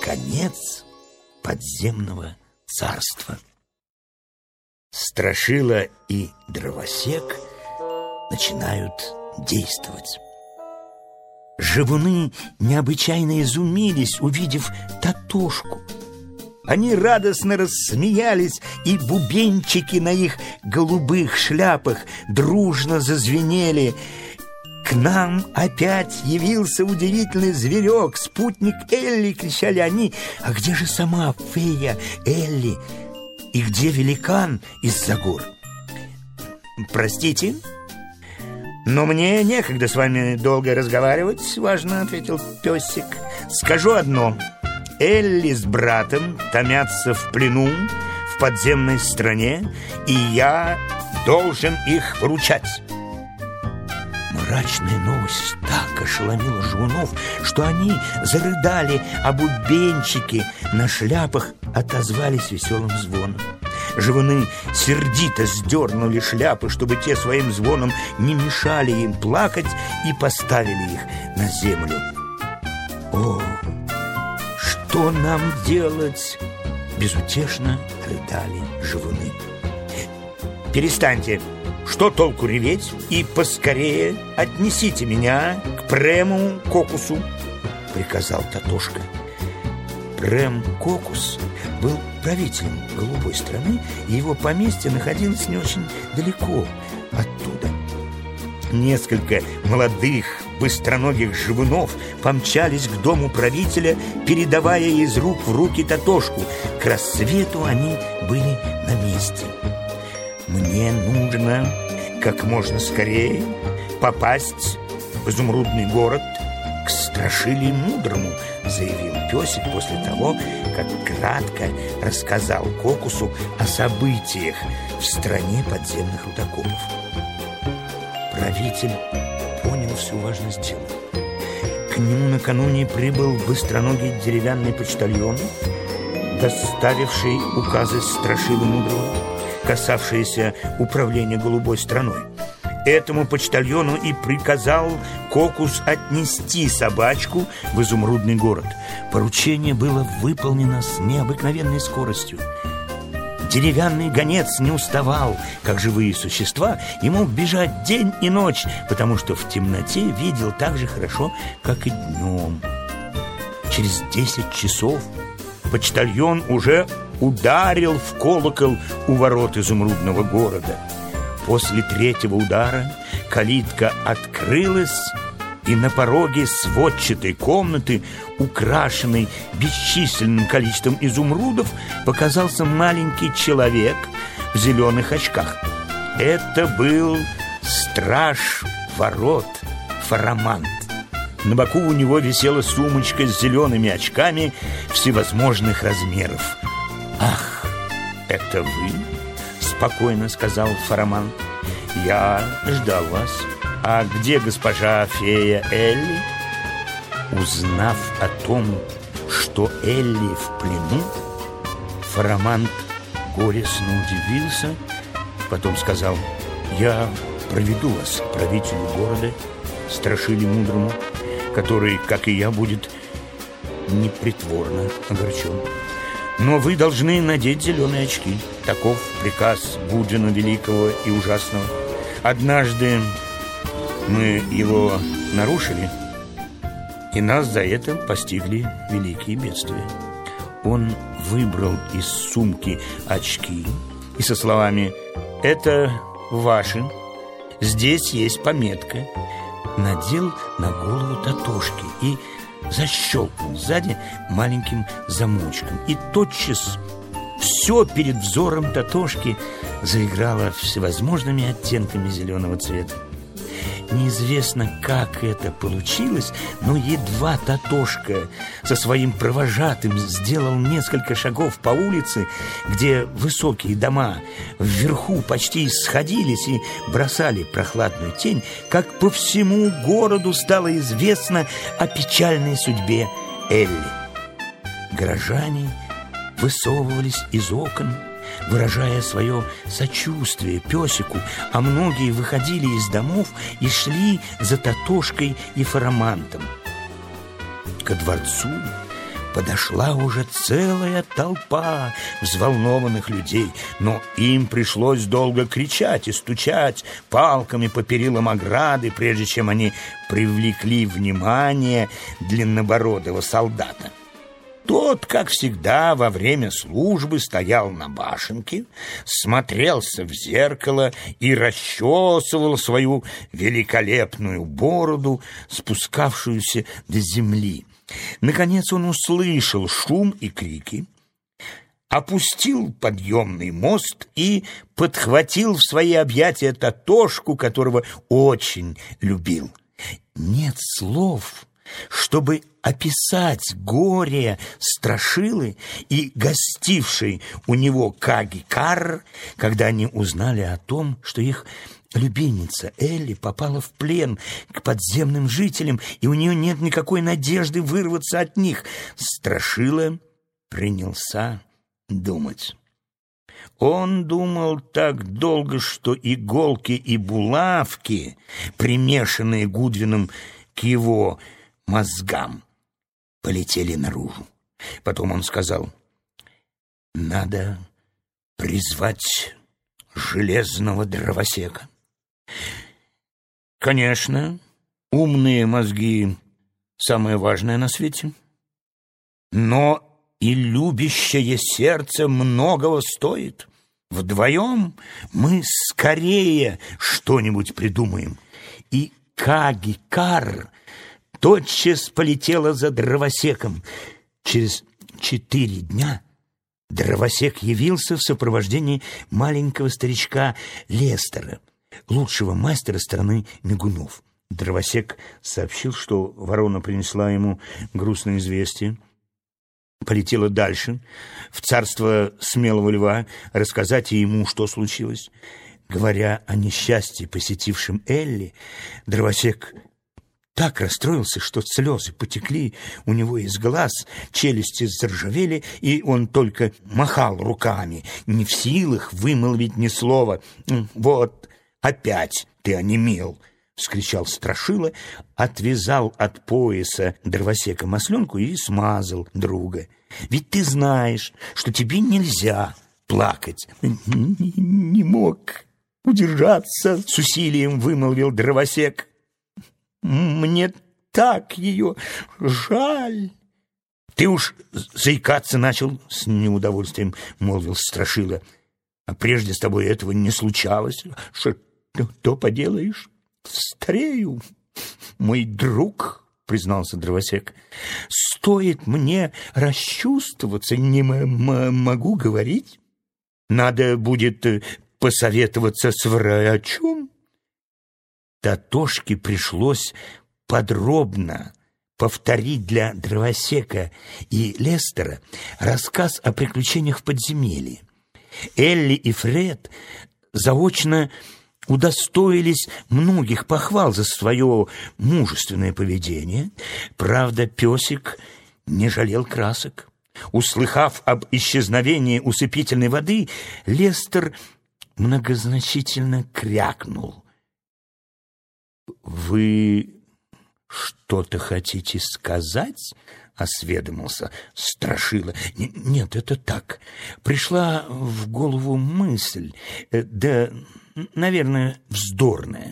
конец подземного царства. Страшила и Дровосек начинают действовать. Живуны необычайно изумились, увидев Татошку. Они радостно рассмеялись, и бубенчики на их голубых шляпах дружно зазвенели. «К нам опять явился удивительный зверек, спутник Элли!» — кричали они. «А где же сама фея Элли? И где великан из-за гор?» «Простите, но мне некогда с вами долго разговаривать», — важно ответил песик. «Скажу одно. Элли с братом томятся в плену в подземной стране, и я должен их выручать». Мрачная новость так ошеломила живунов, что они зарыдали, а бубенчики на шляпах отозвались веселым звоном. Живуны сердито сдернули шляпы, чтобы те своим звоном не мешали им плакать, и поставили их на землю. «О, что нам делать?» — безутешно рыдали живуны. «Перестаньте! Что толку реветь? И поскорее отнесите меня к Прему Кокусу!» — приказал Татошка. Прем Кокус был правителем голубой страны, и его поместье находилось не очень далеко оттуда. Несколько молодых быстроногих живунов помчались к дому правителя, передавая из рук в руки Татошку. К рассвету они были на месте. «Мне нужно как можно скорее попасть в изумрудный город к Страшиле Мудрому», — заявил песик после того, как кратко рассказал Кокусу о событиях в стране подземных рудокопов. Правитель понял всю важность дела. К нему накануне прибыл быстроногий деревянный почтальон, доставивший указы Страшилы Мудрого, касавшиеся управления голубой страной. Этому почтальону и приказал Кокус отнести собачку в изумрудный город. Поручение было выполнено с необыкновенной скоростью. Деревянный гонец не уставал, как живые существа, и мог бежать день и ночь, потому что в темноте видел так же хорошо, как и днем. Через 10 часов почтальон уже ударил в колокол у ворот изумрудного города. После 3-го удара калитка открылась, и на пороге сводчатой комнаты, украшенной бесчисленным количеством изумрудов, показался маленький человек в зеленых очках. Это был страж ворот Фарамант. На боку у него висела сумочка с зелеными очками всевозможных размеров. «Ах, это вы?» — спокойно сказал Фарамант. «Я ждал вас. А где госпожа фея Элли?» Узнав о том, что Элли в плену, Фарамант горестно удивился, потом сказал: «Я проведу вас к правителю города, Страшиле Мудрому, который, как и я, будет непритворно огорчен. Но вы должны надеть зеленые очки. Таков приказ Гуджина Великого и Ужасного. Однажды мы его нарушили, и нас за это постигли великие бедствия». Он выбрал из сумки очки и со словами «Это ваши, здесь есть пометка», надел на голову Татошки и защелкнул сзади маленьким замочком. И тотчас все перед взором Татошки заиграло всевозможными оттенками зеленого цвета. Неизвестно, как это получилось, но едва Татошка со своим провожатым сделал несколько шагов по улице, где высокие дома вверху почти сходились и бросали прохладную тень, как по всему городу стало известно о печальной судьбе Элли. Горожане высовывались из окон, выражая свое сочувствие песику, а многие выходили из домов и шли за Татошкой и Фарамантом. Ко дворцу подошла уже целая толпа взволнованных людей, но им пришлось долго кричать и стучать палками по перилам ограды, прежде чем они привлекли внимание длиннобородого солдата. Тот, как всегда, во время службы стоял на башенке, смотрелся в зеркало и расчесывал свою великолепную бороду, спускавшуюся до земли. Наконец он услышал шум и крики, опустил подъемный мост и подхватил в свои объятия Татошку, которого очень любил. Нет слов, чтобы описать горе Страшилы и гостившей у него Каги-Кар, когда они узнали о том, что их любимица Элли попала в плен к подземным жителям, и у нее нет никакой надежды вырваться от них. Страшила принялся думать. Он думал так долго, что иголки и булавки, примешанные Гудвином к его мозгам, полетели наружу. Потом он сказал: «Надо призвать железного дровосека». Конечно, умные мозги — самое важное на свете, но и любящее сердце многого стоит. Вдвоем мы скорее что-нибудь придумаем. И Каги-Кар тотчас полетела за дровосеком. Через 4 дня дровосек явился в сопровождении маленького старичка Лестера, лучшего мастера страны мигунов. Дровосек сообщил, что ворона принесла ему грустное известие. Полетела дальше, в царство смелого льва, рассказать ему, что случилось. Говоря о несчастье, посетившем Элли, дровосек так расстроился, что слезы потекли у него из глаз, челюсти заржавели, и он только махал руками, не в силах вымолвить ни слова. «Вот опять ты онемел!» — вскричал Страшила, отвязал от пояса дровосека масленку и смазал друга. «Ведь ты знаешь, что тебе нельзя плакать». «Не мог удержаться», — с усилием вымолвил дровосек. «Мне так ее жаль». «Ты уж заикаться начал», — с неудовольствием молвил Страшила. «А прежде с тобой этого не случалось. Что поделаешь? Старею, мой друг», — признался дровосек. «Стоит мне расчувствоваться, не могу говорить. Надо будет посоветоваться с врачом». Татошке пришлось подробно повторить для дровосека и Лестера рассказ о приключениях в подземелье. Элли и Фред заочно удостоились многих похвал за свое мужественное поведение. Правда, песик не жалел красок. Услыхав об исчезновении усыпительной воды, Лестер многозначительно крякнул. «Вы что-то хотите сказать?» — осведомился Страшила. «Нет, это так. Пришла в голову мысль, да, наверное, вздорная».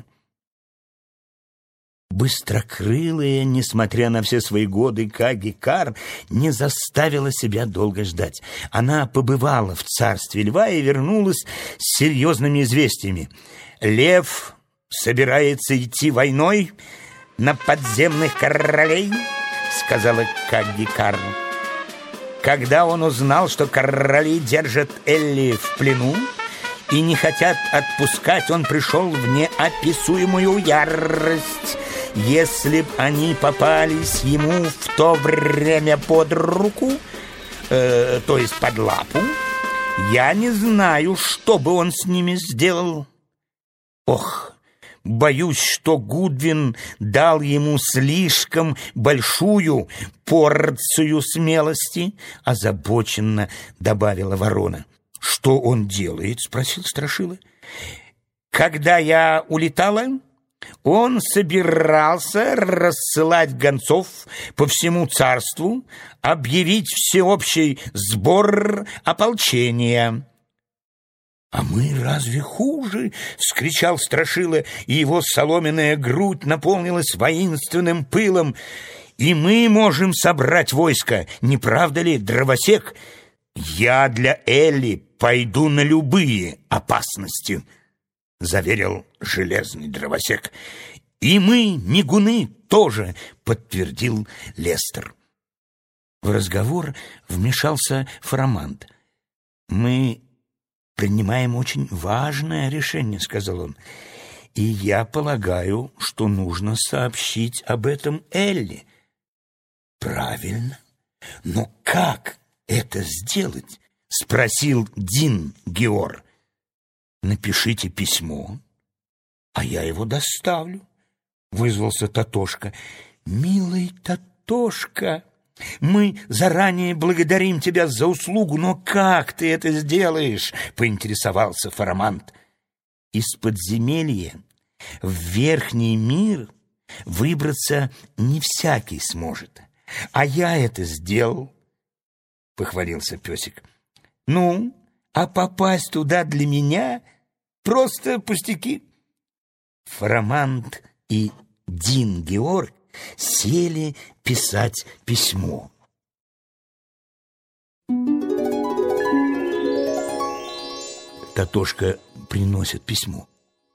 Быстрокрылая, несмотря на все свои годы, Каги-Кар не заставила себя долго ждать. Она побывала в царстве льва и вернулась с серьезными известиями. «Лев собирается идти войной на подземных королей», — сказала Каги-Кар. «Когда он узнал, что короли держат Элли в плену и не хотят отпускать, он пришел в неописуемую ярость. Если б они попались ему в то время под руку, то есть под лапу, я не знаю, что бы он с ними сделал. Ох, боюсь, что Гудвин дал ему слишком большую порцию смелости», — озабоченно добавила ворона. «Что он делает?» — спросил Страшила. «Когда я улетала, Он собирался рассылать гонцов по всему царству, объявить всеобщий сбор ополчения. «А мы разве хуже?» — вскричал Страшила, и его соломенная грудь наполнилась воинственным пылом. «И мы можем собрать войско, не правда ли, дровосек? Я для Элли пойду на любые опасности», — заверил железный дровосек. «И мы, мигуны, тоже», — подтвердил Лестер. В разговор вмешался Фарамант. «Мы принимаем очень важное решение», — сказал он, — «и я полагаю, что нужно сообщить об этом Элли». «Правильно. Но как это сделать?» — спросил Дин Геор. «Напишите письмо, а я его доставлю», — вызвался Татошка. «Милый Татошка, мы заранее благодарим тебя за услугу, но как ты это сделаешь?» — поинтересовался Фарамант. «Из подземелья в верхний мир выбраться не всякий сможет, а я это сделал», — похвалился песик. «Ну, а попасть туда для меня просто пустяки». Фарамант и Дин Георг сели писать письмо. Татошка приносит письмо.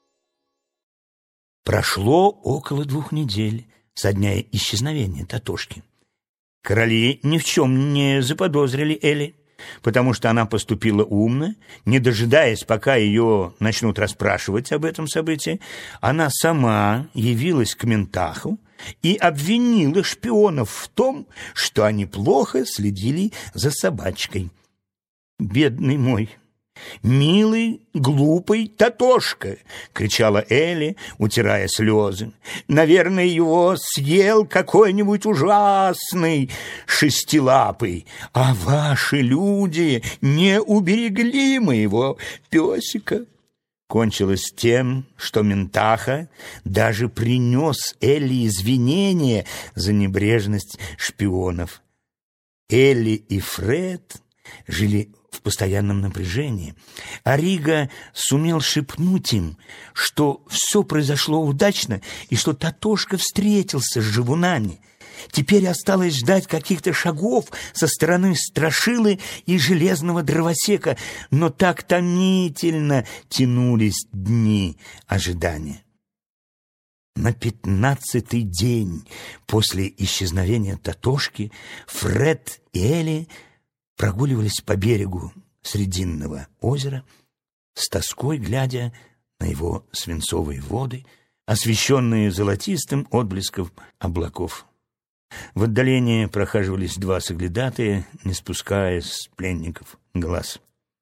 Прошло около 2 недель со дня исчезновения Татошки. Короли ни в чем не заподозрили Элли, потому что она поступила умно. Не дожидаясь, пока ее начнут расспрашивать об этом событии, она сама явилась к Ментаху и обвинила шпионов в том, что они плохо следили за собачкой. «Бедный мой, милый, глупый Татошка!» — кричала Элли, утирая слезы. «Наверное, его съел какой-нибудь ужасный шестилапый, а ваши люди не уберегли моего песика». Кончилось тем, что Ментаха даже принес Элли извинения за небрежность шпионов. Элли и Фред жили в постоянном напряжении. Арига сумел шепнуть им, что все произошло удачно и что Татошка встретился с живунами. Теперь осталось ждать каких-то шагов со стороны Страшилы и железного дровосека, но так томительно тянулись дни ожидания. На 15-й день после исчезновения Татошки Фред и Элли прогуливались по берегу Срединного озера, с тоской глядя на его свинцовые воды, освещенные золотистым отблеском облаков. В отдалении прохаживались 2 соглядатая, не спуская с пленников глаз.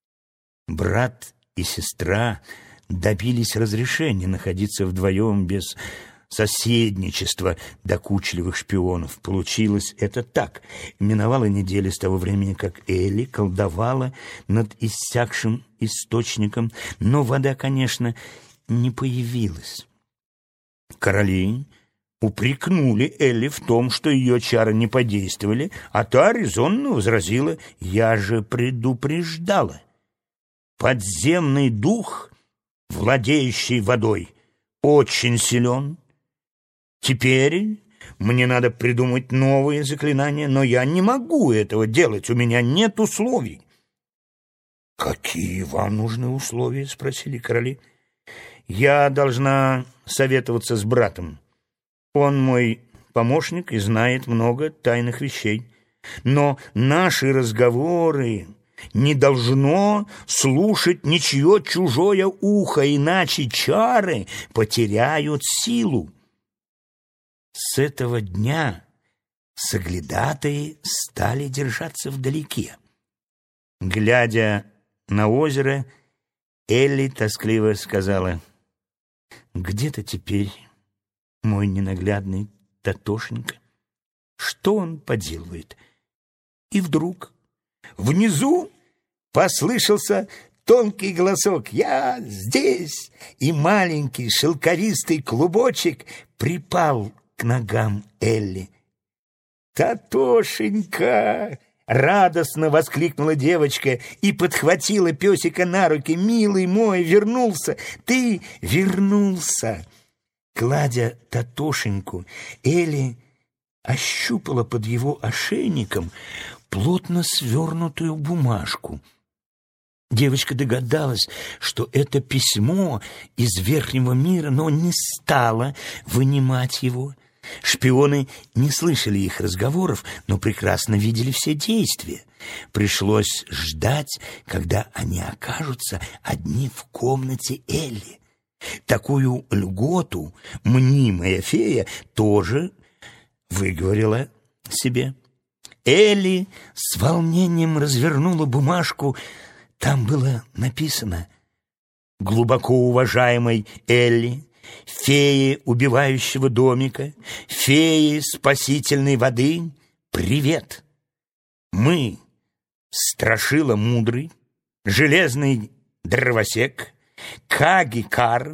Брат и сестра добились разрешения находиться вдвоем без соседничества докучливых шпионов. Получилось это так. Миновала неделя с того времени, как Элли колдовала над иссякшим источником, но вода, конечно, не появилась. Короли упрекнули Элли в том, что ее чары не подействовали, а та резонно возразила: «Я же предупреждала. Подземный дух, владеющий водой, очень силен. Теперь мне надо придумать новые заклинания, но я не могу этого делать, у меня нет условий». «Какие вам нужны условия?» — спросили короли. «Я должна советоваться с братом. Он мой помощник и знает много тайных вещей. Но наши разговоры не должно слушать ничье чужое ухо, иначе чары потеряют силу». С этого дня соглядатаи стали держаться вдалеке. Глядя на озеро, Элли тоскливо сказала: «Где-то теперь мой ненаглядный Татошенька. Что он поделывает?» И вдруг внизу послышался тонкий голосок: «Я здесь!» И маленький шелковистый клубочек припал к ногам Элли. «Татошенька!» — радостно воскликнула девочка и подхватила песика на руки. «Милый мой, вернулся! Ты вернулся!» Гладя Татошеньку, Элли ощупала под его ошейником плотно свернутую бумажку. Девочка догадалась, что это письмо из верхнего мира, но не стала вынимать его. Шпионы не слышали их разговоров, но прекрасно видели все действия. Пришлось ждать, когда они окажутся одни в комнате Элли. Такую льготу мнимая фея тоже выговорила себе. Элли с волнением развернула бумажку. Там было написано: «Глубоко уважаемой Элли, феи убивающего домика, феи спасительной воды, привет! Мы, Страшила Мудрый, Железный Дровосек, Каги-Кар,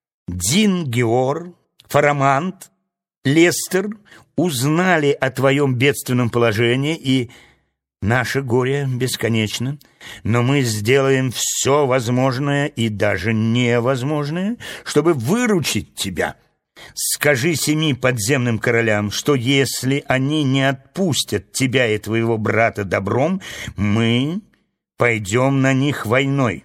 Дин-Геор, Фарамант, Лестер узнали о твоем бедственном положении, и наше горе бесконечно, но мы сделаем все возможное и даже невозможное, чтобы выручить тебя. Скажи 7 подземным королям, что если они не отпустят тебя и твоего брата добром, мы пойдем на них войной.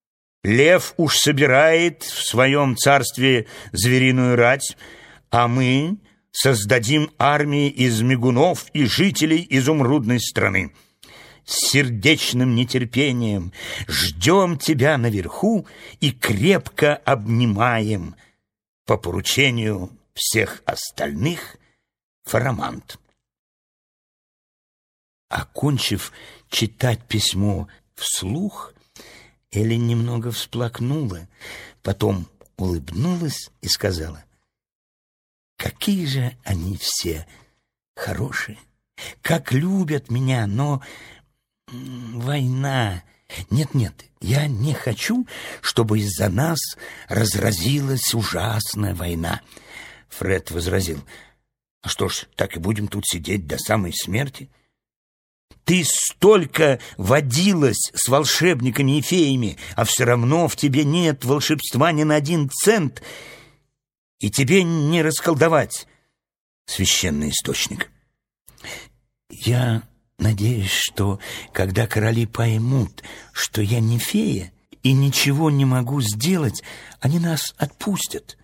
Лев уж собирает в своем царстве звериную рать, а мы создадим армии из мигунов и жителей изумрудной страны. С сердечным нетерпением ждем тебя наверху и крепко обнимаем. По поручению всех остальных, Фарамант». Окончив читать письмо вслух, Элли немного всплакнула, потом улыбнулась и сказала: «Какие же они все хорошие! Как любят меня, но война... Нет, я не хочу, чтобы из-за нас разразилась ужасная война». Фред возразил: «А что ж, так и будем тут сидеть до самой смерти? Ты столько водилась с волшебниками и феями, а все равно в тебе нет волшебства ни на 1 цент, и тебе не расколдовать священный источник». «Я надеюсь, что когда короли поймут, что я не фея и ничего не могу сделать, они нас отпустят».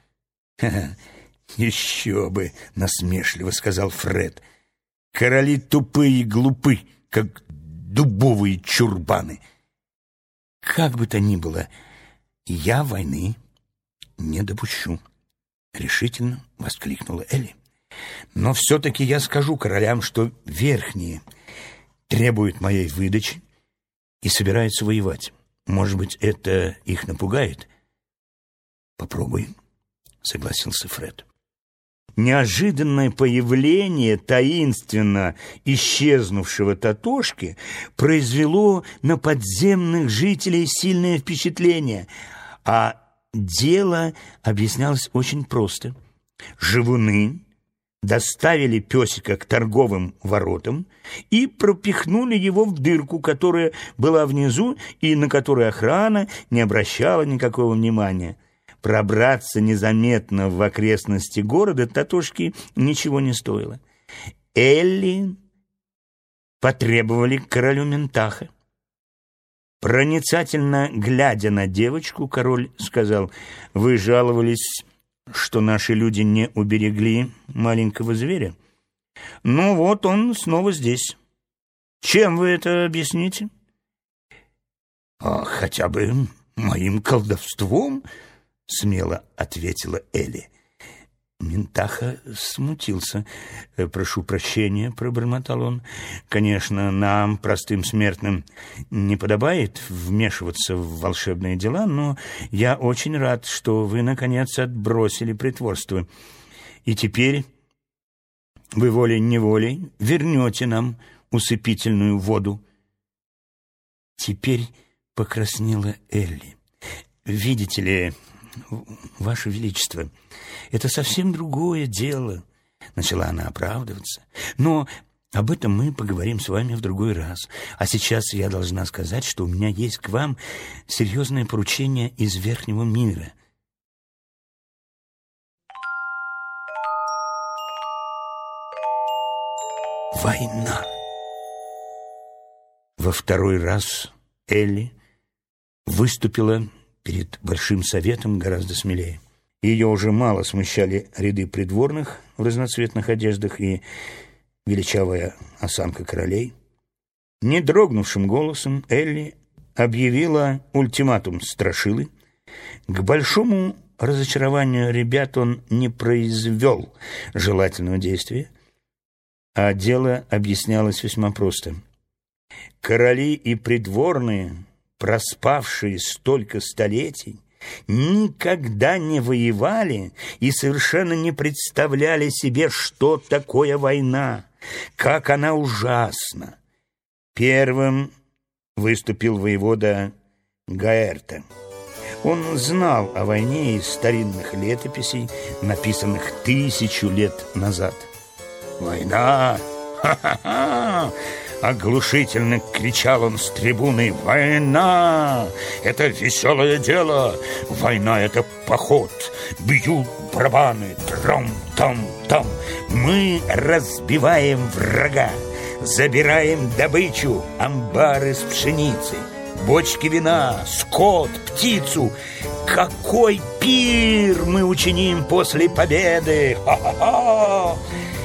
«Еще бы!» — насмешливо сказал Фред. «Короли тупые и глупы, как дубовые чурбаны. Как бы то ни было, я войны не допущу», — решительно воскликнула Элли. «Но все-таки я скажу королям, что верхние требуют моей выдачи и собираются воевать. Может быть, это их напугает?» «Попробуем», — согласился Фред. Неожиданное появление таинственно исчезнувшего Татошки произвело на подземных жителей сильное впечатление, а дело объяснялось очень просто. Живуны доставили песика к торговым воротам и пропихнули его в дырку, которая была внизу и на которую охрана не обращала никакого внимания. Пробраться незаметно в окрестности города Татошке ничего не стоило. Элли потребовали к королю Ментаха. Проницательно глядя на девочку, король сказал: «Вы жаловались, что наши люди не уберегли маленького зверя. Ну вот он снова здесь. Чем вы это объясните?» «Хотя бы моим колдовством», — смело ответила Элли. Ментаха смутился. «Прошу прощения», — пробормотал он. «Конечно, нам, простым смертным, не подобает вмешиваться в волшебные дела, но я очень рад, что вы, наконец, отбросили притворство. И теперь вы волей-неволей вернете нам усыпительную воду». Теперь покраснела Элли. «Видите ли, Ваше Величество, это совсем другое дело», — начала она оправдываться. «Но об этом мы поговорим с вами в другой раз. А сейчас я должна сказать, что у меня есть к вам серьезное поручение из Верхнего мира». Война. Во второй раз Элли выступила перед Большим Советом гораздо смелее. Ее уже мало смущали ряды придворных в разноцветных одеждах и величавая осанка королей. Не дрогнувшим голосом Элли объявила ультиматум Страшилы. К большому разочарованию ребят он не произвел желательного действия, а дело объяснялось весьма просто. Короли и придворные, проспавшие столько столетий, никогда не воевали и совершенно не представляли себе, что такое война, как она ужасна. Первым выступил воевода Гаэрта. Он знал о войне из старинных летописей, написанных 1000 лет назад. «Война! Ха-ха-ха!» Оглушительно кричал он с трибуны. «Война! Это веселое дело! Война — это поход! Бьют барабаны! Тром-там-там! Мы разбиваем врага! Забираем добычу! Амбары с пшеницей, бочки вина, скот, птицу! Какой пир мы учиним после победы! Ха-ха-ха!»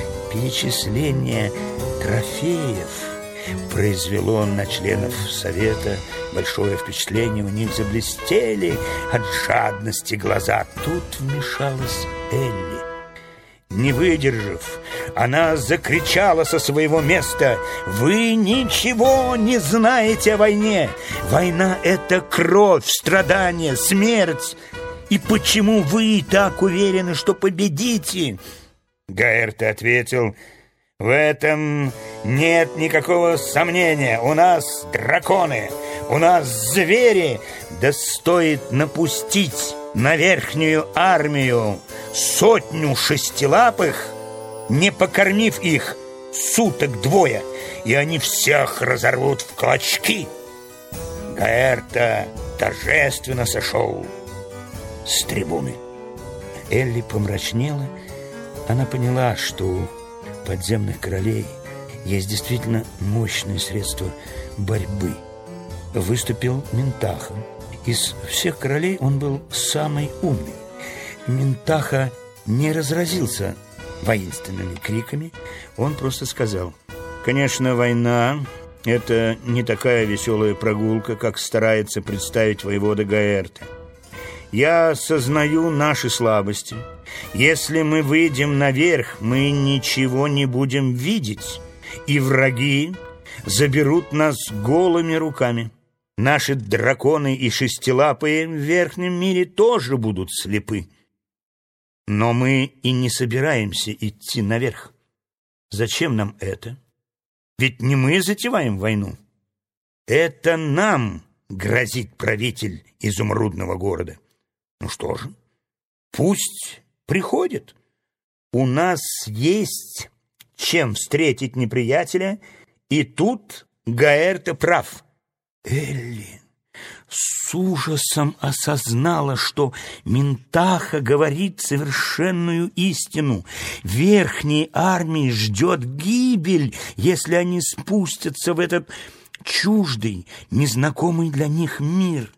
Перечисление трофеев произвело на членов совета большое впечатление. У них заблестели от жадности глаза. Тут вмешалась Элли. Не выдержав, она закричала со своего места: «Вы ничего не знаете о войне! Война — это кровь, страдания, смерть! И почему вы так уверены, что победите?» Гаэрта ответил: «В этом нет никакого сомнения. У нас драконы, у нас звери. Да стоит напустить на верхнюю армию 100 шестилапых, не покормив их суток двое, и они всех разорвут в клочки». Гаэрта торжественно сошел с трибуны. Элли помрачнела. Она поняла, что у подземных королей есть действительно мощные средства борьбы. Выступил Ментаха. Из всех королей он был самый умный. Ментаха не разразился воинственными криками. Он просто сказал: «Конечно, война — это не такая веселая прогулка, как старается представить воевода Гаэрта. Я сознаю наши слабости. Если мы выйдем наверх, мы ничего не будем видеть, и враги заберут нас голыми руками. Наши драконы и шестилапые в верхнем мире тоже будут слепы. Но мы и не собираемся идти наверх. Зачем нам это? Ведь не мы затеваем войну. Это нам грозит правитель изумрудного города. Ну что же, пусть приходит. У нас есть чем встретить неприятеля, и тут Гаэрта прав». Элли с ужасом осознала, что Ментаха говорит совершенную истину. Верхней армии ждет гибель, если они спустятся в этот чуждый, незнакомый для них мир.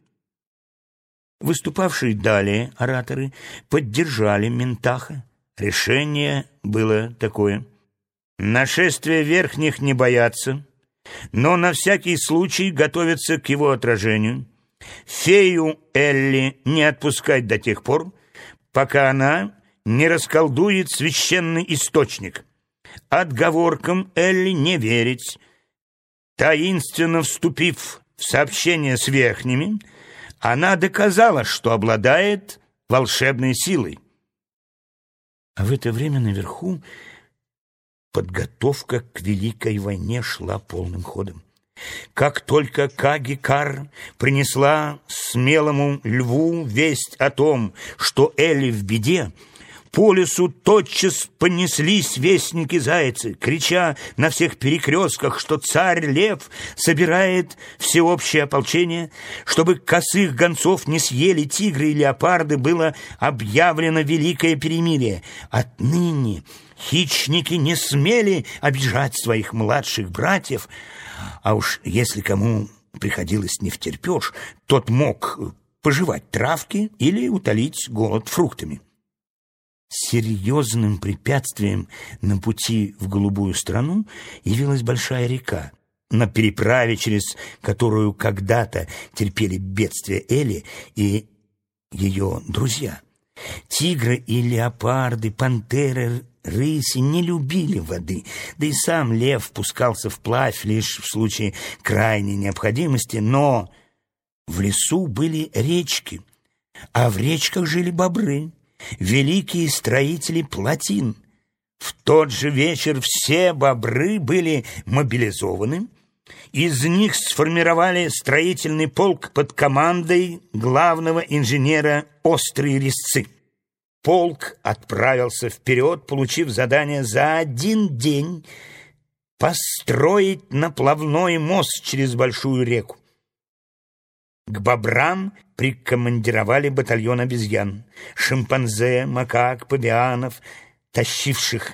Выступавшие далее ораторы поддержали Ментаха. Решение было такое: нашествия верхних не боятся, но на всякий случай готовятся к его отражению. Фею Элли не отпускать до тех пор, пока она не расколдует священный источник. Отговоркам Элли не верить. Таинственно вступив в сообщение с верхними, она доказала, что обладает волшебной силой. А в это время наверху подготовка к Великой войне шла полным ходом. Как только Каги-Кар принесла смелому льву весть о том, что Эли в беде, по лесу тотчас понеслись вестники-зайцы, крича на всех перекрестках, что царь-лев собирает всеобщее ополчение. Чтобы косых гонцов не съели тигры и леопарды, было объявлено великое перемирие. Отныне хищники не смели обижать своих младших братьев, а уж если кому приходилось невтерпеж, тот мог пожевать травки или утолить голод фруктами. Серьезным препятствием на пути в голубую страну явилась большая река, на переправе через которую когда-то терпели бедствия Эли и ее друзья. Тигры и леопарды, пантеры, рыси не любили воды, да и сам лев пускался вплавь лишь в случае крайней необходимости, но в лесу были речки, а в речках жили бобры, великие строители плотин. В тот же вечер все бобры были мобилизованы. Из них сформировали строительный полк под командой главного инженера Острые Резцы. Полк отправился вперед, получив задание за 1 день построить наплавной мост через большую реку. К бобрам прикомандировали батальон обезьян, шимпанзе, макак, павианов, тащивших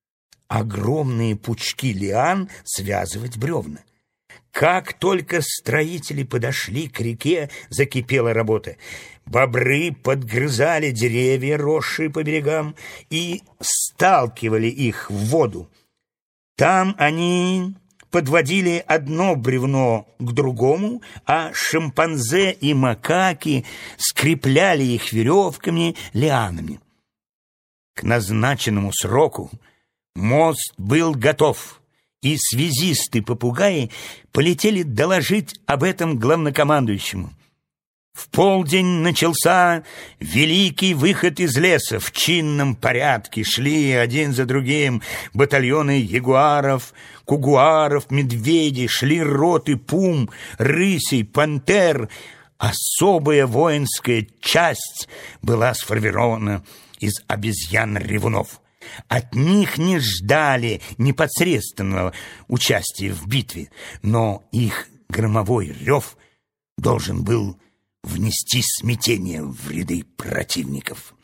огромные пучки лиан связывать бревна. Как только строители подошли к реке, закипела работа. Бобры подгрызали деревья, росшие по берегам, и сталкивали их в воду. Там они подводили одно бревно к другому, а шимпанзе и макаки скрепляли их веревками, лианами. К назначенному сроку мост был готов, и связисты-попугаи полетели доложить об этом главнокомандующему. В полдень начался великий выход из леса. В чинном порядке шли один за другим батальоны ягуаров, кугуаров, медведей, шли роты пум, рысей, пантер. Особая воинская часть была сформирована из обезьян-ревунов. От них не ждали непосредственного участия в битве, но их громовой рев должен был внести смятение в ряды противников.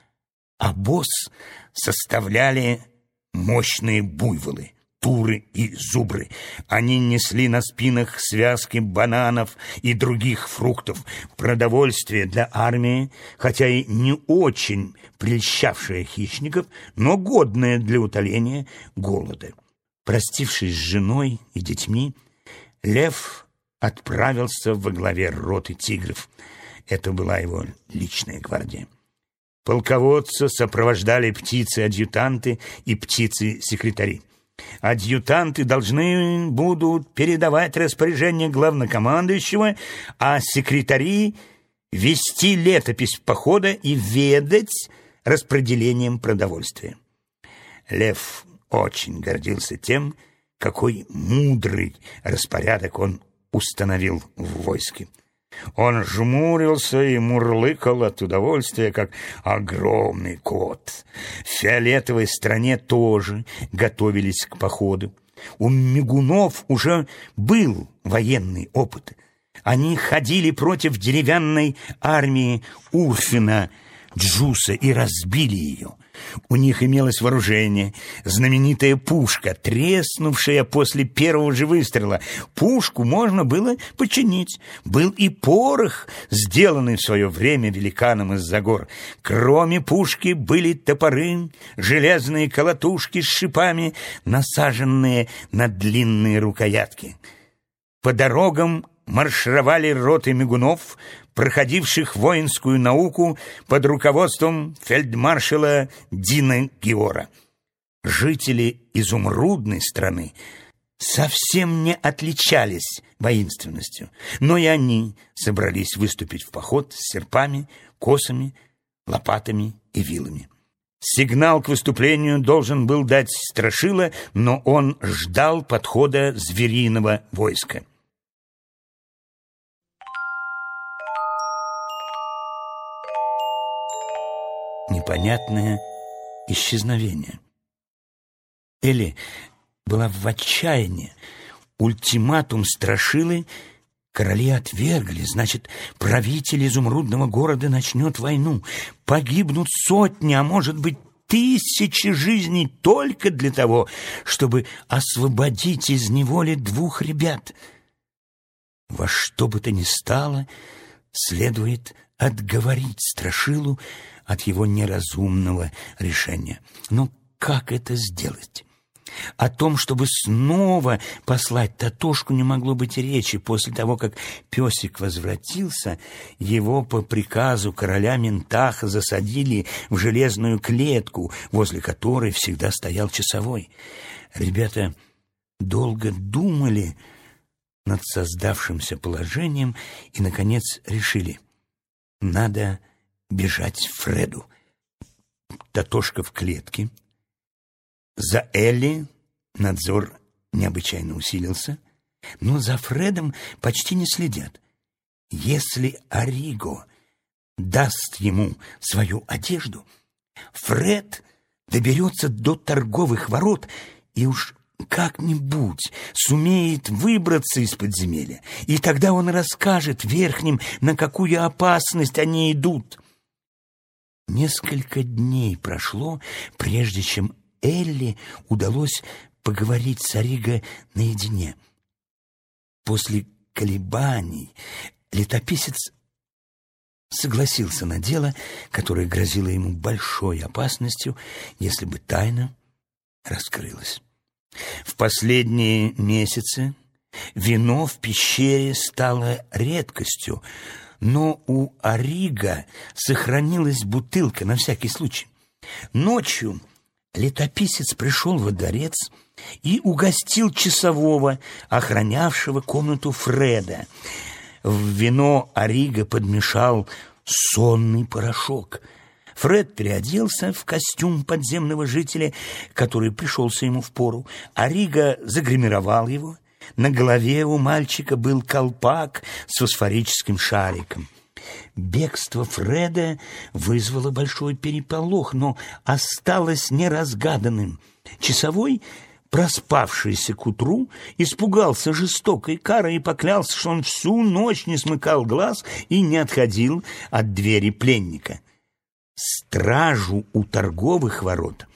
Обоз составляли мощные буйволы, туры и зубры. Они несли на спинах связки бананов и других фруктов, продовольствие для армии, хотя и не очень прельщавшее хищников, но годное для утоления голода. Простившись с женой и детьми, лев отправился во главе роты тигров. Это была его личная гвардия. Полководца сопровождали птицы-адъютанты и птицы-секретари. Адъютанты должны будут передавать распоряжение главнокомандующего, а секретари вести летопись похода и ведать распределением продовольствия. Лев очень гордился тем, какой мудрый распорядок он установил в войске. Он жмурился и мурлыкал от удовольствия, как огромный кот. В фиолетовой стране тоже готовились к походу. У мигунов уже был военный опыт. Они ходили против деревянной армии Урфина Джуса и разбили ее. У них имелось вооружение, знаменитая пушка, треснувшая после первого же выстрела. Пушку можно было починить. Был и порох, сделанный в свое время великаном из-за гор. Кроме пушки были топоры, железные колотушки с шипами, насаженные на длинные рукоятки. По дорогам маршировали роты мигунов, проходивших воинскую науку под руководством фельдмаршала Дина Геора. Жители изумрудной страны совсем не отличались воинственностью, но и они собрались выступить в поход с серпами, косами, лопатами и вилами. Сигнал к выступлению должен был дать Страшила, но он ждал подхода звериного войска. непонятное исчезновение. Элли была в отчаянии. Ультиматум Страшилы короли отвергли. Значит, правитель изумрудного города начнет войну. Погибнут сотни, а может быть, тысячи жизней только для того, чтобы освободить из неволи 2 ребят. Во что бы то ни стало, следует отговорить Страшилу от его неразумного решения. Но как это сделать? О том, чтобы снова послать Татошку, не могло быть и речи. После того, как песик возвратился, его по приказу короля Ментаха засадили в железную клетку, возле которой всегда стоял часовой. Ребята долго думали над создавшимся положением и, наконец, решили: надо бежать Фреду. Татошка в клетке. За Элли надзор необычайно усилился, но за Фредом почти не следят. Если Ариго даст ему свою одежду, Фред доберется до торговых ворот и уж как-нибудь сумеет выбраться из подземелья, и тогда он расскажет верхним, на какую опасность они идут. Несколько дней прошло, прежде чем Элли удалось поговорить с Ариго наедине. После колебаний летописец согласился на дело, которое грозило ему большой опасностью, если бы тайна раскрылась. В последние месяцы вино в пещере стало редкостью, но у Ариго сохранилась бутылка на всякий случай. Ночью летописец пришел во дворец и угостил часового, охранявшего комнату Фреда. В вино Ариго подмешал сонный порошок. Фред переоделся в костюм подземного жителя, который пришелся ему впору. Ариго загримировал его. На голове у мальчика был колпак с фосфорическим шариком. Бегство Фреда вызвало большой переполох, но осталось неразгаданным. Часовой, проспавшийся к утру, испугался жестокой кары и поклялся, что он всю ночь не смыкал глаз и не отходил от двери пленника. Стражу у торговых ворот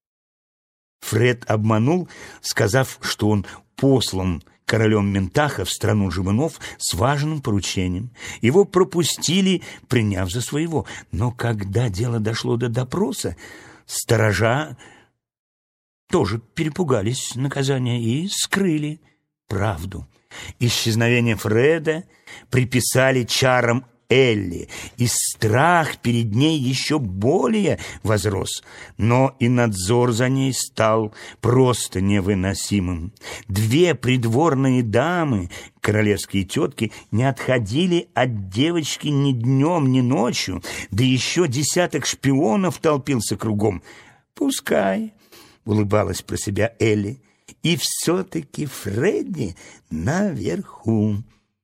Фред обманул, сказав, что он послан королем Ментаха в страну живунов с важным поручением. Его пропустили, приняв за своего. Но когда дело дошло до допроса, сторожа тоже перепугались наказания и скрыли правду. Исчезновение Фреда приписали чарам Элли, и страх перед ней еще более возрос, но и надзор за ней стал просто невыносимым. 2 придворные дамы, королевские тетки, не отходили от девочки ни днем, ни ночью, да еще десяток шпионов толпился кругом. «Пускай», — улыбалась про себя Элли, — «и все-таки Фредди наверху».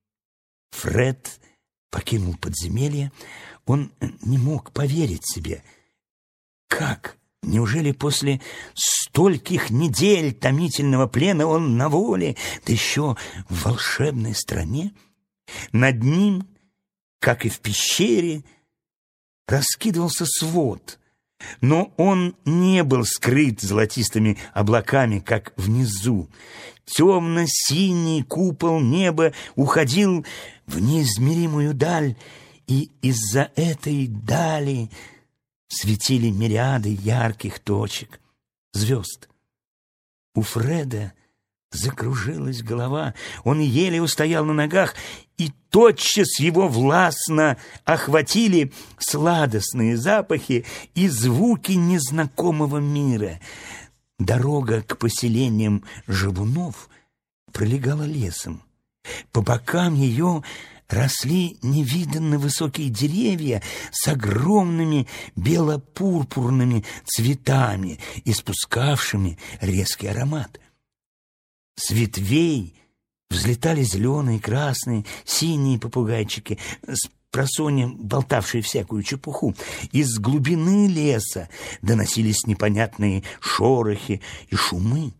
Фред покинул подземелье. Он не мог поверить себе. Как? Неужели после стольких недель томительного плена он на воле, да еще в волшебной стране? Над ним, как и в пещере, раскидывался свод, но он не был скрыт золотистыми облаками, как внизу. Темно-синий купол неба уходил в неизмеримую даль, и из-за этой дали светили мириады ярких точек, звезд. У Фреда закружилась голова, он еле устоял на ногах, и тотчас его властно охватили сладостные запахи и звуки незнакомого мира. Дорога к поселениям живунов пролегала лесом. По бокам ее росли невиданно высокие деревья с огромными бело-пурпурными цветами, испускавшими резкий аромат. С ветвей взлетали зеленые, красные, синие попугайчики. С спросонья болтавшие всякую чепуху. Из глубины леса доносились непонятные шорохи и шумы.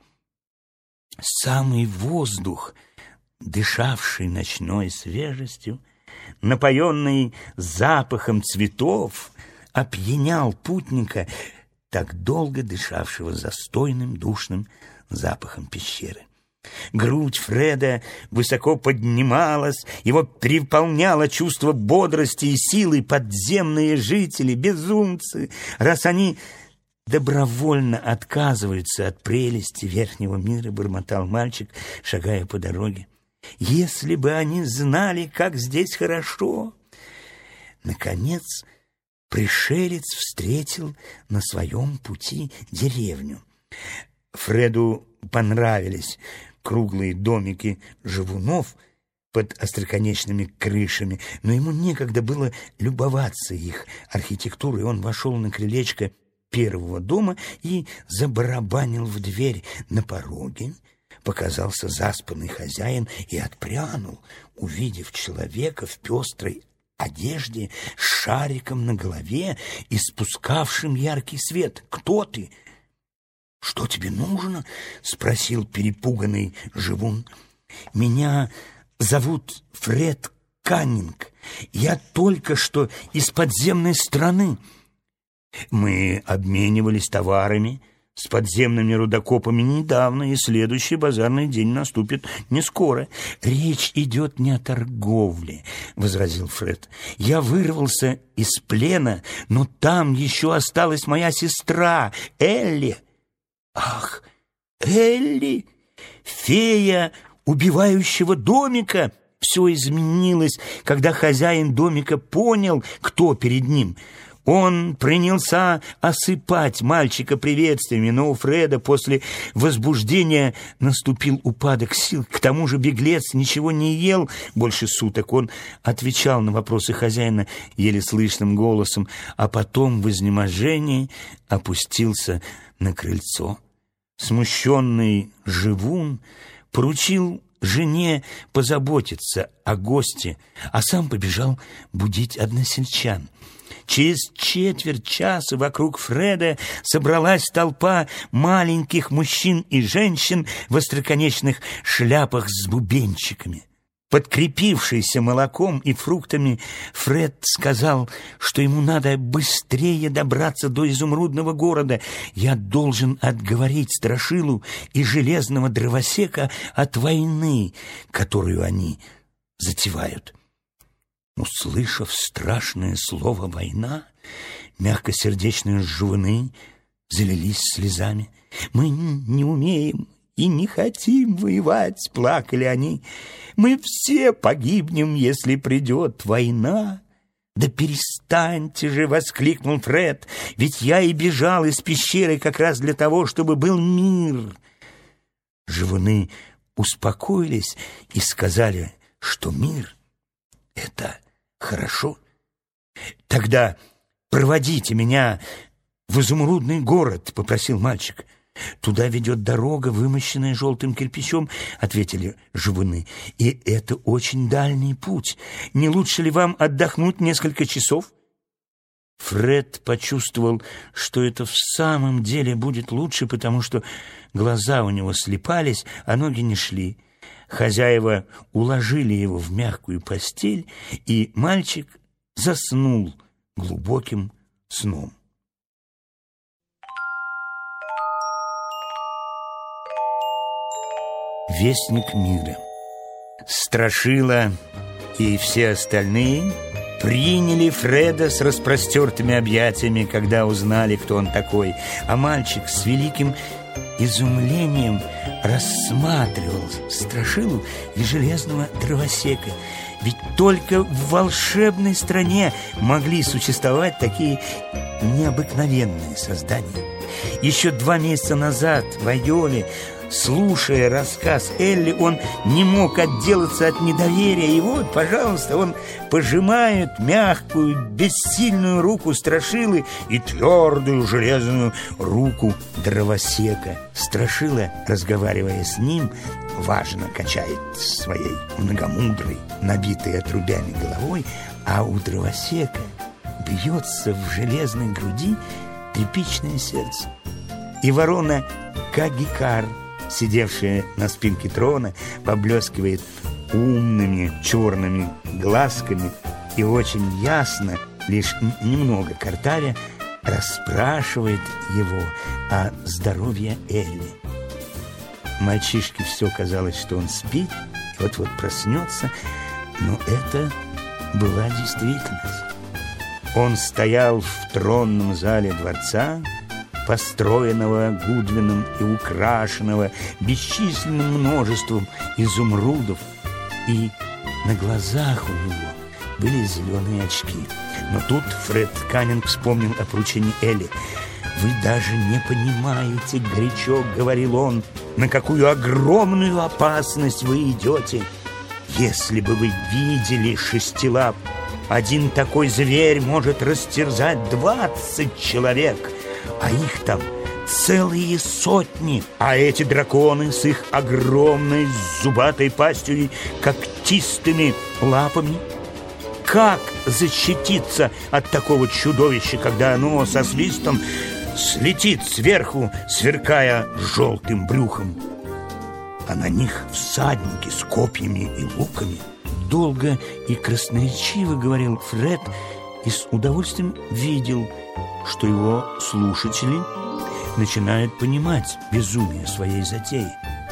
Самый воздух, дышавший ночной свежестью, напоенный запахом цветов, опьянял путника, так долго дышавшего застойным душным запахом пещеры. Грудь Фреда высоко поднималась, его переполняло чувство бодрости и силы. Подземные жители, безумцы, раз они добровольно отказываются от прелести верхнего мира, бормотал мальчик, шагая по дороге. Если бы они знали, как здесь хорошо. Наконец, пришелец встретил на своем пути деревню. Фреду понравились круглые домики живунов под остроконечными крышами, но ему некогда было любоваться их архитектурой. Он вошел на крылечко первого дома и забарабанил в дверь. На пороге показался заспанный хозяин и отпрянул, увидев человека в пестрой одежде с шариком на голове и спускавшим яркий свет. «Кто ты?» «Что тебе нужно?» — спросил перепуганный живун. «Меня зовут Фред Каннинг. Я только что из подземной страны. Мы обменивались товарами с подземными рудокопами недавно, и следующий базарный день наступит не скоро». «Речь идет не о торговле», — возразил Фред. «Я вырвался из плена, но там еще осталась моя сестра Элли». «Ах, Элли, фея убивающего домика!» Все изменилось, когда хозяин домика понял, кто перед ним. Он принялся осыпать мальчика приветствиями, но у Фреда после возбуждения наступил упадок сил. К тому же беглец ничего не ел больше суток. Он отвечал на вопросы хозяина еле слышным голосом, а потом в изнеможении опустился на крыльцо. Смущенный живун поручил жене позаботиться о госте, а сам побежал будить односельчан. Через четверть часа вокруг Фреда собралась толпа маленьких мужчин и женщин в остроконечных шляпах с бубенчиками. Подкрепившийся молоком и фруктами, Фред сказал, что ему надо быстрее добраться до изумрудного города. «Я должен отговорить Страшилу и железного дровосека от войны, которую они затевают». Услышав страшное слово «война», мягкосердечные живуны залились слезами. «Мы не умеем и не хотим воевать», — плакали они. «Мы все погибнем, если придет война». «Да перестаньте же!» — воскликнул Фред. «Ведь я и бежал из пещеры как раз для того, чтобы был мир». Живуны успокоились и сказали, что мир — это хорошо. «Тогда проводите меня в изумрудный город», — попросил мальчик. «Туда ведет дорога, вымощенная желтым кирпичом», — ответили живуны. «И это очень дальний путь. Не лучше ли вам отдохнуть несколько часов?» Фред почувствовал, что это в самом деле будет лучше, потому что глаза у него слипались, а ноги не шли. Хозяева уложили его в мягкую постель, и мальчик заснул глубоким сном. Вестник мира. Страшила и все остальные приняли Фреда с распростертыми объятиями, когда узнали, кто он такой, а мальчик с великим изумлением рассматривал Страшилу и железного дровосека. Ведь только в волшебной стране могли существовать такие необыкновенные создания. Еще 2 месяца назад в Айове слушая рассказ Элли, он не мог отделаться от недоверия. И вот, пожалуйста, он пожимает мягкую, бессильную руку Страшилы и твердую железную руку Дровосека. Страшила, разговаривая с ним, важно качает своей многомудрой, набитой отрубями головой, а у Дровосека бьется в железной груди тряпичное сердце. И ворона Кагикар, сидевшая на спинке трона, поблескивает умными черными глазками и очень ясно, лишь немного картавя, расспрашивает его о здоровье Элли. Мальчишке все казалось, что он спит и вот-вот проснется, но это была действительность. Он стоял в тронном зале дворца, построенного Гудвином и украшенного бесчисленным множеством изумрудов, и на глазах у него были зеленые очки. Но тут Фред Каннинг вспомнил о поручении Элли. «Вы даже не понимаете, — горячо говорил он, — на какую огромную опасность вы идете. Если бы вы видели Шестилап, один такой зверь может растерзать 20 человек, а их там целые сотни. А эти драконы с их огромной зубатой пастью и когтистыми лапами. Как защититься от такого чудовища, когда оно со свистом слетит сверху, сверкая желтым брюхом? А на них всадники с копьями и луками». Долго и красноречиво говорил Фред и с удовольствием видел, что его слушатели начинают понимать безумие своей затеи.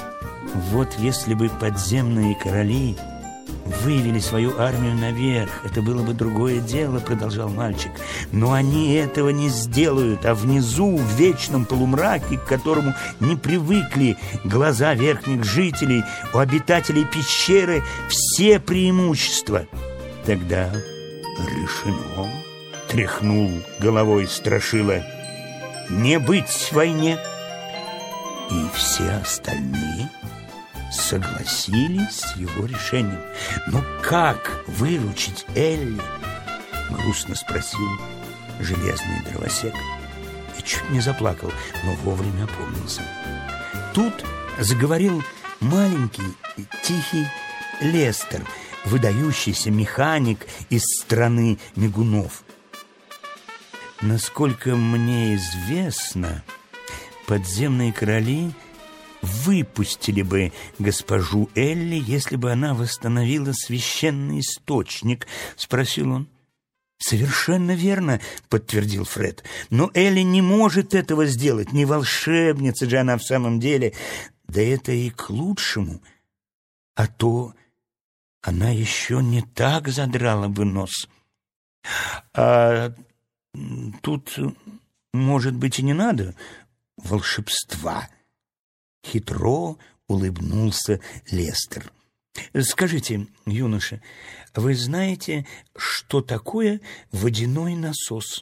Вот если бы подземные короли вывели свою армию наверх, это было бы другое дело, продолжал мальчик. Но они этого не сделают, а внизу, в вечном полумраке, к которому не привыкли глаза верхних жителей, у обитателей пещеры все преимущества. Тогда решено, тряхнул головой Страшила, не быть войне. И все остальные согласились с его решением. Но как выручить Элли? Грустно спросил железный Дровосек и чуть не заплакал, но вовремя опомнился. Тут заговорил маленький тихий Лестер, выдающийся механик из страны мигунов. Насколько мне известно, подземные короли выпустили бы госпожу Элли, если бы она восстановила священный источник, спросил он. Совершенно верно, подтвердил Фред. Но Элли не может этого сделать, не волшебница же она в самом деле. Да это и к лучшему. А то она еще не так задрала бы нос. А тут, может быть, и не надо волшебства. Хитро улыбнулся Лестер. Скажите, юноша, вы знаете, что такое водяной насос?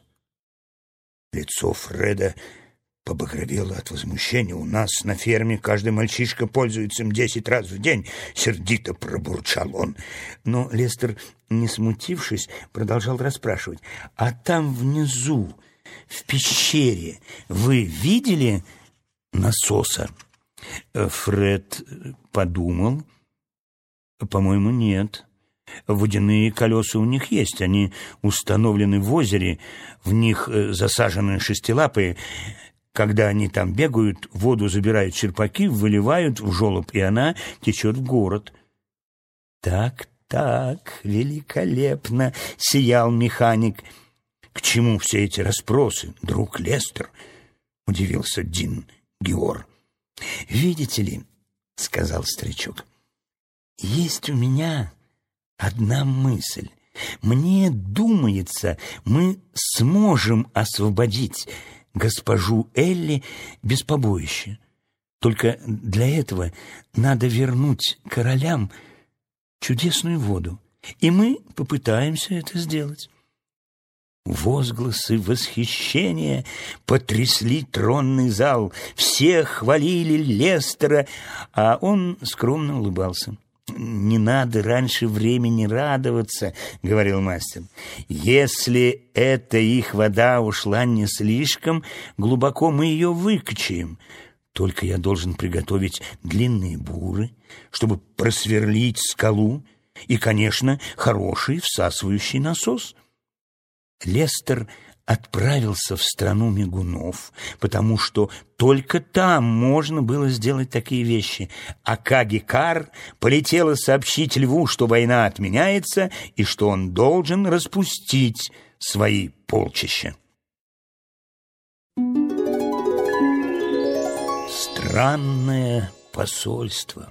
Лицо Фреда побагровело от возмущения. У нас на ферме каждый мальчишка пользуется им 10 раз в день, сердито пробурчал он. Но Лестер, не смутившись, продолжал расспрашивать. А там внизу, в пещере, вы видели насоса? Фред подумал. По-моему, нет. Водяные колеса у них есть. Они установлены в озере. В них засажены шестилапые. Когда они там бегают, воду забирают черпаки, выливают в желоб, и она течет в город. Так, великолепно, сиял механик. К чему все эти расспросы, друг Лестер? Удивился Дин Геор. Видите ли, сказал старичок, есть у меня одна мысль. Мне думается, мы сможем освободить госпожу Элли без побоища. Только для этого надо вернуть королям чудесную воду, и мы попытаемся это сделать. Возгласы восхищения потрясли тронный зал. Все хвалили Лестера, а он скромно улыбался. «Не надо раньше времени радоваться», — говорил мастер. «Если эта их вода ушла не слишком глубоко, мы ее выкачаем. Только я должен приготовить длинные буры, чтобы просверлить скалу, и, конечно, хороший всасывающий насос». Лестер отправился в страну мигунов, потому что только там можно было сделать такие вещи. А Каги-Кар полетела сообщить льву, что война отменяется и что он должен распустить свои полчища. Странное посольство.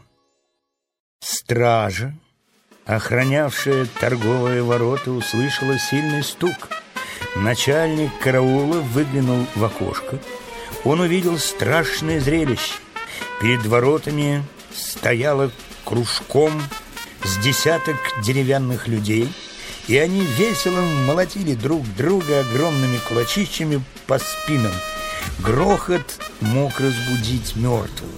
Стража, охранявшая торговые ворота, услышала сильный стук. Начальник караула выглянул в окошко. Он увидел страшное зрелище. Перед воротами стояло кружком с десяток деревянных людей, и они весело молотили друг друга огромными кулачищами по спинам. Грохот мог разбудить мертвого.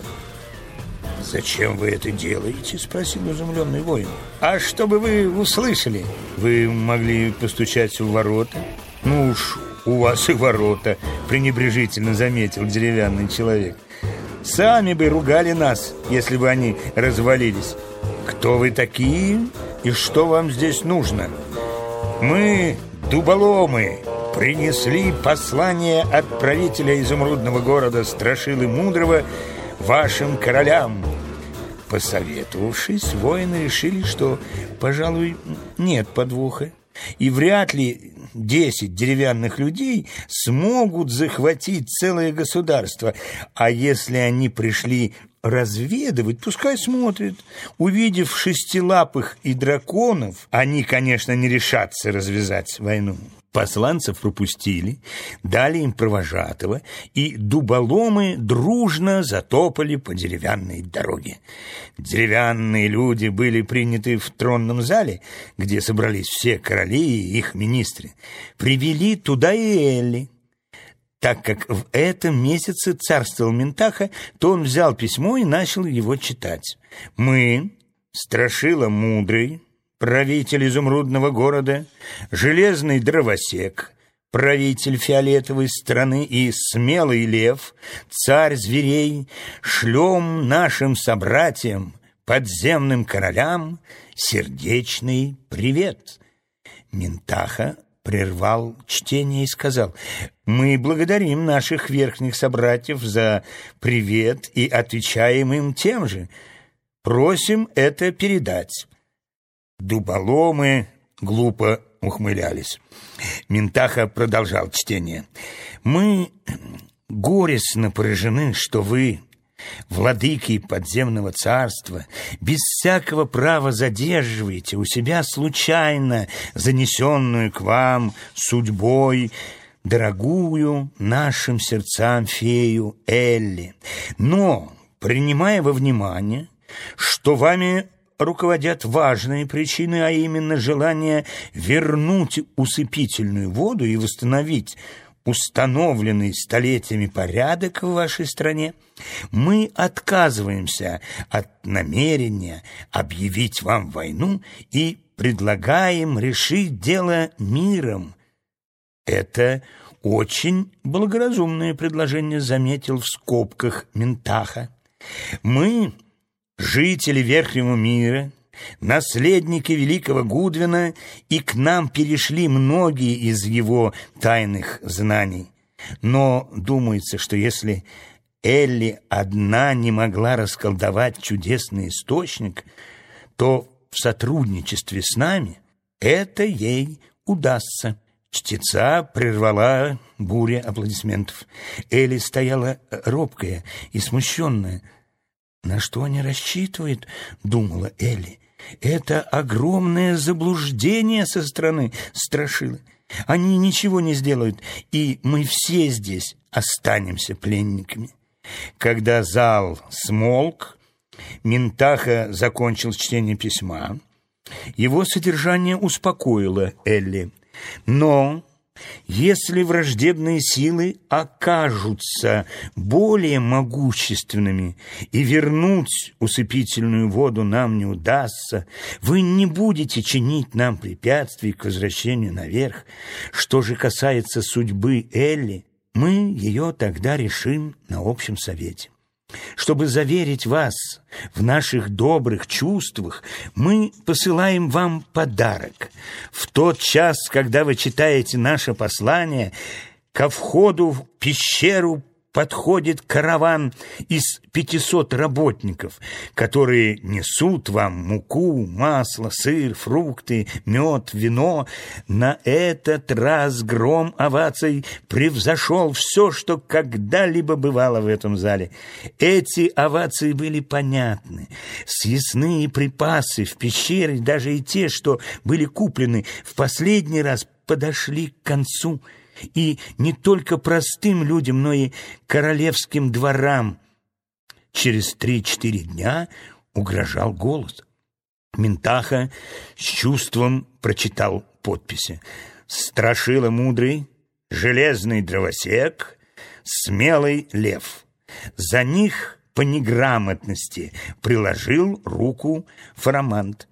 «Зачем вы это делаете?» — спросил изумленный воин. «А чтобы вы услышали. Вы могли постучать в ворота». «Ну уж, у вас и ворота», — пренебрежительно заметил деревянный человек. «Сами бы ругали нас, если бы они развалились. Кто вы такие и что вам здесь нужно?» «Мы, дуболомы, принесли послание от правителя изумрудного города Страшилы Мудрого вашим королям». Посоветовавшись, воины решили, что, пожалуй, нет подвоха, и вряд ли 10 деревянных людей смогут захватить целое государство. А если они пришли разведывать, пускай смотрят. Увидев шестилапых и драконов, они, конечно, не решатся развязать войну. Посланцев пропустили, дали им провожатого, и дуболомы дружно затопали по деревянной дороге. Деревянные люди были приняты в тронном зале, где собрались все короли и их министры. Привели туда и Элли. Так как в этом месяце царствовал Ментаха, то он взял письмо и начал его читать. «Мы, Страшила Мудрый, правитель изумрудного города, железный дровосек, правитель фиолетовой страны и смелый лев, царь зверей, шлем нашим собратьям, подземным королям, сердечный привет». Ментаха прервал чтение и сказал: «Мы благодарим наших верхних собратьев за привет и отвечаем им тем же. Просим это передать». Дуболомы глупо ухмылялись. Ментаха продолжал чтение. «Мы горестно поражены, что вы, владыки подземного царства, без всякого права задерживаете у себя случайно занесенную к вам судьбой дорогую нашим сердцам фею Элли. Но, принимая во внимание, что вами руководят важные причины, а именно желание вернуть усыпительную воду и восстановить установленный столетиями порядок в вашей стране, мы отказываемся от намерения объявить вам войну и предлагаем решить дело миром». «Это очень благоразумное предложение», — заметил в скобках Ментаха. «Мы, жители Верхнего мира, наследники великого Гудвина, и к нам перешли многие из его тайных знаний. Но думается, что если Элли одна не могла расколдовать чудесный источник, то в сотрудничестве с нами это ей удастся». Чтеца прервала буря аплодисментов. Элли стояла робкая и смущенная. «На что они рассчитывают?» — думала Элли. «Это огромное заблуждение со стороны Страшилы. Они ничего не сделают, и мы все здесь останемся пленниками». Когда зал смолк, Ментаха закончил чтение письма. Его содержание успокоило Элли. Но Если враждебные силы окажутся более могущественными и вернуть усыпительную воду нам не удастся, вы не будете чинить нам препятствий к возвращению наверх. Что же касается судьбы Элли, мы ее тогда решим на общем совете. Чтобы заверить вас в наших добрых чувствах, мы посылаем вам подарок. В тот час, когда вы читаете наше послание, ко входу в пещеру подходит караван из 500 работников, которые несут вам муку, масло, сыр, фрукты, мед, вино. На этот раз гром оваций превзошел все, что когда-либо бывало в этом зале. Эти овации были понятны. Съестные припасы в пещере, даже и те, что были куплены в последний раз, подошли к концу. И не только простым людям, но и королевским дворам. Через 3-4 дня угрожал голод. Ментаха с чувством прочитал подписи: «Страшила мудрый, железный дровосек, смелый лев». За них по неграмотности приложил руку Фарамант.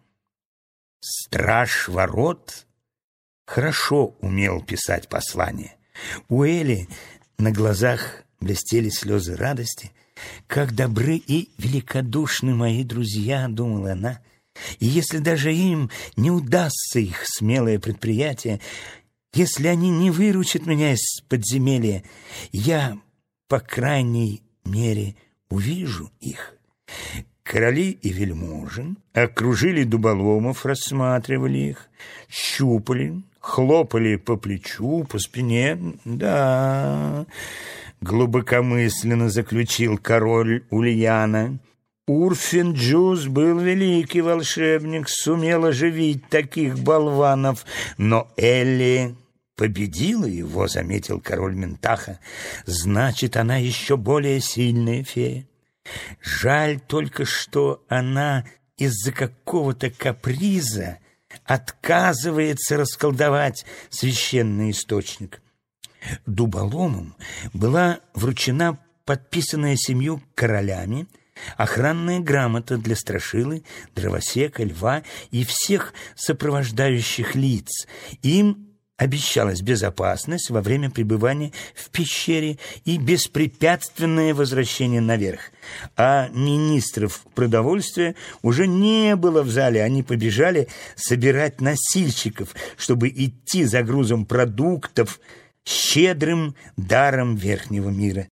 Страж ворот хорошо умел писать послания. У Элли на глазах блестели слезы радости. «Как добры и великодушны мои друзья», — думала она, «и если даже им не удастся их смелое предприятие, если они не выручат меня из подземелья, я, по крайней мере, увижу их». Короли и вельможи окружили дуболомов, рассматривали их, щупали, хлопали по плечу, по спине. «Да», — глубокомысленно заключил король Ульяна, «Урфин Джюс был великий волшебник, сумел оживить таких болванов, но Элли победила его», — заметил король Ментаха. «Значит, она еще более сильная фея. Жаль только, что она из-за какого-то каприза отказывается расколдовать священный источник». Дуболомам была вручена подписанная 7 королями охранная грамота для Страшилы, Дровосека, Льва и всех сопровождающих лиц. Им обещалась безопасность во время пребывания в пещере и беспрепятственное возвращение наверх. А министров продовольствия уже не было в зале. Они побежали собирать носильщиков, чтобы идти за грузом продуктов, щедрым даром верхнего мира.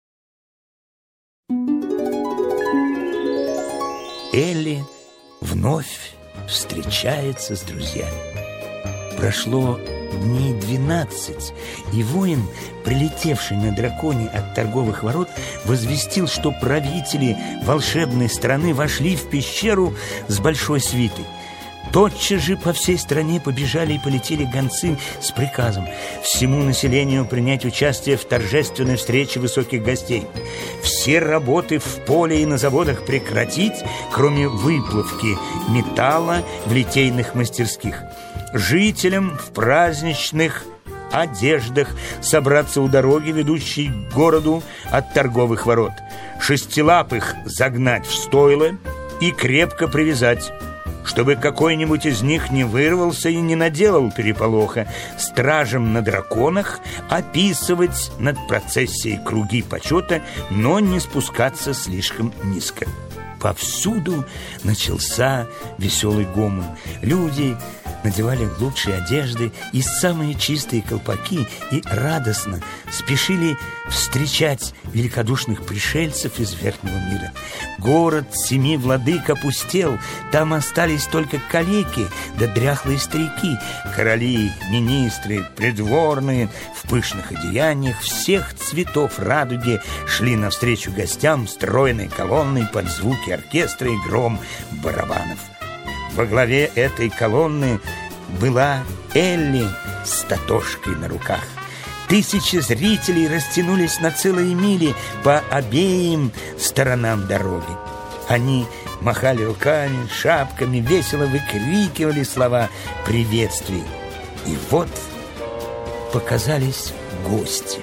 Элли вновь встречается с друзьями. Прошло дней 12, и воин, прилетевший на драконе от торговых ворот, возвестил, что правители волшебной страны вошли в пещеру с большой свитой. Тотчас же по всей стране побежали и полетели гонцы с приказом всему населению принять участие в торжественной встрече высоких гостей. Все работы в поле и на заводах прекратить, кроме выплавки металла в литейных мастерских. Жителям в праздничных одеждах собраться у дороги, ведущей к городу от торговых ворот. Шестилапых загнать в стойло и крепко привязать, чтобы какой-нибудь из них не вырвался и не наделал переполоха. Стражам на драконах описывать над процессией круги почета, но не спускаться слишком низко. Повсюду начался веселый гомон. Люди надевали лучшие одежды и самые чистые колпаки и радостно спешили встречать великодушных пришельцев из верхнего мира. Город 7 владык опустел, там остались только калеки да дряхлые старики. Короли, министры, придворные в пышных одеяниях всех цветов радуги шли навстречу гостям стройной колонной под звуки оркестра и гром барабанов. Во главе этой колонны была Элли с Татошкой на руках. Тысячи зрителей растянулись на целые мили по обеим сторонам дороги. Они махали руками, шапками, весело выкрикивали слова приветствий. И вот показались гости.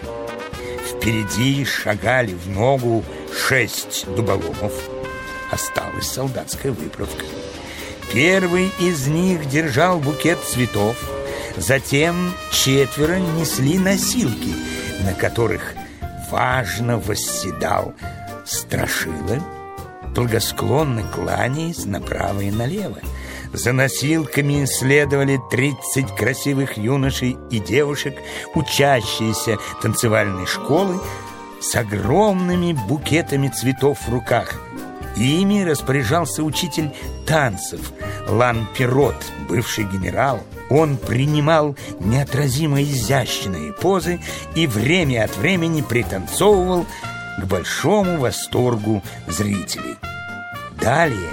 Впереди шагали в ногу 6 дуболомов. Осталась солдатская выправка. Первый из них держал букет цветов. Затем 4 несли носилки, на которых важно восседал Страшила, благосклонно кланяясь направо и налево. За носилками следовали 30 красивых юношей и девушек, учащиеся танцевальной школы, с огромными букетами цветов в руках. Ими распоряжался учитель танцев Лан-Пирот, бывший генерал. Он принимал неотразимо изящные позы и время от времени пританцовывал к большому восторгу зрителей. Далее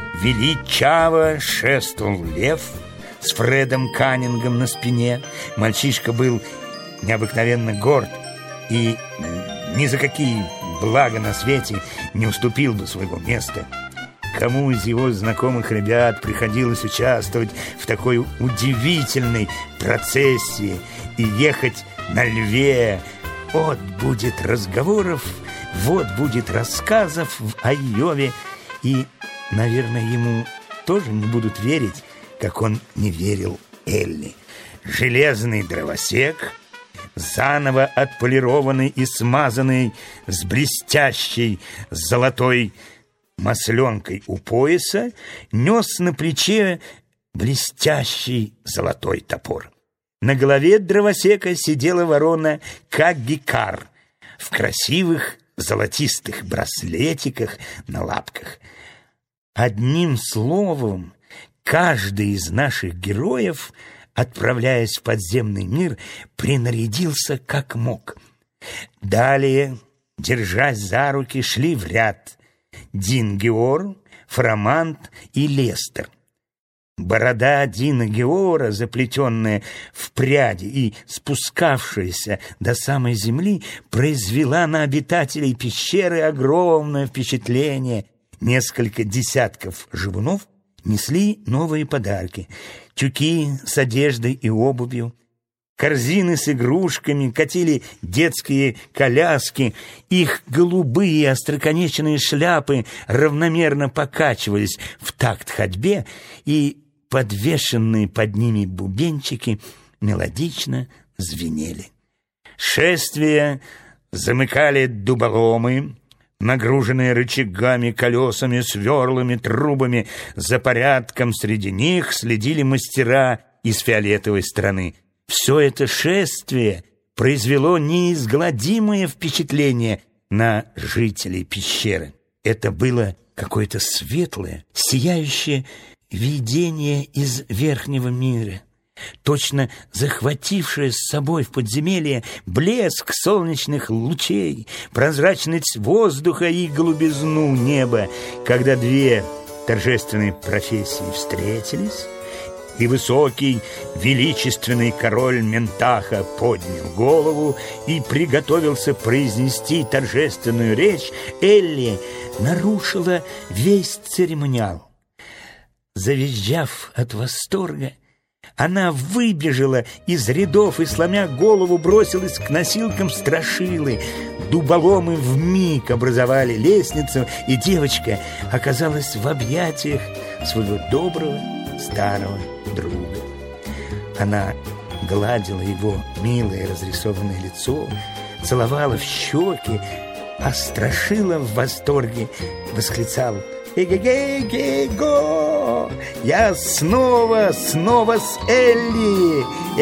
величаво шествовал лев с Фредом Каннингом на спине. Мальчишка был необыкновенно горд и ни за какие блага на свете не уступил бы своего места. Кому из его знакомых ребят приходилось участвовать в такой удивительной процессии и ехать на льве? Вот будет разговоров, вот будет рассказов в Айове, и, наверное, ему тоже не будут верить, как он не верил Элли. Железный дровосек, заново отполированный и смазанный с блестящей золотой масленкой у пояса, нес на плече блестящий золотой топор. На голове дровосека сидела ворона Кагикар в красивых золотистых браслетиках на лапках. Одним словом, каждый из наших героев, отправляясь в подземный мир, принарядился как мог. Далее, держась за руки, шли в ряд Дин-Геор, Фарамант и Лестер. Борода Дина Геора, заплетенная в пряди и спускавшаяся до самой земли, произвела на обитателей пещеры огромное впечатление. Несколько десятков живунов несли новые подарки: тюки с одеждой и обувью, корзины с игрушками, катили детские коляски. Их голубые остроконечные шляпы равномерно покачивались в такт ходьбе, и подвешенные под ними бубенчики мелодично звенели. Шествие замыкали дуболомы, нагруженные рычагами, колесами, сверлами, трубами. За порядком среди них следили мастера из фиолетовой страны. Все это шествие произвело неизгладимое впечатление на жителей пещеры. Это было какое-то светлое, сияющее видение из верхнего мира, точно захватившее с собой в подземелье блеск солнечных лучей, прозрачность воздуха и голубизну неба. Когда две торжественные профессии встретились, и высокий, величественный король Ментаха поднял голову и приготовился произнести торжественную речь, Элли нарушила весь церемониал. Завизжав от восторга, она выбежала из рядов и, сломя голову, бросилась к носилкам Страшилы. Дуболомы вмиг образовали лестницу, и девочка оказалась в объятиях своего доброго старого друга. Она гладила его милое разрисованное лицо, целовала в щеки, а Страшила в восторге восклицала: «Эгегей-гей-го! Я снова с Элли!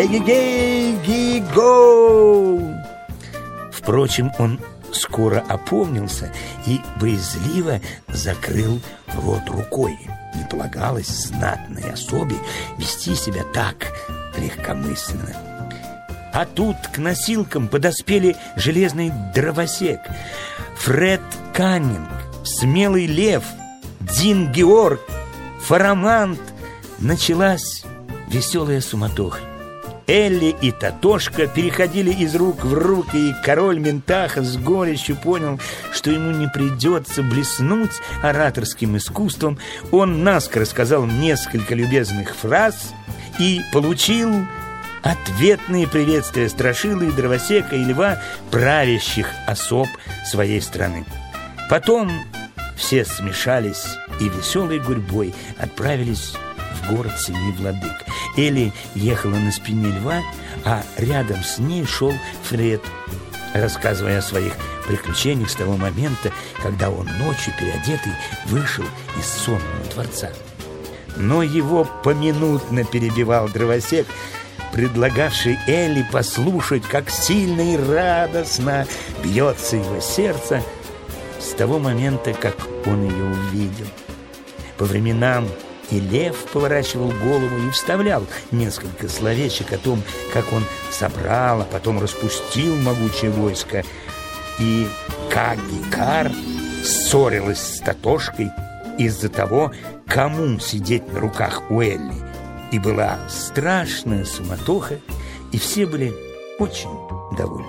Эгегей-гей-го!» Впрочем, он скоро опомнился и боязливо закрыл рот рукой. Не полагалось знатной особе вести себя так легкомысленно. А тут к носилкам подоспели железный дровосек, Фред Каннинг, смелый лев, Дин Георг, Фарамант. Началась веселая суматоха. Элли и Татошка переходили из рук в руки, и король Ментаха с горечью понял, что ему не придется блеснуть ораторским искусством. Он наскоро сказал несколько любезных фраз и получил ответные приветствия страшилы, дровосека и льва, правящих особ своей страны. Потом все смешались и веселой гурьбой отправились в город семи владык. Элли ехала на спине льва, а рядом с ней шел Фред, рассказывая о своих приключениях с того момента, когда он ночью переодетый вышел из сонного дворца. Но его поминутно перебивал дровосек, предлагавший Элли послушать, как сильно и радостно бьется его сердце с того момента, как он ее увидел. По временам и лев поворачивал голову и вставлял несколько словечек о том, как он собрал, а потом распустил могучее войско, и как Гикар ссорилась с Татошкой из-за того, кому сидеть на руках у Элли. И была страшная суматоха, и все были очень довольны.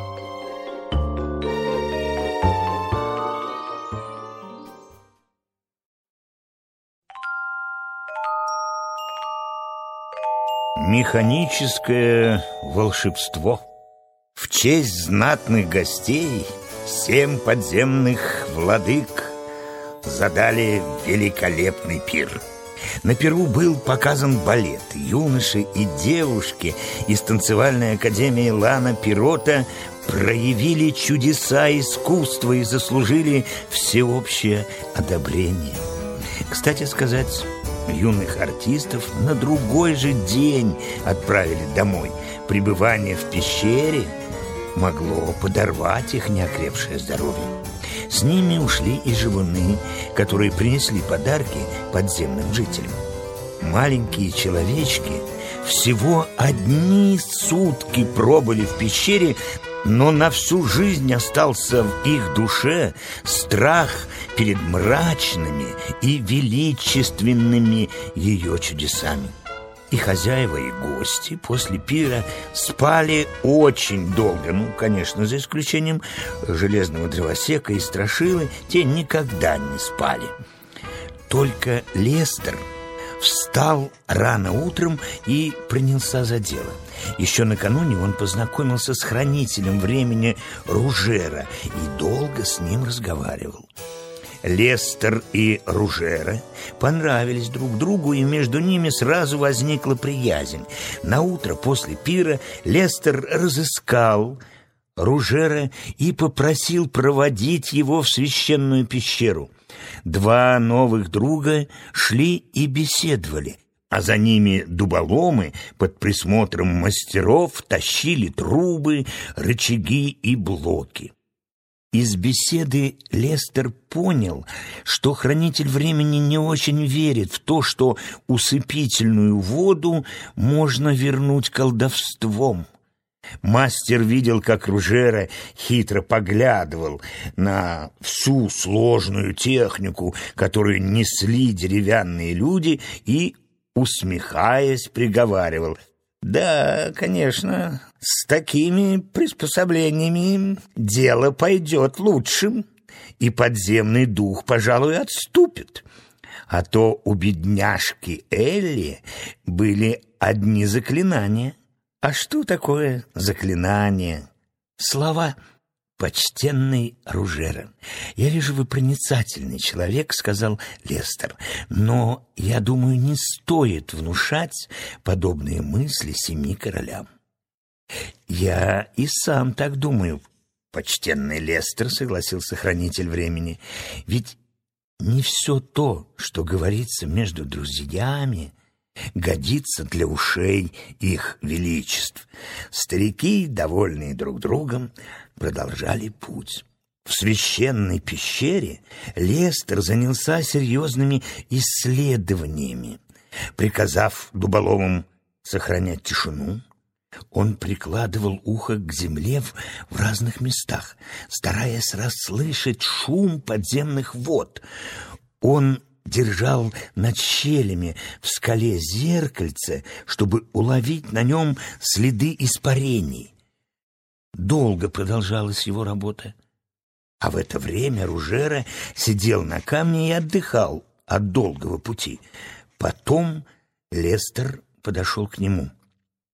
Механическое волшебство. В честь знатных гостей 7 подземных владык задали великолепный пир. На пиру был показан балет. Юноши и девушки из танцевальной академии Лана Пирота проявили чудеса искусства и заслужили всеобщее одобрение. Кстати сказать, юных артистов на другой же день отправили домой. Пребывание в пещере могло подорвать их неокрепшее здоровье. С ними ушли и живуны, которые принесли подарки подземным жителям. Маленькие человечки всего одни сутки пробыли в пещере, но на всю жизнь остался в их душе страх перед мрачными и величественными ее чудесами. И хозяева, и гости после пира спали очень долго. Конечно, за исключением железного дровосека и страшилы, те никогда не спали. Только Лестер встал рано утром и принялся за дело. Еще накануне он познакомился с хранителем времени Ружера и долго с ним разговаривал. Лестер и Ружера понравились друг другу, и между ними сразу возникла приязнь. Наутро после пира Лестер разыскал Ружера и попросил проводить его в священную пещеру. 2 новых друга шли и беседовали, а за ними дуболомы под присмотром мастеров тащили трубы, рычаги и блоки. Из беседы Лестер понял, что хранитель времени не очень верит в то, что усыпительную воду можно вернуть колдовством. Мастер видел, как Ружера хитро поглядывал на всю сложную технику, которую несли деревянные люди, и, усмехаясь, приговаривал: «Да, конечно, с такими приспособлениями дело пойдет лучше, и подземный дух, пожалуй, отступит. А то у бедняжки Элли были одни заклинания». А что такое заклинание? Слова. «Почтенный Ружера, я вижу, вы проницательный человек», — сказал Лестер, «но, я думаю, не стоит внушать подобные мысли 7 королям». «Я и сам так думаю, почтенный Лестер», — согласился хранитель времени, «ведь не все то, что говорится между друзьями, годится для ушей их величеств». Старики, довольные друг другом, продолжали путь. В священной пещере Лестер занялся серьезными исследованиями. Приказав дуболомам сохранять тишину, он прикладывал ухо к земле в разных местах, стараясь расслышать шум подземных вод. Он держал над щелями в скале зеркальце, чтобы уловить на нем следы испарений. Долго продолжалась его работа, а в это время Ружера сидел на камне и отдыхал от долгого пути. Потом Лестер подошел к нему.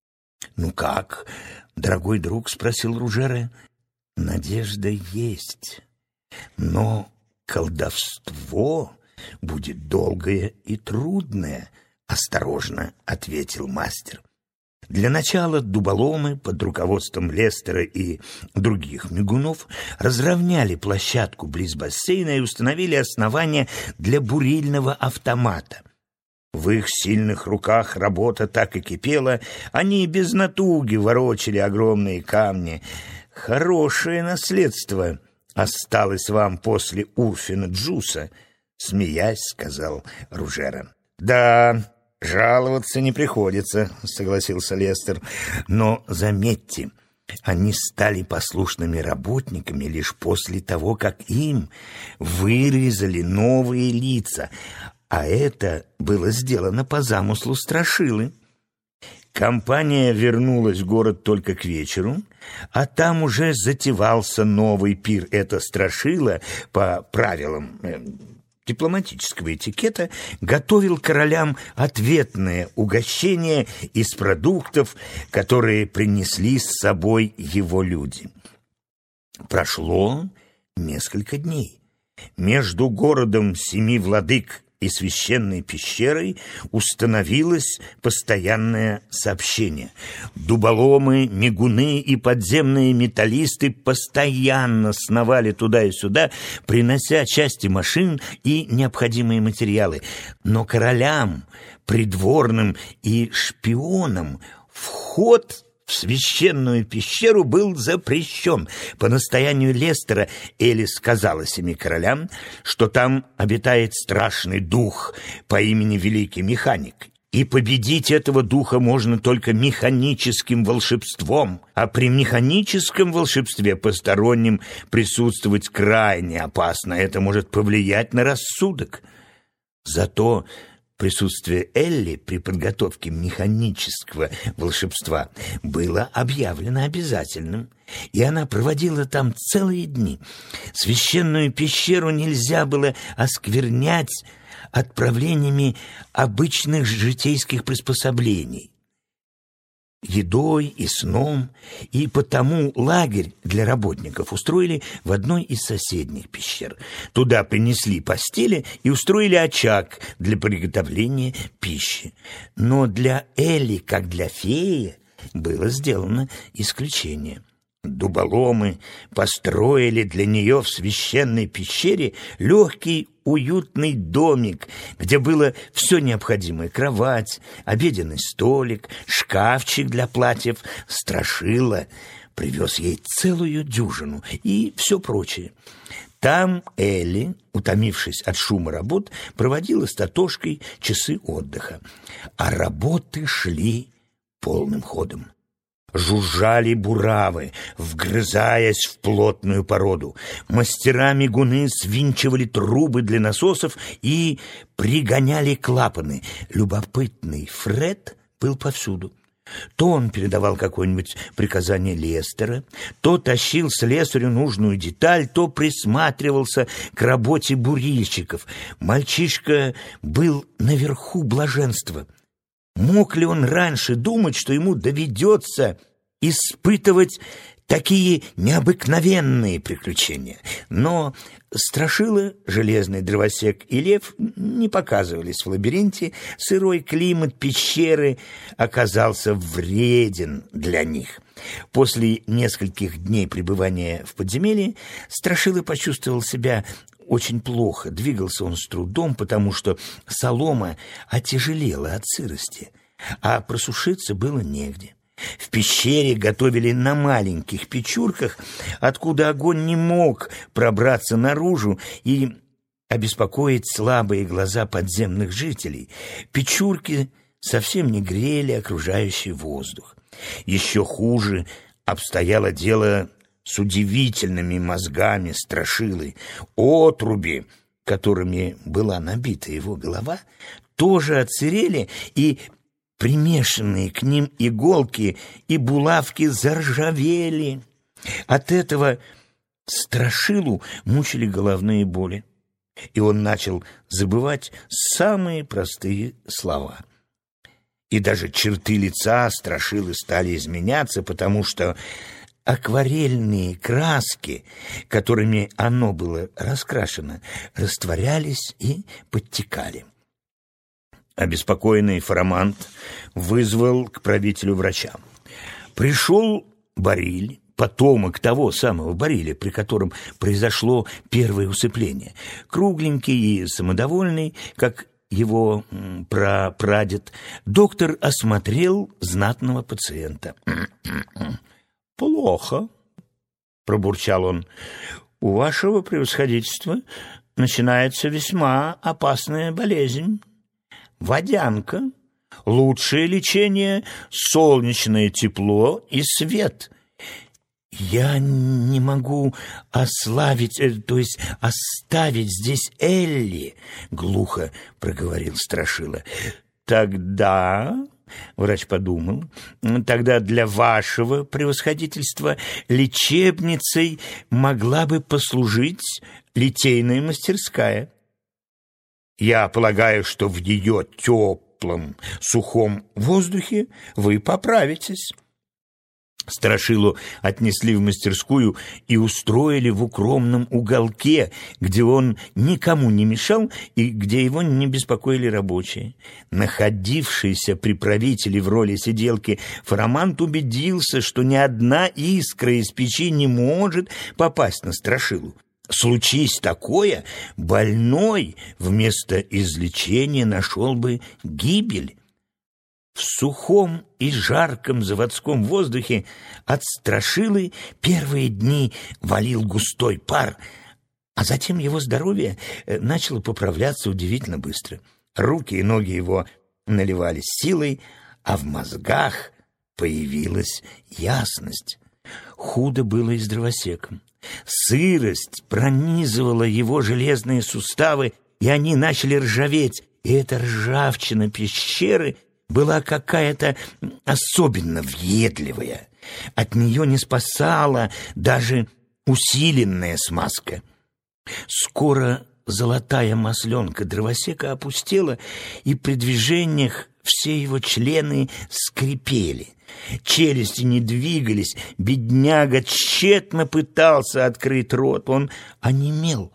«Ну как, дорогой друг?» — спросил Ружера. «Надежда есть, но колдовство будет долгое и трудное», — осторожно ответил мастер. Для начала дуболомы под руководством Лестера и других мигунов разровняли площадку близ бассейна и установили основания для бурильного автомата. В их сильных руках работа так и кипела, они без натуги ворочали огромные камни. «Хорошее наследство осталось вам после Урфина Джуса», — смеясь, сказал Ружера. «Да, жаловаться не приходится», — согласился Лестер. «Но заметьте, они стали послушными работниками лишь после того, как им вырезали новые лица, а это было сделано по замыслу Страшилы. Компания вернулась в город только к вечеру, а там уже затевался новый пир. Это Страшила по правилам дипломатического этикета готовил королям ответное угощение из продуктов, которые принесли с собой его люди. Прошло несколько дней. Между городом семи владык и священной пещерой установилось постоянное сообщение. Дуболомы, мигуны и подземные металлисты постоянно сновали туда и сюда, принося части машин и необходимые материалы. Но королям, придворным и шпионам вход в священную пещеру был запрещен. По настоянию Лестера Элли сказала семи королям, что там обитает страшный дух по имени Великий Механик, и победить этого духа можно только механическим волшебством, а при механическом волшебстве посторонним присутствовать крайне опасно, это может повлиять на рассудок. Зато присутствие Элли при подготовке механического волшебства было объявлено обязательным, и она проводила там целые дни. Священную пещеру нельзя было осквернять отправлениями обычных житейских приспособлений, едой и сном, и потому лагерь для работников устроили в одной из соседних пещер. Туда принесли постели и устроили очаг для приготовления пищи. Но для Элли, как для феи, было сделано исключение. Дуболомы построили для нее в священной пещере легкий уютный домик, где было все необходимое: кровать, обеденный столик, шкафчик для платьев. Страшила привез ей целую дюжину и все прочее. Там Элли, утомившись от шума работ, проводила с Татошкой часы отдыха, а работы шли полным ходом. Жужжали буравы, вгрызаясь в плотную породу. Мастера-мигуны свинчивали трубы для насосов и пригоняли клапаны. Любопытный Фред был повсюду. То он передавал какое-нибудь приказание Лестера, то тащил слесарю нужную деталь, то присматривался к работе бурильщиков. Мальчишка был наверху блаженства. Мог ли он раньше думать, что ему доведется испытывать такие необыкновенные приключения? Но Страшила, Железный Дровосек и Лев не показывались в лабиринте. Сырой климат пещеры оказался вреден для них. После нескольких дней пребывания в подземелье Страшила почувствовал себя очень плохо. Двигался он с трудом, потому что солома отяжелела от сырости, а просушиться было негде. В пещере готовили на маленьких печурках, откуда огонь не мог пробраться наружу и обеспокоить слабые глаза подземных жителей. Печурки совсем не грели окружающий воздух. Еще хуже обстояло дело с удивительными мозгами Страшилы. Отруби, которыми была набита его голова, тоже отсырели, и примешанные к ним иголки и булавки заржавели. От этого Страшилу мучили головные боли, и он начал забывать самые простые слова. и даже черты лица Страшилы стали изменяться, потому что акварельные краски, которыми оно было раскрашено, растворялись и подтекали. Обеспокоенный Фарамант вызвал к правителю врача. Пришел Бориль, потомок того самого Бориля, при котором произошло первое усыпление, кругленький и самодовольный, как его прапрадед. Доктор осмотрел знатного пациента. «Плохо», — пробурчал он. «У вашего превосходительства начинается весьма опасная болезнь. Водянка. Лучшее лечение — солнечное тепло и свет». «Я не могу оставить здесь Элли», — глухо проговорил Страшила. «Тогда...» — врач подумал. «Тогда для вашего превосходительства лечебницей могла бы послужить литейная мастерская. Я полагаю, что в ее теплом, сухом воздухе вы поправитесь». Страшилу отнесли в мастерскую и устроили в укромном уголке, где он никому не мешал и где его не беспокоили рабочие. Находившийся при правителе в роли сиделки Фарамант убедился, что ни одна искра из печи не может попасть на Страшилу. Случись такое, больной вместо излечения нашел бы гибель. В сухом и жарком заводском воздухе от Страшилы первые дни валил густой пар, а затем его здоровье начало поправляться удивительно быстро. Руки и ноги его наливались силой, а в мозгах появилась ясность. Худо было и с дровосеком. Сырость пронизывала его железные суставы, и они начали ржаветь, и эта ржавчина пещеры была какая-то особенно въедливая. От нее не спасала даже усиленная смазка. Скоро золотая масленка дровосека опустела, и при движениях все его члены скрипели. Челюсти не двигались, бедняга тщетно пытался открыть рот, он онемел.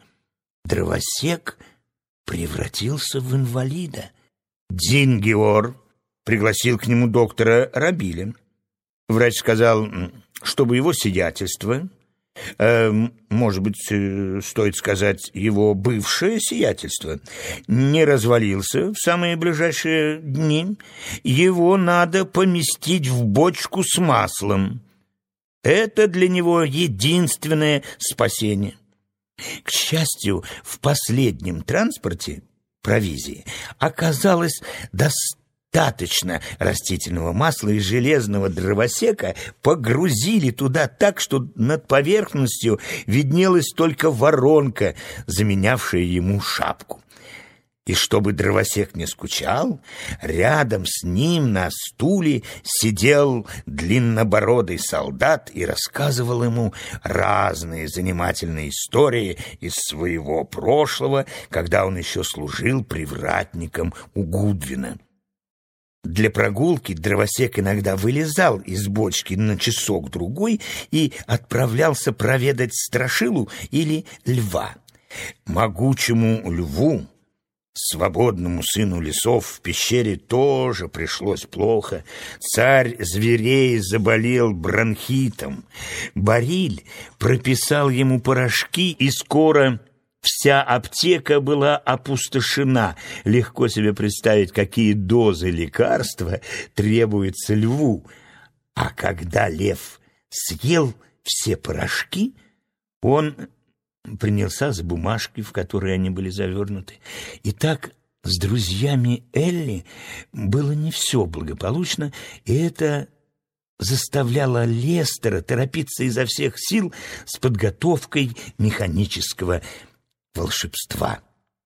Дровосек превратился в инвалида. Дзингиор пригласил к нему доктора Рабиля. Врач сказал, чтобы его сиятельство, может быть, стоит сказать, его бывшее сиятельство, не развалился в самые ближайшие дни, его надо поместить в бочку с маслом. Это для него единственное спасение. К счастью, в последнем транспорте провизии оказалось достаточно растительного масла, и железного дровосека погрузили туда так, что над поверхностью виднелась только воронка, заменявшая ему шапку. И чтобы дровосек не скучал, рядом с ним на стуле сидел длиннобородый солдат и рассказывал ему разные занимательные истории из своего прошлого, когда он еще служил привратником у Гудвина. Для прогулки дровосек иногда вылезал из бочки на часок-другой и отправлялся проведать Страшилу или льва. Могучему льву, свободному сыну лесов, в пещере тоже пришлось плохо. Царь зверей заболел бронхитом. Бориль прописал ему порошки, и скоро вся аптека была опустошена. Легко себе представить, какие дозы лекарства требуются льву. А когда лев съел все порошки, он принялся за бумажки, в которые они были завернуты. И так с друзьями Элли было не все благополучно, и это заставляло Лестера торопиться изо всех сил с подготовкой механического волшебства.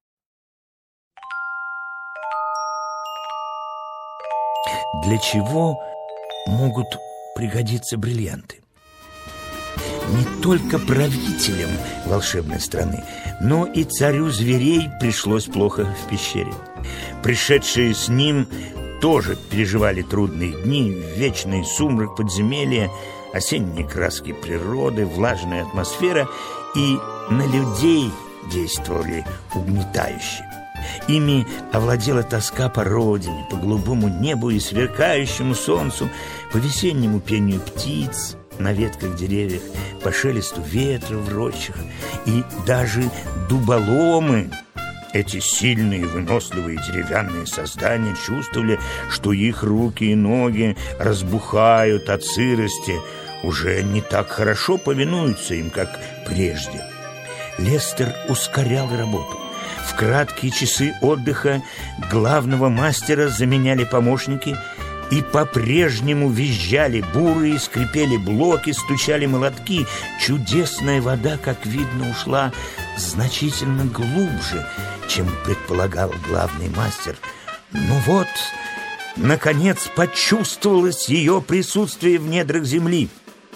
Для чего могут пригодиться бриллианты? Не только правителям волшебной страны, но и царю зверей пришлось плохо в пещере. Пришедшие с ним тоже переживали трудные дни, вечный сумрак подземелья, осенние краски природы, влажная атмосфера, и на людей действовали угнетающе. Ими овладела тоска по родине, по голубому небу и сверкающему солнцу, по весеннему пению птиц на ветках деревьев, по шелесту ветра в рощах. И даже дуболомы, эти сильные, выносливые деревянные создания, чувствовали, что их руки и ноги разбухают от сырости, уже не так хорошо повинуются им, как прежде. Лестер ускорял работу. В краткие часы отдыха главного мастера заменяли помощники, и по-прежнему визжали буры, скрипели блоки, стучали молотки. Чудесная вода, как видно, ушла значительно глубже, чем предполагал главный мастер. Но вот, наконец, почувствовалось ее присутствие в недрах земли.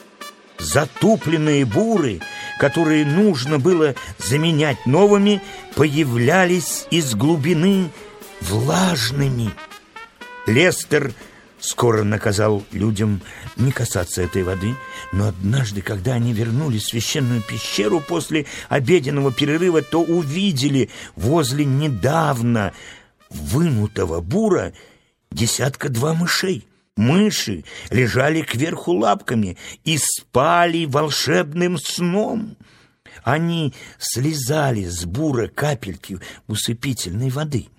Затупленные буры, которые нужно было заменять новыми, появлялись из глубины влажными. Лестер скоро наказал людям не касаться этой воды, но однажды, когда они вернулись в священную пещеру после обеденного перерыва, то увидели возле недавно вынутого бура 2 мышей. Мыши лежали кверху лапками и спали волшебным сном. Они слезали с бура капельки усыпительной воды.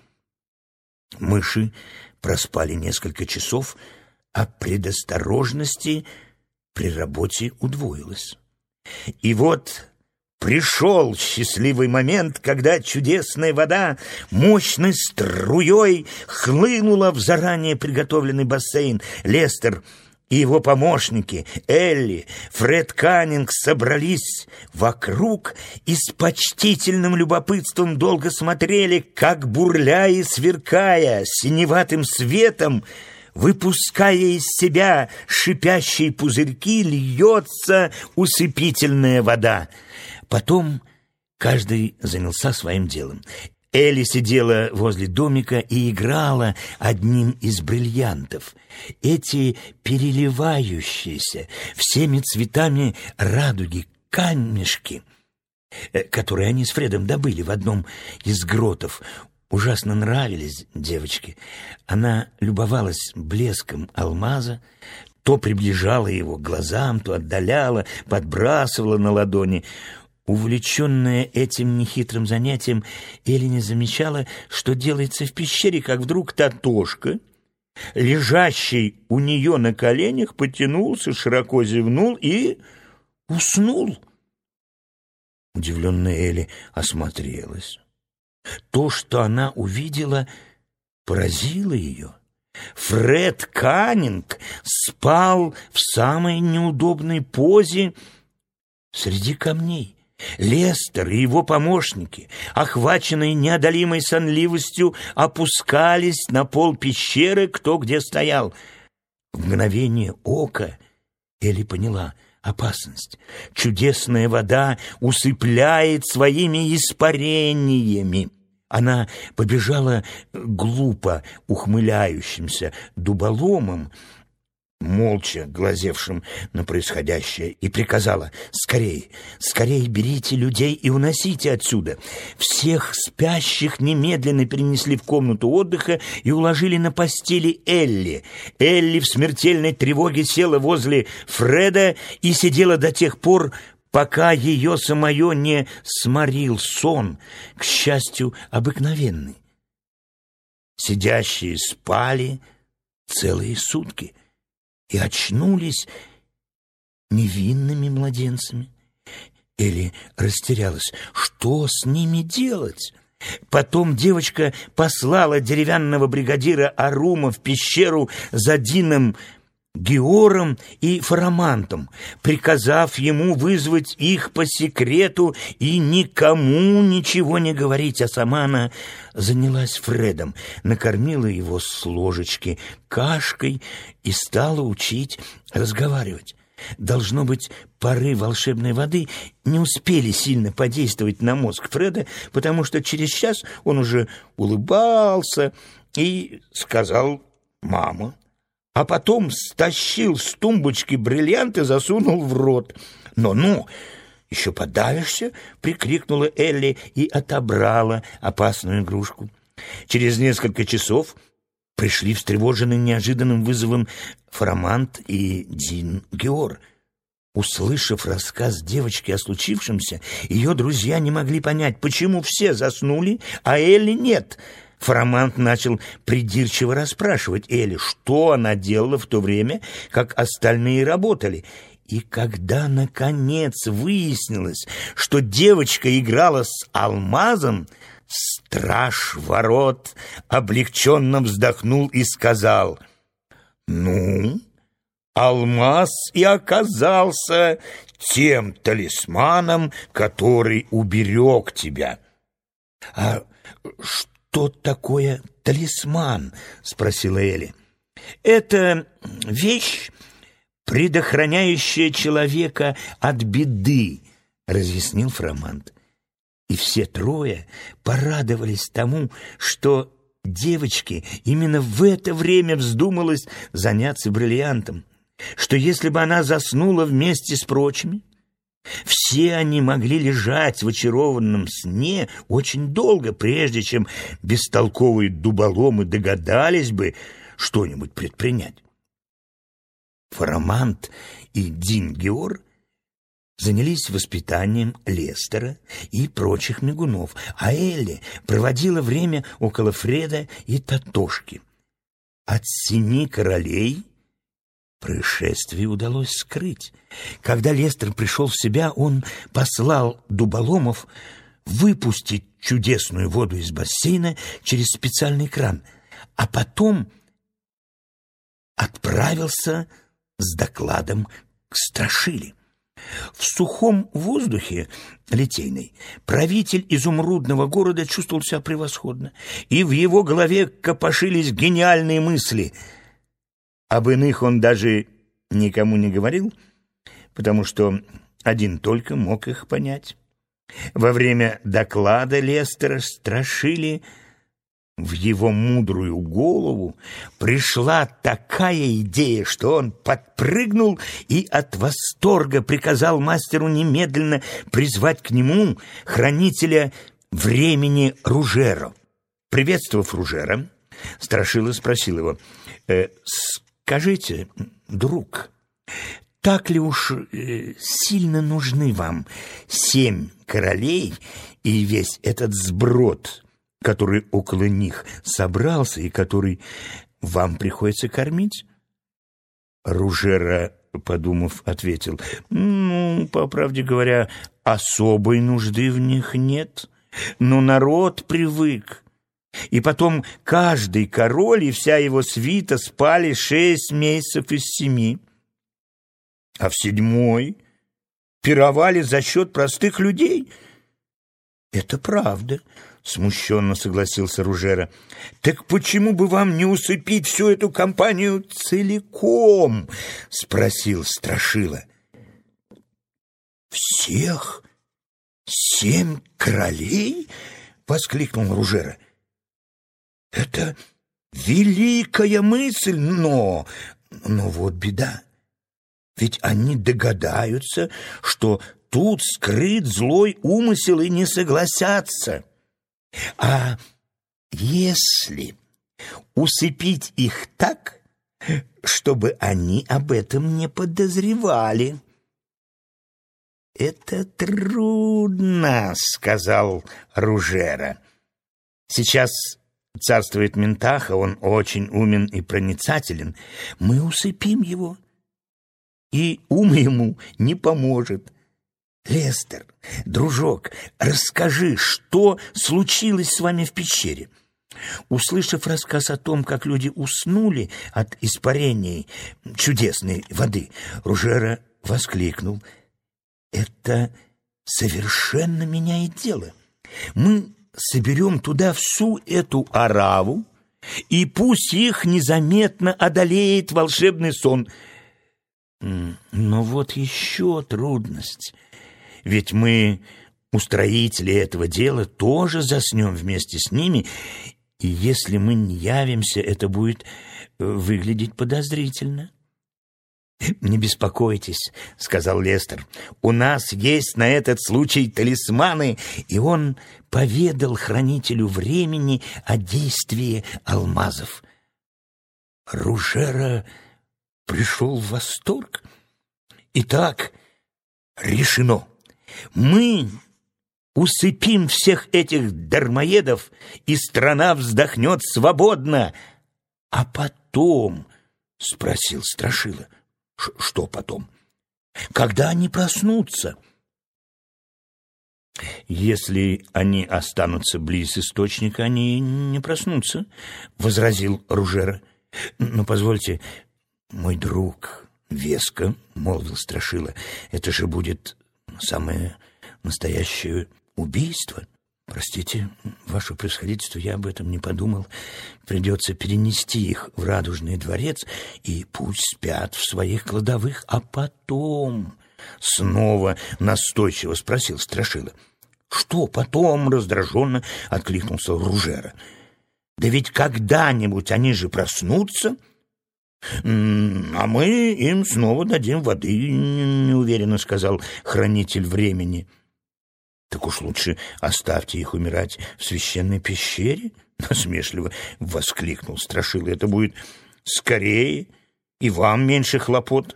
Мыши проспали несколько часов, а предосторожности при работе удвоилось. И вот пришел счастливый момент, когда чудесная вода мощной струей хлынула в заранее приготовленный бассейн. Лестер и его помощники Элли, Фред Каннинг собрались вокруг и с почтительным любопытством долго смотрели, как, бурляя и сверкая синеватым светом, выпуская из себя шипящие пузырьки, льется усыпительная вода. Потом каждый занялся своим делом. Элли сидела возле домика и играла одним из бриллиантов. Эти переливающиеся всеми цветами радуги камешки, которые они с Фредом добыли в одном из гротов, ужасно нравились девочке. Она любовалась блеском алмаза, то приближала его к глазам, то отдаляла, подбрасывала на ладони. Увлеченная этим нехитрым занятием, Элли не замечала, что делается в пещере, как вдруг Татошка, лежащий у нее на коленях, потянулся, широко зевнул и уснул. Удивленная Элли осмотрелась. То, что она увидела, поразило ее. Фред Каннинг спал в самой неудобной позе среди камней. Лестер и его помощники, охваченные неодолимой сонливостью, опускались на пол пещеры, кто где стоял. В мгновение ока Элли поняла опасность. Чудесная вода усыпляет своими испарениями. Она побежала глупо ухмыляющимся дуболомом, молча глазевшим на происходящее, и приказала: «Скорей, скорей берите людей и уносите отсюда». Всех спящих немедленно перенесли в комнату отдыха и уложили на постели Элли. Элли в смертельной тревоге села возле Фреда и сидела до тех пор, пока ее самое не сморил сон, к счастью, обыкновенный. Сидящие спали целые сутки и очнулись невинными младенцами. Элли растерялась. Что с ними делать? Потом девочка послала деревянного бригадира Арума в пещеру за Дином Геором и Фарамантом, приказав ему вызвать их по секрету и никому ничего не говорить, а сама она занялась Фредом, накормила его с ложечки кашкой и стала учить разговаривать. Должно быть, пары волшебной воды не успели сильно подействовать на мозг Фреда, потому что через час он уже улыбался и сказал мама, а потом стащил с тумбочки бриллиант и засунул в рот. «Ну, еще подавишься!» — прикрикнула Элли и отобрала опасную игрушку. Через несколько часов пришли встревоженные неожиданным вызовом Фарамант и Дин Геор. Услышав рассказ девочки о случившемся, ее друзья не могли понять, почему все заснули, а Элли нет. Фарамант начал придирчиво расспрашивать Элли, что она делала в то время, как остальные работали. И когда, наконец, выяснилось, что девочка играла с алмазом, страж ворот облегченно вздохнул и сказал: «Ну, алмаз и оказался тем талисманом, который уберег тебя». «А что такое талисман?» — спросила Элли. «Это вещь, предохраняющая человека от беды», — разъяснил Фарамант. И все трое порадовались тому, что девочке именно в это время вздумалось заняться бриллиантом, что если бы она заснула вместе с прочими, все они могли лежать в очарованном сне очень долго, прежде чем бестолковые дуболомы догадались бы что-нибудь предпринять. Фарамант и Дин Геор занялись воспитанием Лестера и прочих мигунов, а Элли проводила время около Фреда и Татошки. От 7 королей происшествие удалось скрыть. Когда Лестер пришел в себя, он послал дуболомов выпустить чудесную воду из бассейна через специальный кран, а потом отправился с докладом к Страшиле. В сухом воздухе Литейной правитель изумрудного города чувствовал себя превосходно, и в его голове копошились гениальные мысли. Об иных он даже никому не говорил, потому что один только мог их понять. Во время доклада Лестера Страшиле в его мудрую голову пришла такая идея, что он подпрыгнул и от восторга приказал мастеру немедленно призвать к нему хранителя времени Ружера. Приветствовав Ружера, Страшила спросил его: «Скажите, друг, так ли уж сильно нужны вам 7 королей и весь этот сброд, который около них собрался и который вам приходится кормить?» Ружера, подумав, ответил: по правде говоря, особой нужды в них нет, но народ привык. И потом каждый король и вся его свита спали 6 месяцев из 7, а в 7-й пировали за счет простых людей. «Это правда», — смущенно согласился Ружера. «Так почему бы вам не усыпить всю эту компанию целиком?» — спросил Страшила. «Всех 7 королей?» — воскликнул Ружера. «Это великая мысль, но вот беда. Ведь они догадаются, что тут скрыт злой умысел, и не согласятся. А если усыпить их так, чтобы они об этом не подозревали?» «Это трудно», — сказал Ружера. «Сейчас царствует Ментаха, он очень умен и проницателен. Мы усыпим его, и ум ему не поможет. Лестер, дружок, расскажи, что случилось с вами в пещере?» Услышав рассказ о том, как люди уснули от испарений чудесной воды, Ружера воскликнул: «Это совершенно меняет дело. Мы соберем туда всю эту ораву, и пусть их незаметно одолеет волшебный сон». Но вот еще трудность. Ведь мы, устроители этого дела, тоже заснем вместе с ними, И если мы не явимся, это будет выглядеть подозрительно. «Не беспокойтесь», — сказал Лестер, — «у нас есть на этот случай талисманы». И он поведал хранителю времени о действии алмазов. Ружера пришел в восторг. «Итак, решено. Мы усыпим всех этих дармоедов, и страна вздохнет свободно». «А потом?» — спросил Страшила. «Что потом?» «Когда они проснутся?» «Если они останутся близ источника, они не проснутся», — возразил Ружера. «Но позвольте, мой друг», — веско молвил Страшила, — «это же будет самое настоящее убийство». «Простите, ваше превосходительство, я об этом не подумал. Придется перенести их в Радужный дворец, и пусть спят в своих кладовых, а потом...» Снова настойчиво спросил Страшила. «Что потом?» — раздраженно откликнулся Ружера. «Да ведь когда-нибудь они же проснутся, а мы им снова дадим воды», — неуверенно сказал хранитель времени. «Так уж лучше оставьте их умирать в священной пещере», — насмешливо воскликнул Страшила. «Это будет скорее, и вам меньше хлопот».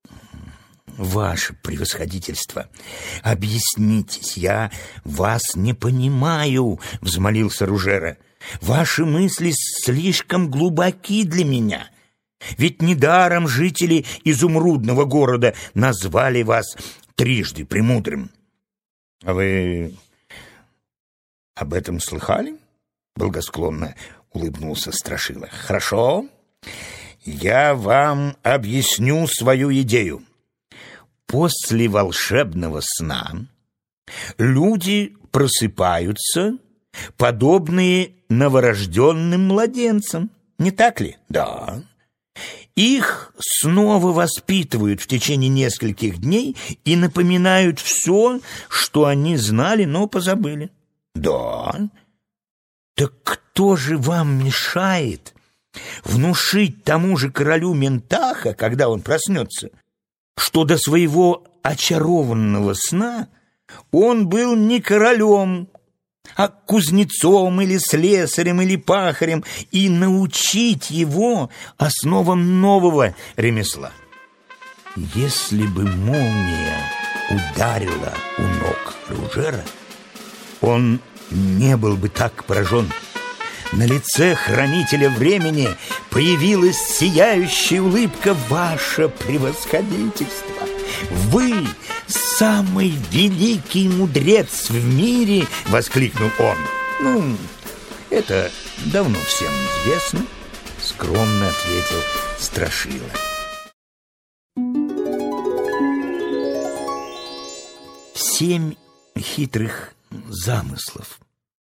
«Ваше превосходительство, объяснитесь, я вас не понимаю», — взмолился Ружера. «Ваши мысли слишком глубоки для меня. Ведь недаром жители изумрудного города назвали вас трижды премудрым». «А вы об этом слыхали?» — благосклонно улыбнулся Страшила. «Хорошо, я вам объясню свою идею. После волшебного сна люди просыпаются, подобные новорожденным младенцам, не так ли?» «Да». Их снова воспитывают в течение нескольких дней и напоминают все, что они знали, но позабыли. «Да». «Так кто же вам мешает внушить тому же королю Ментаха, когда он проснется, что до своего очарованного сна он был не королем, а кузнецом или слесарем или пахарем, и научить его основам нового ремесла?» Если бы молния ударила у ног Ружера, он не был бы так поражен. На лице хранителя времени появилась сияющая улыбка. «Ваше превосходительство! Вы самый великий мудрец в мире!» — воскликнул он. «Ну, это давно всем известно», — скромно ответил Страшила. Семь хитрых замыслов.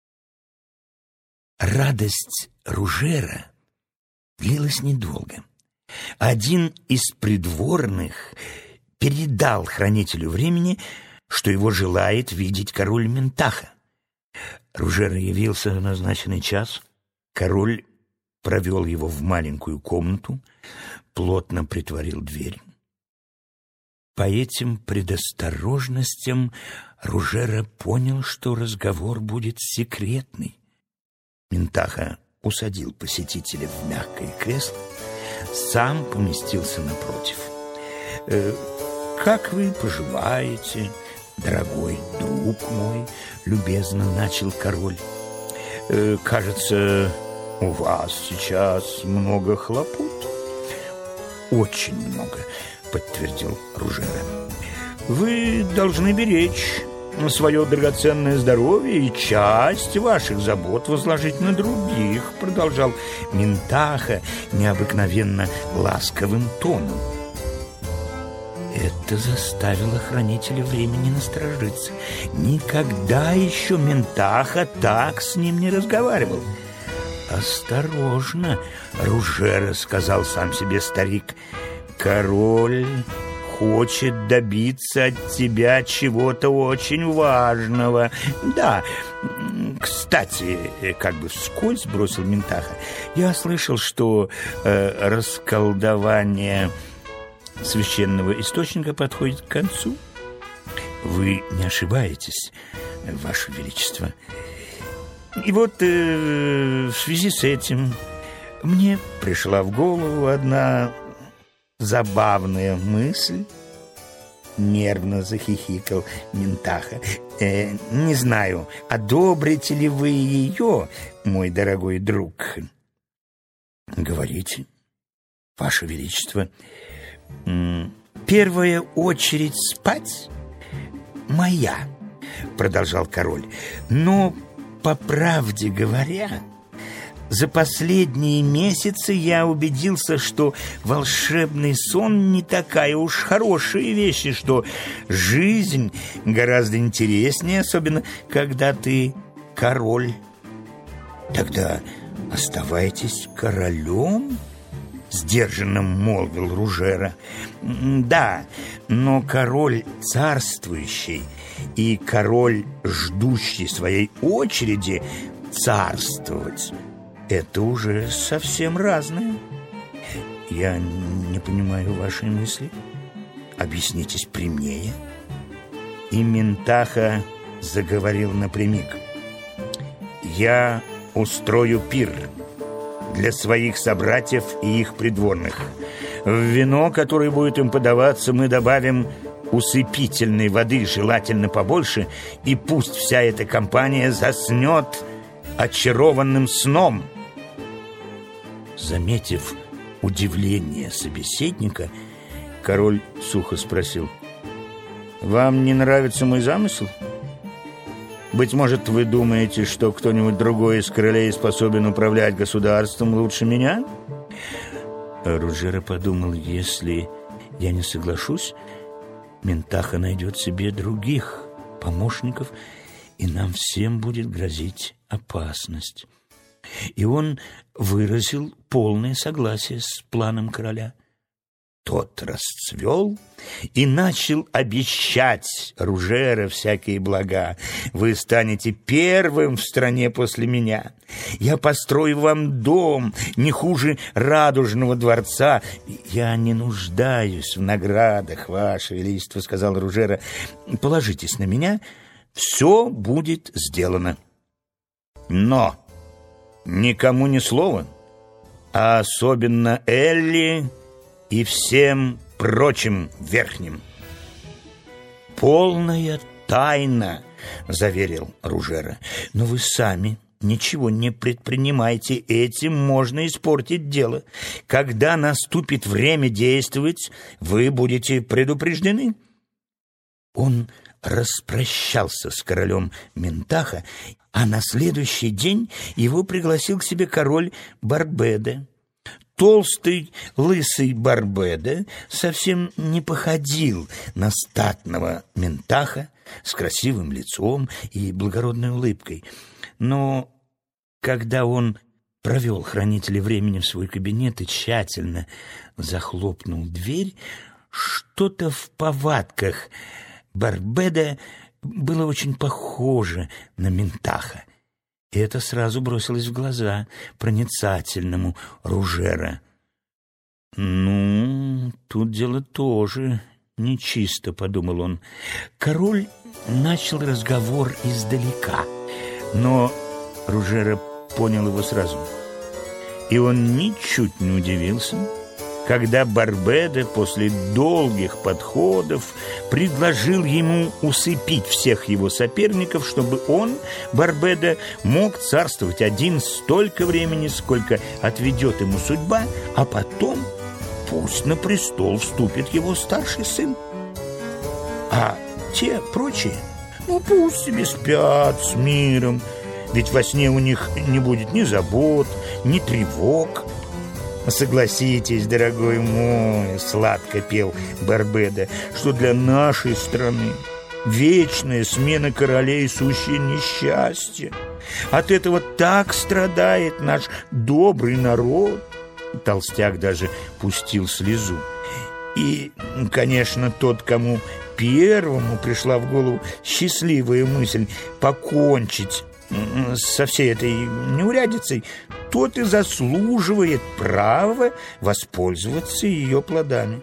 Радость Ружера длилась недолго. Один из придворных передал хранителю времени, что его желает видеть король Ментаха. Ружера явился в назначенный час. Король провел его в маленькую комнату, плотно притворил дверь. По этим предосторожностям Ружера понял, что разговор будет секретный. Ментаха усадил посетителя в мягкое кресло, сам поместился напротив. «Как вы поживаете, дорогой друг мой?» — любезно начал король. «Кажется, у вас сейчас много хлопот». «Очень много», — подтвердил Ружера. «Вы должны беречь свое драгоценное здоровье и часть ваших забот возложить на других», — продолжал Ментаха необыкновенно ласковым тоном. Это заставило хранителя времени насторожиться. Никогда еще Ментаха так с ним не разговаривал. «Осторожно, Ружера», — сказал сам себе старик, — «король хочет добиться от тебя чего-то очень важного. Да, кстати, как бы вскользь бросил Минтаха, я слышал, что расколдование священного источника подходит к концу. Вы не ошибаетесь, Ваше Величество. И вот в связи с этим мне пришла в голову одна забавная мысль. Нервно захихикал Минтаха. Не знаю, одобрите ли вы ее, мой дорогой друг? Говорите, Ваше Величество. Первая очередь спать моя, продолжал король. Но, по правде говоря, за последние месяцы я убедился, что волшебный сон не такая уж хорошая вещь, и что жизнь гораздо интереснее, особенно когда ты король. Тогда оставайтесь королем, сдержанно молвил Ружера. Да, но король царствующий и король, ждущий своей очереди царствовать, это уже совсем разное. Я не понимаю вашей мысли. Объяснитесь прямее. И Минтаха заговорил напрямик. Я устрою пир для своих собратьев и их придворных. В вино, которое будет им подаваться, мы добавим усыпительной воды, желательно побольше, и пусть вся эта компания заснет очарованным сном. Заметив удивление собеседника, король сухо спросил: «Вам не нравится мой замысел? Быть может, вы думаете, что кто-нибудь другой из королей способен управлять государством лучше меня?» Ружера подумал: если я не соглашусь, Минтаха найдет себе других помощников, и нам всем будет грозить опасность. И он выразил полное согласие с планом короля. Тот расцвел и начал обещать Ружера всякие блага. «Вы станете первым в стране после меня. Я построю вам дом не хуже Радужного дворца». «Я не нуждаюсь в наградах, Ваше Величество», — сказал Ружера. «Положитесь на меня, все будет сделано. Но никому ни слова, а особенно Элли и всем прочим верхним». «Полная тайна», — заверил Ружера. «Но вы сами ничего не предпринимайте, этим можно испортить дело. Когда наступит время действовать, вы будете предупреждены». Он распрощался с королем Минтаха, а на следующий день его пригласил к себе король Барбеда. Толстый, лысый Барбеда совсем не походил на статного Минтаха с красивым лицом и благородной улыбкой. Но когда он провел хранителя времени в свой кабинет и тщательно захлопнул дверь, что-то в повадках Барбеда было очень похоже на Минтаха. И это сразу бросилось в глаза проницательному Ружера. «Ну, тут дело тоже нечисто», — подумал он. Король начал разговор издалека, но Ружера понял его сразу. И он ничуть не удивился, когда Барбеда после долгих подходов предложил ему усыпить всех его соперников, чтобы он, Барбеда, мог царствовать один столько времени, сколько отведет ему судьба, а потом пусть на престол вступит его старший сын. А те прочие, пусть себе спят с миром, ведь во сне у них не будет ни забот, ни тревог. «Согласитесь, дорогой мой, — сладко пел Барбеда, — что для нашей страны вечная смена королей — сущее несчастье. От этого так страдает наш добрый народ». Толстяк даже пустил слезу. И, конечно, тот, кому первому пришла в голову счастливая мысль покончить со всей этой неурядицей, тот и заслуживает права воспользоваться ее плодами.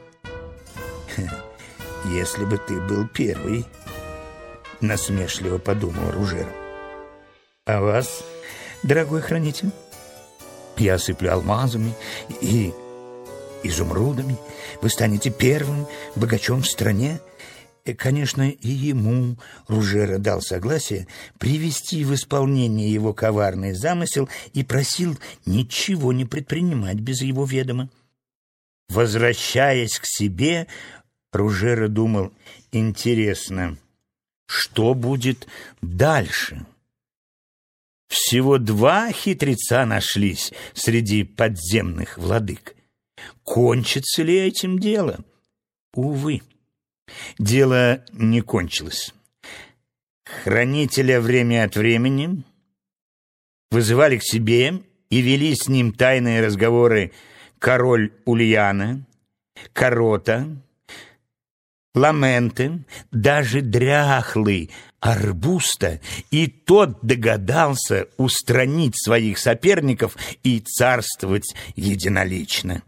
«Если бы ты был первый», — насмешливо подумал Ружера. «А вас, дорогой хранитель, я осыплю алмазами и изумрудами. Вы станете первым богачом в стране». Конечно, и ему Ружера дал согласие привести в исполнение его коварный замысел и просил ничего не предпринимать без его ведома. Возвращаясь к себе, Ружера думал: интересно, что будет дальше? Всего 2 хитреца нашлись среди подземных владык. Кончится ли этим дело? Увы, дело не кончилось. Хранителя время от времени вызывали к себе и вели с ним тайные разговоры король Ульяна, Корота, Ламенте, даже дряхлый Арбуста, и тот догадался устранить своих соперников и царствовать единолично.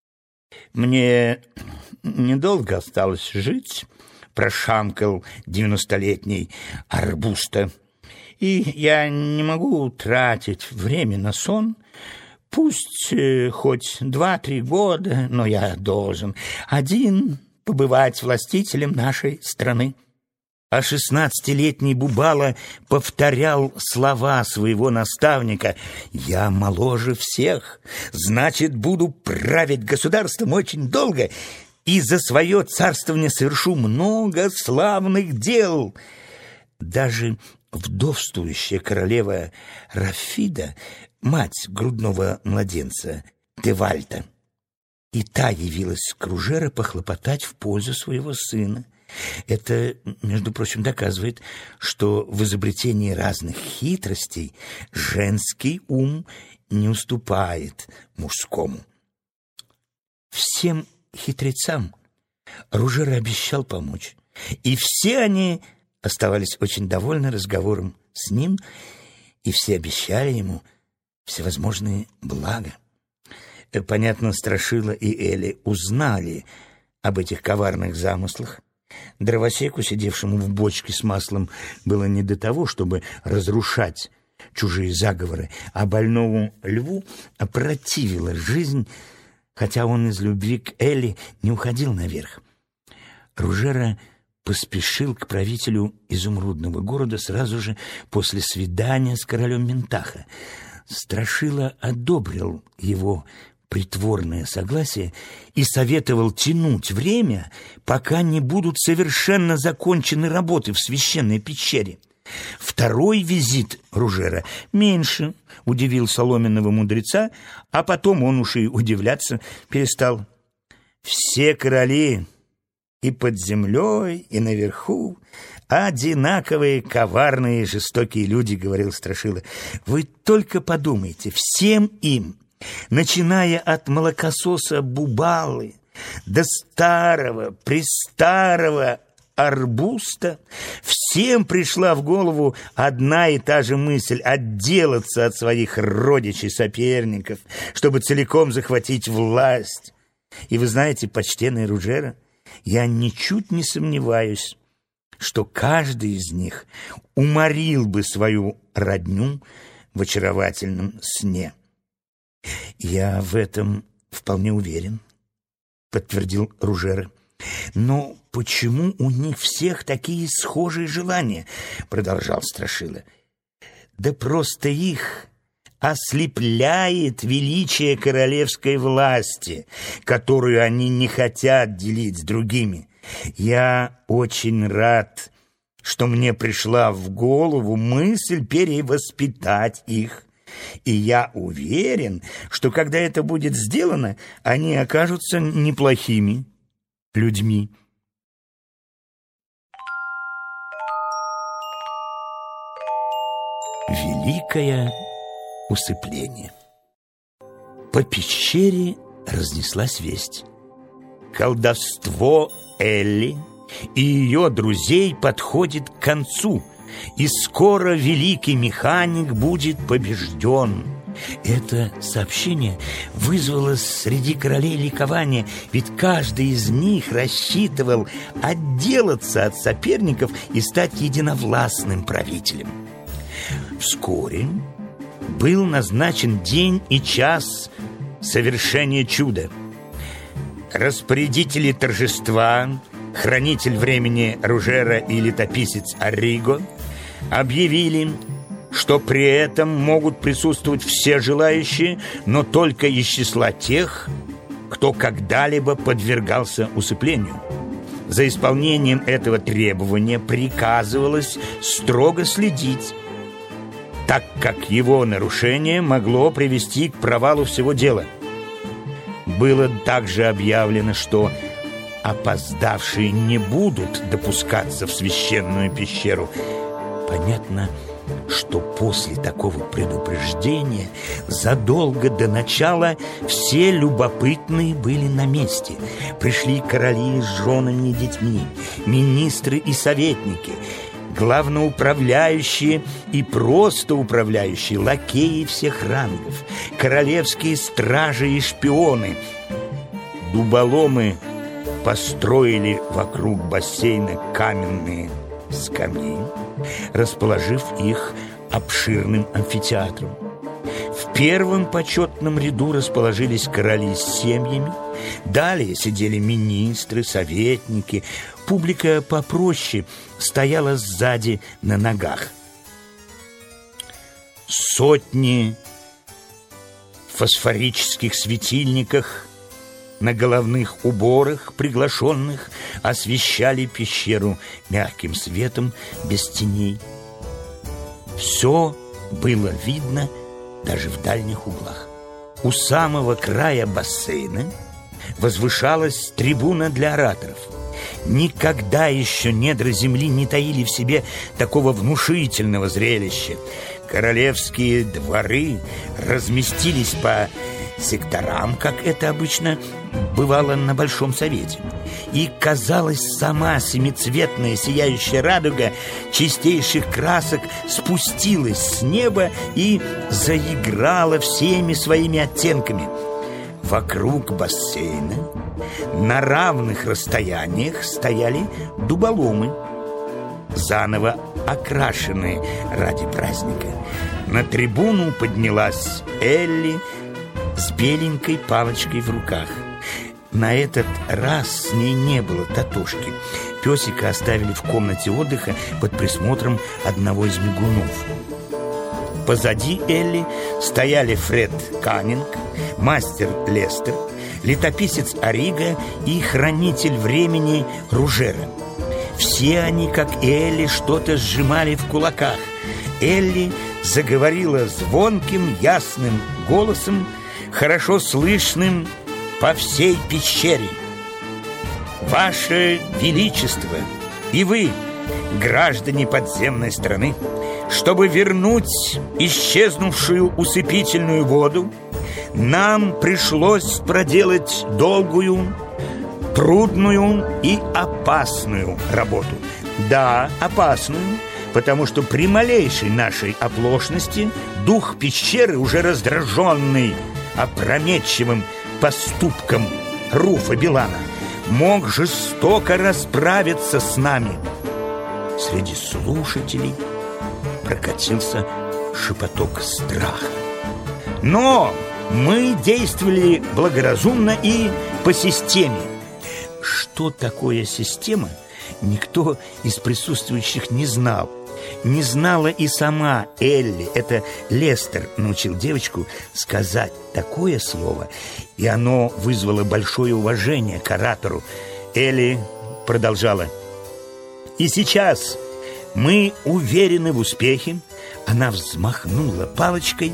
«Мне недолго осталось жить», — прошамкал 90-летний Арбуста, «и я не могу тратить время на сон. Пусть хоть 2-3 года, но я должен один побывать властителем нашей страны». А 16-летний Бубала повторял слова своего наставника: «Я моложе всех, значит, буду править государством очень долго и за свое царствование совершу много славных дел». Даже вдовствующая королева Рафида, мать грудного младенца Тевальта, и та явилась к Ружера похлопотать в пользу своего сына. Это, между прочим, доказывает, что в изобретении разных хитростей женский ум не уступает мужскому. Всем хитрецам Ружера обещал помочь, и все они оставались очень довольны разговором с ним, и все обещали ему всевозможные блага. Понятно, Страшила и Эли узнали об этих коварных замыслах. Дровосеку, сидевшему в бочке с маслом, было не до того, чтобы разрушать чужие заговоры, а больному льву опротивила жизнь, хотя он из любви к Элли не уходил наверх. Ружера поспешил к правителю изумрудного города сразу же после свидания с королем Ментаха. Страшила одобрил его притворное согласие и советовал тянуть время, пока не будут совершенно закончены работы в священной пещере. Второй визит Ружера меньше удивил соломенного мудреца, а потом он уж и удивляться перестал. «Все короли и под землей, и наверху одинаковые коварные и жестокие люди», — говорил Страшила. «Вы только подумайте, всем им, начиная от молокососа Бубалы до старого-престарого Арбуста, всем пришла в голову одна и та же мысль — отделаться от своих родичей-соперников, чтобы целиком захватить власть. И вы знаете, почтенный Ружера, я ничуть не сомневаюсь, что каждый из них уморил бы свою родню в очаровательном сне». «Я в этом вполне уверен», — подтвердил Ружера. «Но почему у них всех такие схожие желания?» — продолжал Страшила. «Да просто их ослепляет величие королевской власти, которую они не хотят делить с другими. Я очень рад, что мне пришла в голову мысль перевоспитать их. И я уверен, что когда это будет сделано, они окажутся неплохими людьми». Великое усыпление. По пещере разнеслась весть. Колдовство Элли и ее друзей подходит к концу, и скоро великий механик будет побежден. Это сообщение вызвало среди королей ликование, ведь каждый из них рассчитывал отделаться от соперников и стать единовластным правителем. Вскоре был назначен день и час совершения чуда. Распорядители торжества, хранитель времени Ружера и летописец Арриго объявили, что при этом могут присутствовать все желающие, но только из числа тех, кто когда-либо подвергался усыплению. За исполнением этого требования приказывалось строго следить, так как его нарушение могло привести к провалу всего дела. Было также объявлено, что опоздавшие не будут допускаться в священную пещеру. Понятно, что после такого предупреждения задолго до начала все любопытные были на месте. Пришли короли с женами и детьми, министры и советники, главноуправляющие и просто управляющие, лакеи всех рангов, королевские стражи и шпионы. Дуболомы построили вокруг бассейна каменные скамьи, расположив их обширным амфитеатром. В первом почетном ряду расположились короли с семьями, далее сидели министры, советники. Публика попроще стояла сзади на ногах. Сотни фосфорических светильниках на головных уборах приглашенных освещали пещеру мягким светом, без теней. Все было видно даже в дальних углах. У самого края бассейна возвышалась трибуна для ораторов. Никогда еще недра земли не таили в себе такого внушительного зрелища. Королевские дворы разместились по секторам, как это обычно бывало на Большом Совете. И, казалось, сама семицветная сияющая радуга чистейших красок спустилась с неба и заиграла всеми своими оттенками. Вокруг бассейна на равных расстояниях стояли дуболомы, заново окрашенные ради праздника. На трибуну поднялась Элли с беленькой палочкой в руках. На этот раз с ней не было Татошки. Песика оставили в комнате отдыха под присмотром одного из мигунов. Позади Элли стояли Фред Каннинг, мастер Лестер, летописец Арриго и хранитель времени Ружера. Все они, как и Элли, что-то сжимали в кулаках. Элли заговорила звонким, ясным голосом, хорошо слышным по всей пещере. «Ваше Величество и вы, граждане подземной страны, чтобы вернуть исчезнувшую усыпительную воду, нам пришлось проделать долгую, трудную и опасную работу. Да, опасную, потому что при малейшей нашей оплошности дух пещеры, уже раздраженный опрометчивым поступком Руфа Билана, мог жестоко расправиться с нами». Среди слушателей прокатился шепоток страха. Но мы действовали благоразумно и по системе. Что такое система, никто из присутствующих не знал. Не знала и сама Элли. Это Лестер научил девочку сказать такое слово, и оно вызвало большое уважение к оратору. Элли продолжала: «И сейчас мы уверены в успехе». Она взмахнула палочкой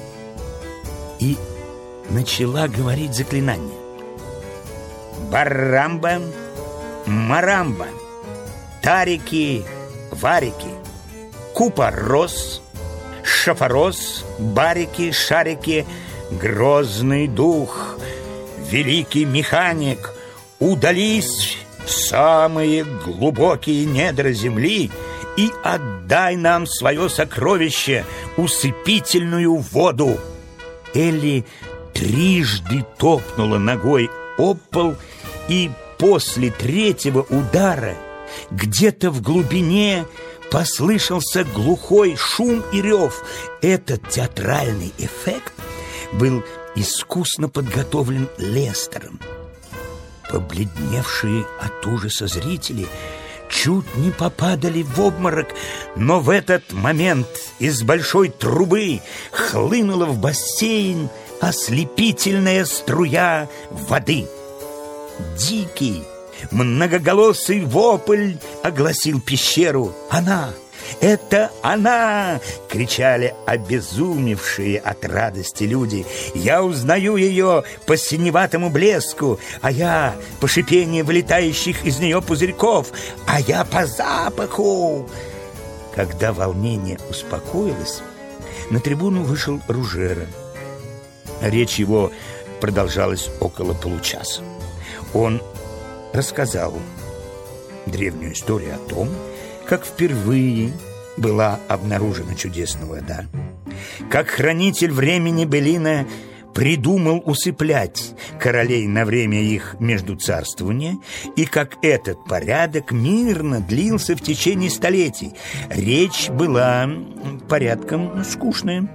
и начала говорить заклинание. «Барамба, марамба, тарики, варики, купорос, шафорос, барики, шарики, грозный дух, великий механик, удались в самые глубокие недра земли и отдай нам свое сокровище, усыпительную воду». Элли трижды топнула ногой об пол, и после третьего удара где-то в глубине послышался глухой шум и рев. Этот театральный эффект был искусно подготовлен Лестером. Побледневшие от ужаса зрители чуть не попадали в обморок, но в этот момент из большой трубы хлынула в бассейн ослепительная струя воды. Дикий, многоголосый вопль огласил пещеру. «Она! Это она!» — кричали обезумевшие от радости люди. «Я узнаю ее по синеватому блеску, а я по шипению вылетающих из нее пузырьков, а я по запаху!» Когда волнение успокоилось, на трибуну вышел Ружера. Речь его продолжалась около получаса. Он рассказал древнюю историю о том, как впервые была обнаружена чудесная вода, как хранитель времени Белина придумал усыплять королей на время их междуцарствования, и как этот порядок мирно длился в течение столетий. Речь была порядком скучная,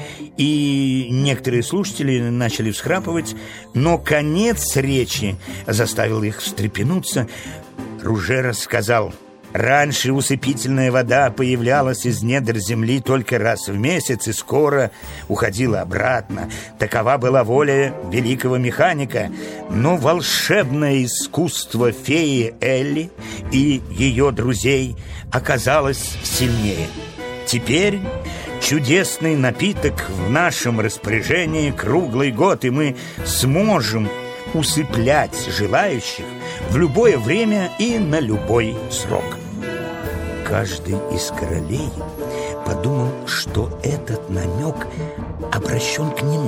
и некоторые слушатели начали всхрапывать, но конец речи заставил их встрепенуться. Ружера сказал: «Раньше усыпительная вода появлялась из недр земли только раз в месяц и скоро уходила обратно. Такова была воля великого механика. Но волшебное искусство феи Элли и ее друзей оказалось сильнее. Теперь чудесный напиток в нашем распоряжении круглый год, и мы сможем усыплять желающих в любое время и на любой срок». Каждый из королей подумал, что этот намек обращен к нему,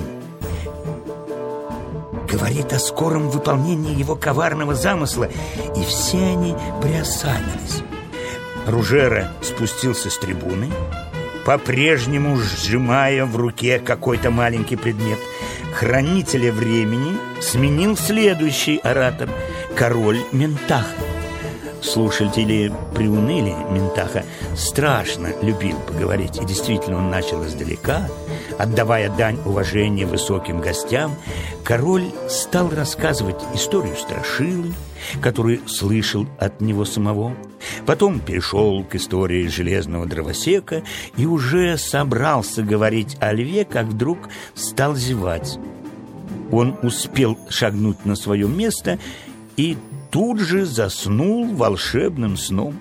говорит о скором выполнении его коварного замысла, и все они приосанились. Ружера спустился с трибуны, по-прежнему сжимая в руке какой-то маленький предмет. Хранителя времени сменил следующий оратор, король Ментаха. Слушатели приуныли. Ментаха страшно любил поговорить, и действительно он начал издалека, отдавая дань уважения высоким гостям. Король стал рассказывать историю страшилы, которую слышал от него самого. Потом перешел к истории железного дровосека и уже собрался говорить о льве, как вдруг стал зевать. Он успел шагнуть на свое место и тут же заснул волшебным сном.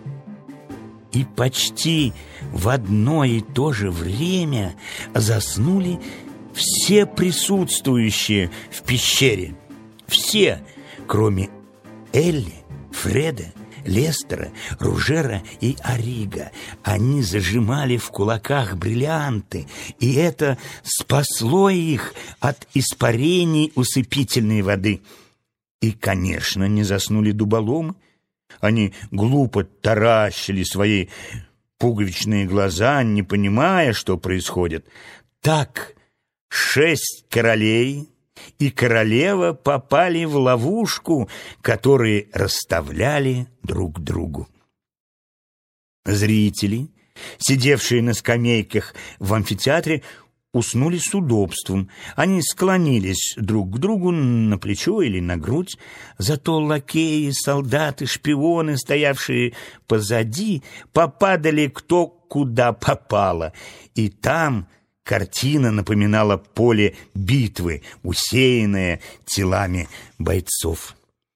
И почти в одно и то же время заснули все присутствующие в пещере. Все, кроме Элли, Фреда, Лестера, Ружера и Арига. Они зажимали в кулаках бриллианты, и это спасло их от испарений усыпительной воды. И, конечно, не заснули дуболомы. Они глупо таращили свои пуговичные глаза, не понимая, что происходит. Так 6 королей и королева попали в ловушку, которую расставляли друг другу. Зрители, сидевшие на скамейках в амфитеатре, уснули с удобством. Они склонились друг к другу на плечо или на грудь. Зато лакеи, солдаты, шпионы, стоявшие позади, попадали кто куда попало. И там картина напоминала поле битвы, усеянное телами бойцов.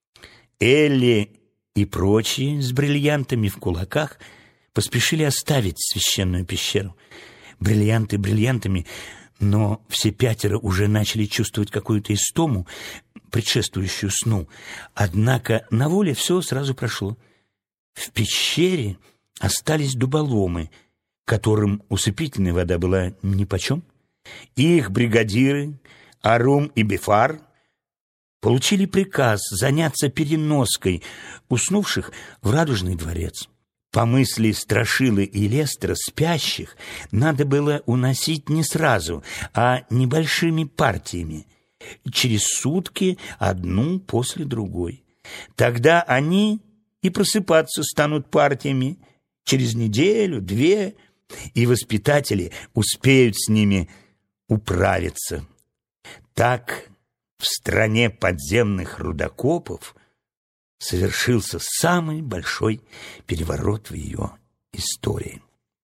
Элли и прочие с бриллиантами в кулаках поспешили оставить священную пещеру. Бриллианты бриллиантами, но все 5 уже начали чувствовать какую-то истому, предшествующую сну. Однако на воле все сразу прошло. В пещере остались дуболомы, которым усыпительная вода была нипочем. Их бригадиры Арум и Бефар получили приказ заняться переноской уснувших в Радужный дворец. По мысли Страшилы и Лестера, спящих надо было уносить не сразу, а небольшими партиями, через сутки одну после другой. Тогда они и просыпаться станут партиями через неделю, две, и воспитатели успеют с ними управиться. Так в стране подземных рудокопов совершился самый большой переворот в ее истории.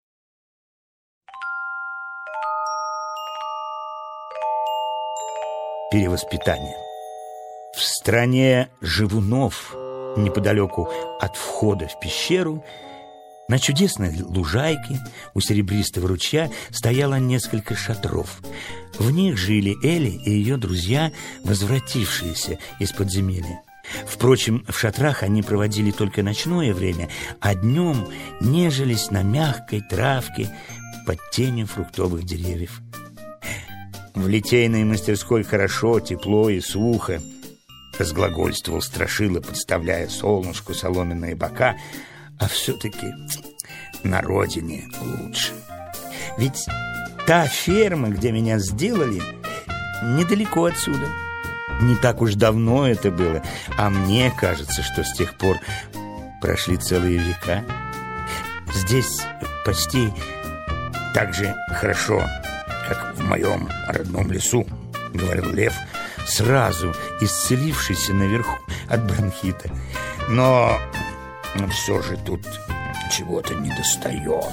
Перевоспитание. В стране живунов, неподалеку от входа в пещеру, на чудесной лужайке у серебристого ручья стояло несколько шатров. В них жили Элли и ее друзья, возвратившиеся из подземелья. Впрочем, в шатрах они проводили только ночное время, а днем нежились на мягкой травке под тенью фруктовых деревьев. В литейной мастерской хорошо, тепло и сухо, разглагольствовал Страшила, подставляя солнышку соломенные бока, а все-таки на родине лучше. Ведь та ферма, где меня сделали, недалеко отсюда. Не так уж давно это было, а мне кажется, что с тех пор прошли целые века. Здесь почти так же хорошо, как в моем родном лесу, говорил Лев, сразу исцелившийся наверху от бронхита. Но все же тут чего-то недостает.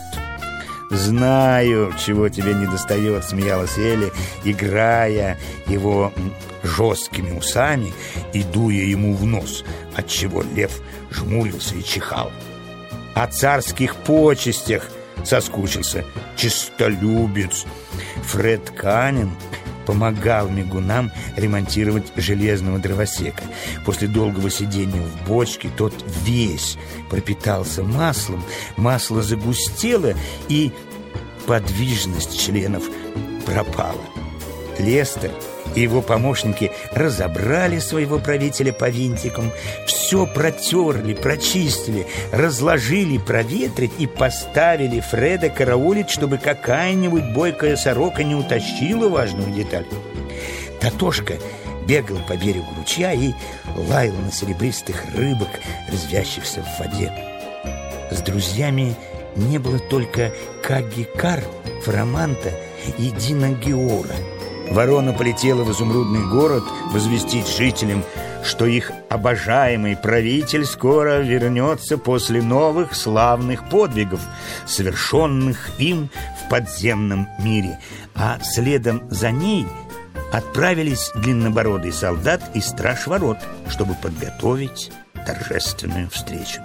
«Знаю, чего тебе недостает», — смеялась Элли, играя его жесткими усами и дуя ему в нос, отчего Лев жмурился и чихал. «О царских почестях соскучился, честолюбец». Фред Канин помогал мигунам ремонтировать железного дровосека. После долгого сидения в бочке тот весь пропитался маслом, масло загустело, и подвижность членов пропала. Лестер и его помощники разобрали своего правителя по винтикам, все протерли, прочистили, разложили, проветрить и поставили Фреда караулить, чтобы какая-нибудь бойкая сорока не утащила важную деталь. Татошка бегал по берегу ручья и лаял на серебристых рыбок, резвящихся в воде. С друзьями не было только Кагикар, Фараманта и Дина Геора. Ворона полетела в изумрудный город возвестить жителям, что их обожаемый правитель скоро вернется после новых славных подвигов, совершенных им в подземном мире. А следом за ней отправились длиннобородый солдат и страж ворот, чтобы подготовить торжественную встречу.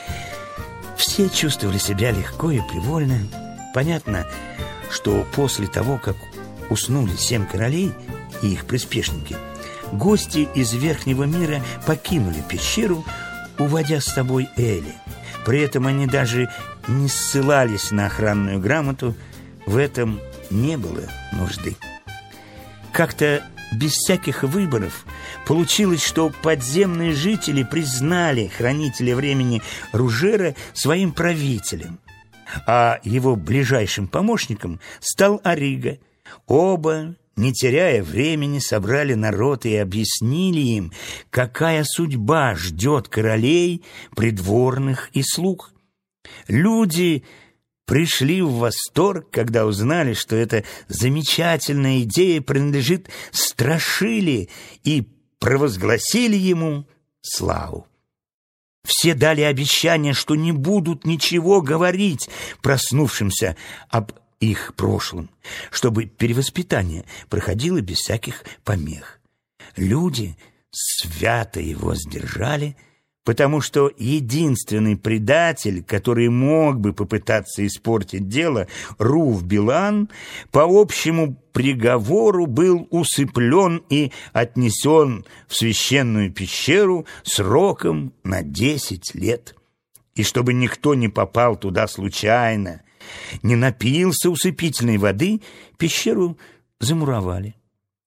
Все чувствовали себя легко и привольно. Понятно, что после того, как уснули 7 королей и их приспешники, гости из верхнего мира покинули пещеру, уводя с собой Элли. При этом они даже не ссылались на охранную грамоту, в этом не было нужды. Как-то без всяких выборов получилось, что подземные жители признали хранителя времени Ружера своим правителем, а его ближайшим помощником стал Арига. Оба, не теряя времени, собрали народ и объяснили им, какая судьба ждет королей, придворных и слуг. Люди пришли в восторг, когда узнали, что эта замечательная идея принадлежит Страшиле, и провозгласили ему славу. Все дали обещание, что не будут ничего говорить проснувшимся об их прошлом, чтобы перевоспитание проходило без всяких помех. Люди свято его сдержали, потому что единственный предатель, который мог бы попытаться испортить дело, Рув-Билан, по общему приговору был усыплен и отнесен в священную пещеру сроком на 10 лет. И чтобы никто не попал туда случайно, не напился усыпительной воды, пещеру замуровали.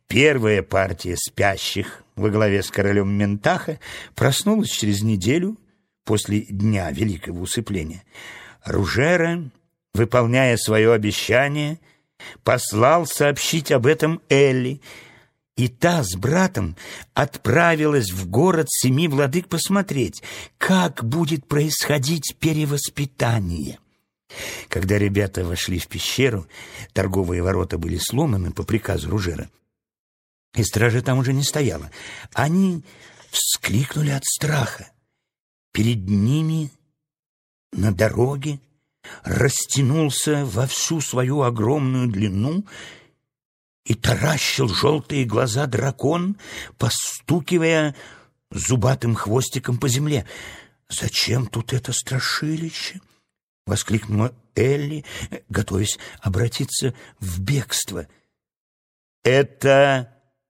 Первая партия спящих во главе с королем Ментаха проснулась через неделю после дня великого усыпления. Ружера, выполняя свое обещание, послал сообщить об этом Элли, и та с братом отправилась в город семи владык посмотреть, как будет происходить перевоспитание. Когда ребята вошли в пещеру, торговые ворота были сломаны по приказу Ружера, и стража там уже не стояла. Они вскликнули от страха. Перед ними на дороге растянулся во всю свою огромную длину и таращил желтые глаза дракон, постукивая зубатым хвостиком по земле. «Зачем тут это страшилище?» — воскликнула Элли, готовясь обратиться в бегство. «Это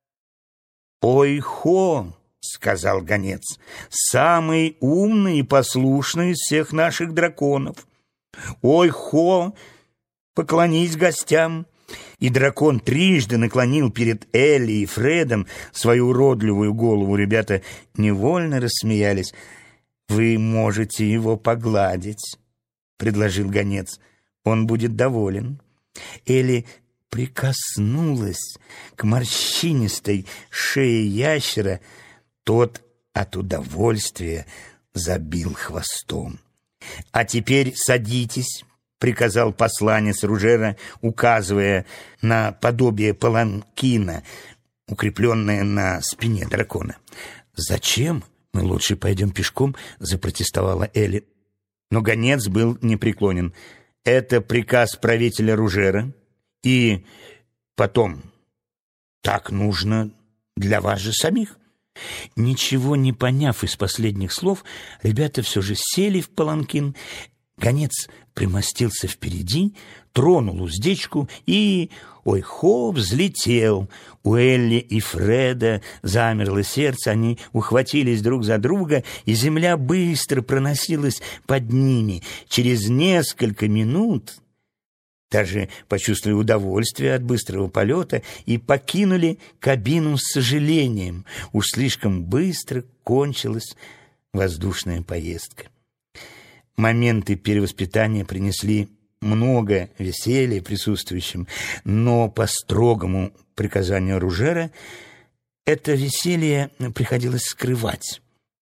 Ойхо», — сказал гонец, — «самый умный и послушный из всех наших драконов. Ойхо, поклонись гостям». И дракон трижды наклонил перед Элли и Фредом свою уродливую голову. Ребята невольно рассмеялись. «Вы можете его погладить», — предложил гонец. «Он будет доволен». Элли прикоснулась к морщинистой шее ящера. Тот от удовольствия забил хвостом. «А теперь садитесь», — приказал посланец Ружера, указывая на подобие паланкина, укрепленное на спине дракона. «Зачем? Мы лучше пойдем пешком», — запротестовала Элли. Но гонец был непреклонен. «Это приказ правителя Ружера, и потом, так нужно для вас же самих». Ничего не поняв из последних слов, ребята все же сели в паланкин. Гонец примостился впереди, тронул уздечку и, Ойхо, взлетел. У Элли и Фреда замерло сердце, они ухватились друг за друга, и земля быстро проносилась под ними. Через несколько минут даже почувствовали удовольствие от быстрого полета и покинули кабину с сожалением. Уж слишком быстро кончилась воздушная поездка. Моменты перевоспитания принесли много веселья присутствующим, но по строгому приказанию Ружера это веселье приходилось скрывать.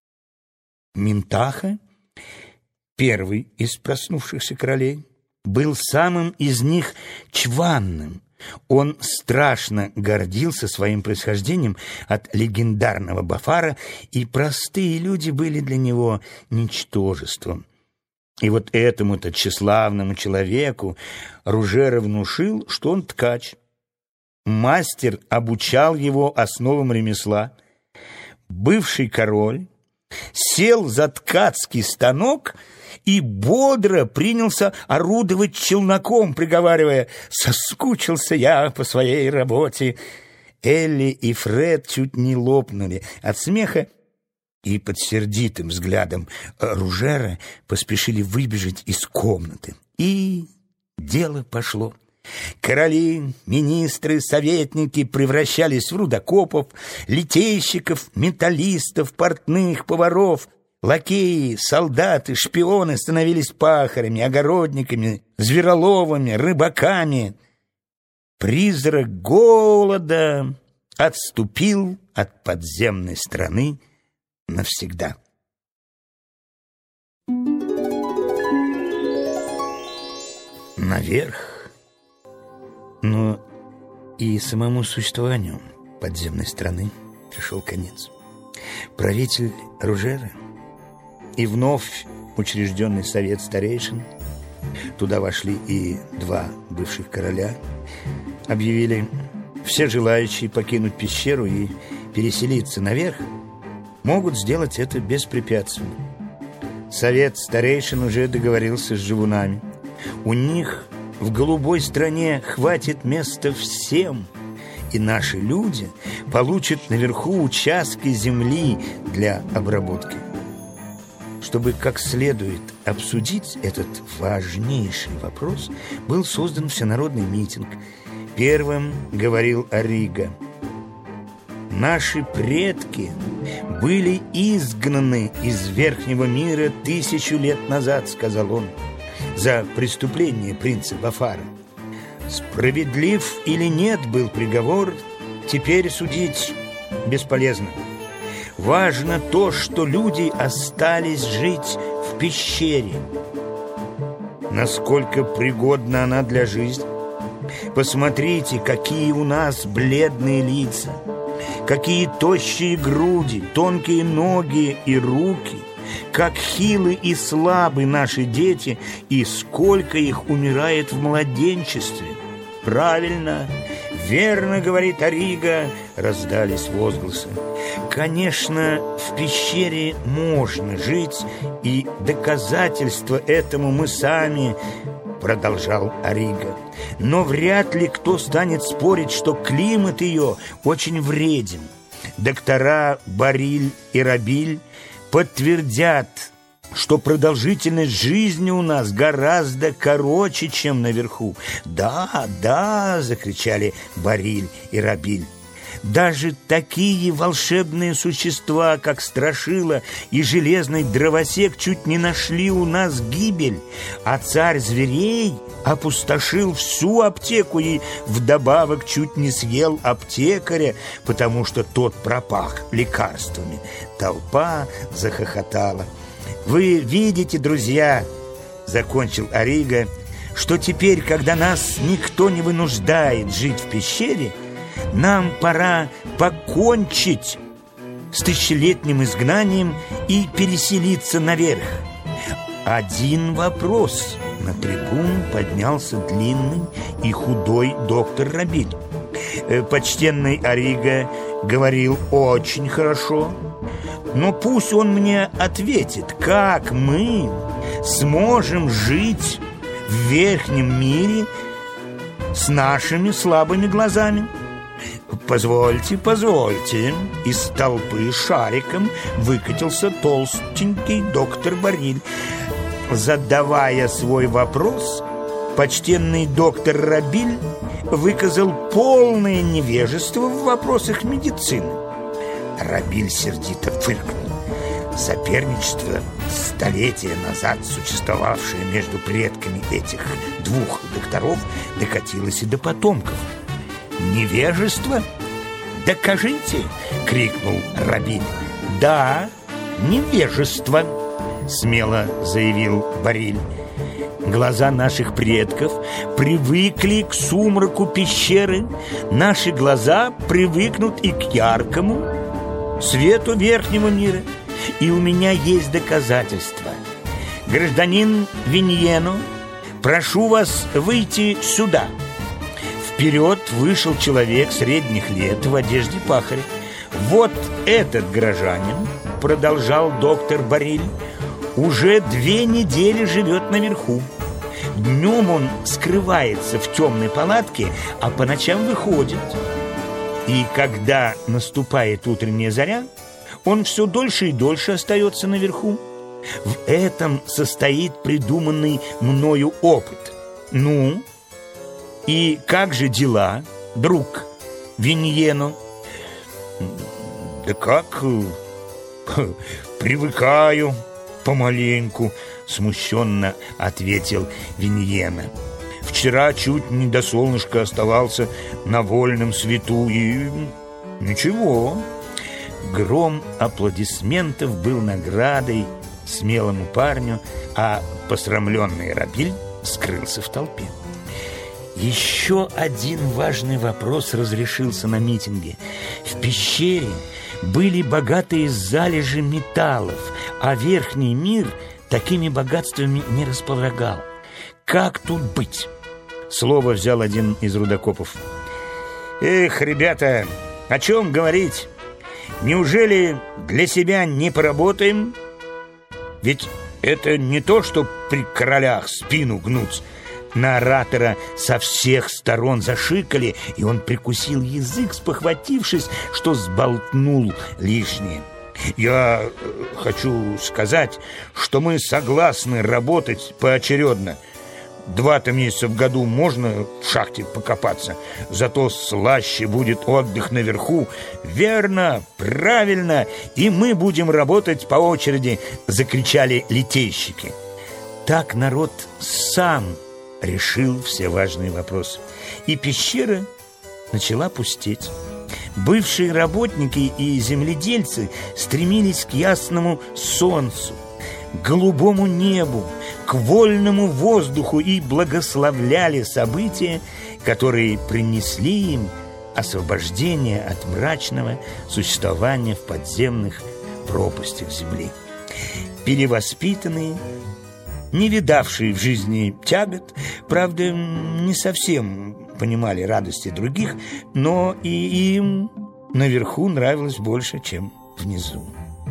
Ментаха, первый из проснувшихся королей, был самым из них чванным. Он страшно гордился своим происхождением от легендарного Бафара, и простые люди были для него ничтожеством. И вот этому-то тщеславному человеку Ружера внушил, что он ткач. Мастер обучал его основам ремесла. Бывший король сел за ткацкий станок и бодро принялся орудовать челноком, приговаривая: «Соскучился я по своей работе». Элли и Фред чуть не лопнули от смеха, и под сердитым взглядом Ружера поспешили выбежать из комнаты. И дело пошло. Короли, министры, советники превращались в рудокопов, литейщиков, металлистов, портных, поваров. Лакеи, солдаты, шпионы становились пахарями, огородниками, звероловами, рыбаками. Призрак голода отступил от подземной страны навсегда. Наверх. Но и самому существованию подземной страны пришел конец. Правитель Ружера и вновь учрежденный совет старейшин, туда вошли и два бывших короля, объявили: все желающие покинуть пещеру и переселиться наверх могут сделать это беспрепятственно. Совет старейшин уже договорился с живунами. У них в голубой стране хватит места всем, и наши люди получат наверху участки земли для обработки. Чтобы как следует обсудить этот важнейший вопрос, был создан всенародный митинг. Первым говорил Арига. наши предки были изгнаны из верхнего мира 1000 лет назад, сказал он, за преступление принца Бафара. Справедлив или нет был приговор, теперь судить бесполезно. Важно то, что люди остались жить в пещере. Насколько пригодна она для жизни? Посмотрите, какие у нас бледные лица, какие тощие груди, тонкие ноги и руки, как хилы и слабы наши дети, и сколько их умирает в младенчестве. Правильно, верно говорит Ориго, раздались возгласы. Конечно, в пещере можно жить, и доказательство этому мы сами, продолжал Ориго. Но вряд ли кто станет спорить, что климат ее очень вреден. Доктора Бариль и Рабиль подтвердят, что продолжительность жизни у нас гораздо короче, чем наверху. «Да, да!» — закричали Бариль и Рабиль. Даже такие волшебные существа, как Страшила и Железный Дровосек, чуть не нашли у нас гибель, а царь зверей опустошил всю аптеку и вдобавок чуть не съел аптекаря, потому что тот пропах лекарствами. Толпа захохотала. «Вы видите, друзья, — закончил Ориго, — что теперь, когда нас никто не вынуждает жить в пещере, нам пора покончить с 1000-летним изгнанием и переселиться наверх. Один вопрос». На трибун поднялся длинный и худой доктор Рабиль. «Почтенный Ориго говорил очень хорошо, но пусть он мне ответит, как мы сможем жить в верхнем мире с нашими слабыми глазами». «Позвольте, позвольте!» Из толпы шариком выкатился толстенький доктор Бариль. Задавая свой вопрос, почтенный доктор Рабиль выказал полное невежество в вопросах медицины. Рабиль сердито фыркнул. Соперничество, столетия назад существовавшее между предками этих двух докторов, докатилось и до потомков. «Невежество? Докажите!» — крикнул Рабиль. «Да, невежество!» — смело заявил Бариль. «Глаза наших предков привыкли к сумраку пещеры, наши глаза привыкнут и к яркому свету верхнего мира. И у меня есть доказательства. Гражданин Виньено, прошу вас выйти сюда». Вперед вышел человек средних лет в одежде пахаря. «Вот этот горожанин, — продолжал доктор Бариль, — уже 2 недели живет наверху. Днем он скрывается в темной палатке, а по ночам выходит. И когда наступает утренняя заря, он все дольше и дольше остается наверху. В этом состоит придуманный мною опыт. Ну, и как же дела, друг Виньено?» «Да как? Привыкаю помаленьку», — смущенно ответил Виньено. «Вчера чуть не до солнышка оставался на вольном свету, и ничего». Гром аплодисментов был наградой смелому парню, а посрамленный Рабиль скрылся в толпе. Еще один важный вопрос разрешился на митинге. В пещере были богатые залежи металлов, а верхний мир такими богатствами не располагал. Как тут быть? Слово взял один из рудокопов. «Эх, ребята, о чем говорить? Неужели для себя не поработаем? Ведь это не то, что при королях спину гнуть». На оратора со всех сторон зашикали, и он прикусил язык, спохватившись, что сболтнул лишнее. «Я хочу сказать, что мы согласны работать поочередно. 2-то месяца в году можно в шахте покопаться, зато слаще будет отдых наверху. Верно, правильно, и мы будем работать по очереди, закричали литейщики. Так народ сам решил все важные вопросы, и пещера начала пустеть. Бывшие работники и земледельцы стремились к ясному солнцу, к голубому небу, к вольному воздуху и благословляли события, которые принесли им освобождение от мрачного существования в подземных пропастях земли. Перевоспитанные, не видавшие в жизни тягот, правда, не совсем понимали радости других, но и им наверху нравилось больше, чем внизу.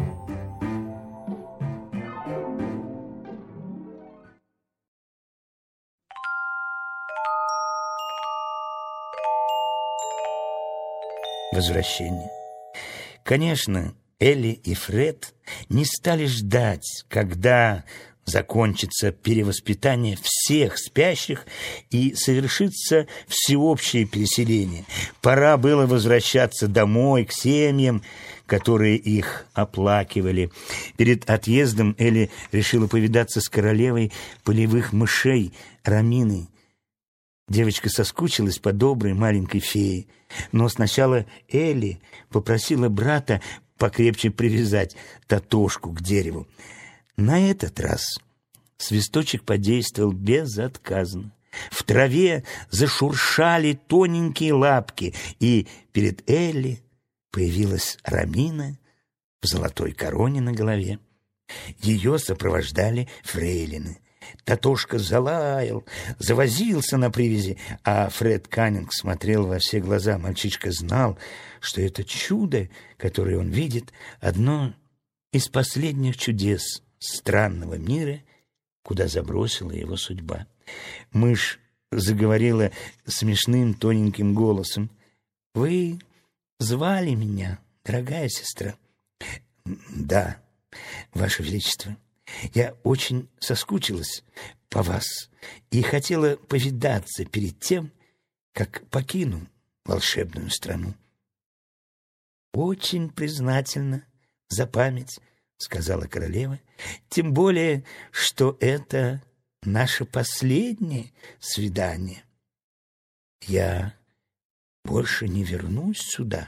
Возвращение. Конечно, Элли и Фред не стали ждать, когда закончится перевоспитание всех спящих и совершится всеобщее переселение. Пора было возвращаться домой, к семьям, которые их оплакивали. Перед отъездом Элли решила повидаться с королевой полевых мышей Раминой. Девочка соскучилась по доброй маленькой фее, но сначала Элли попросила брата покрепче привязать Татошку к дереву. На этот раз свисточек подействовал безотказно. В траве зашуршали тоненькие лапки, и перед Элли появилась Рамина в золотой короне на голове. Ее сопровождали фрейлины. Татошка залаял, завозился на привязи, а Фред Каннинг смотрел во все глаза. Мальчишка знал, что это чудо, которое он видит, одно из последних чудес странного мира, куда забросила его судьба. Мышь заговорила смешным тоненьким голосом. «Вы звали меня, дорогая сестра?» «Да, Ваше Величество. Я очень соскучилась по вас и хотела повидаться перед тем, как покину волшебную страну». «Очень признательна за память», — сказала королева, «тем более, что это наше последнее свидание. Я больше не вернусь сюда.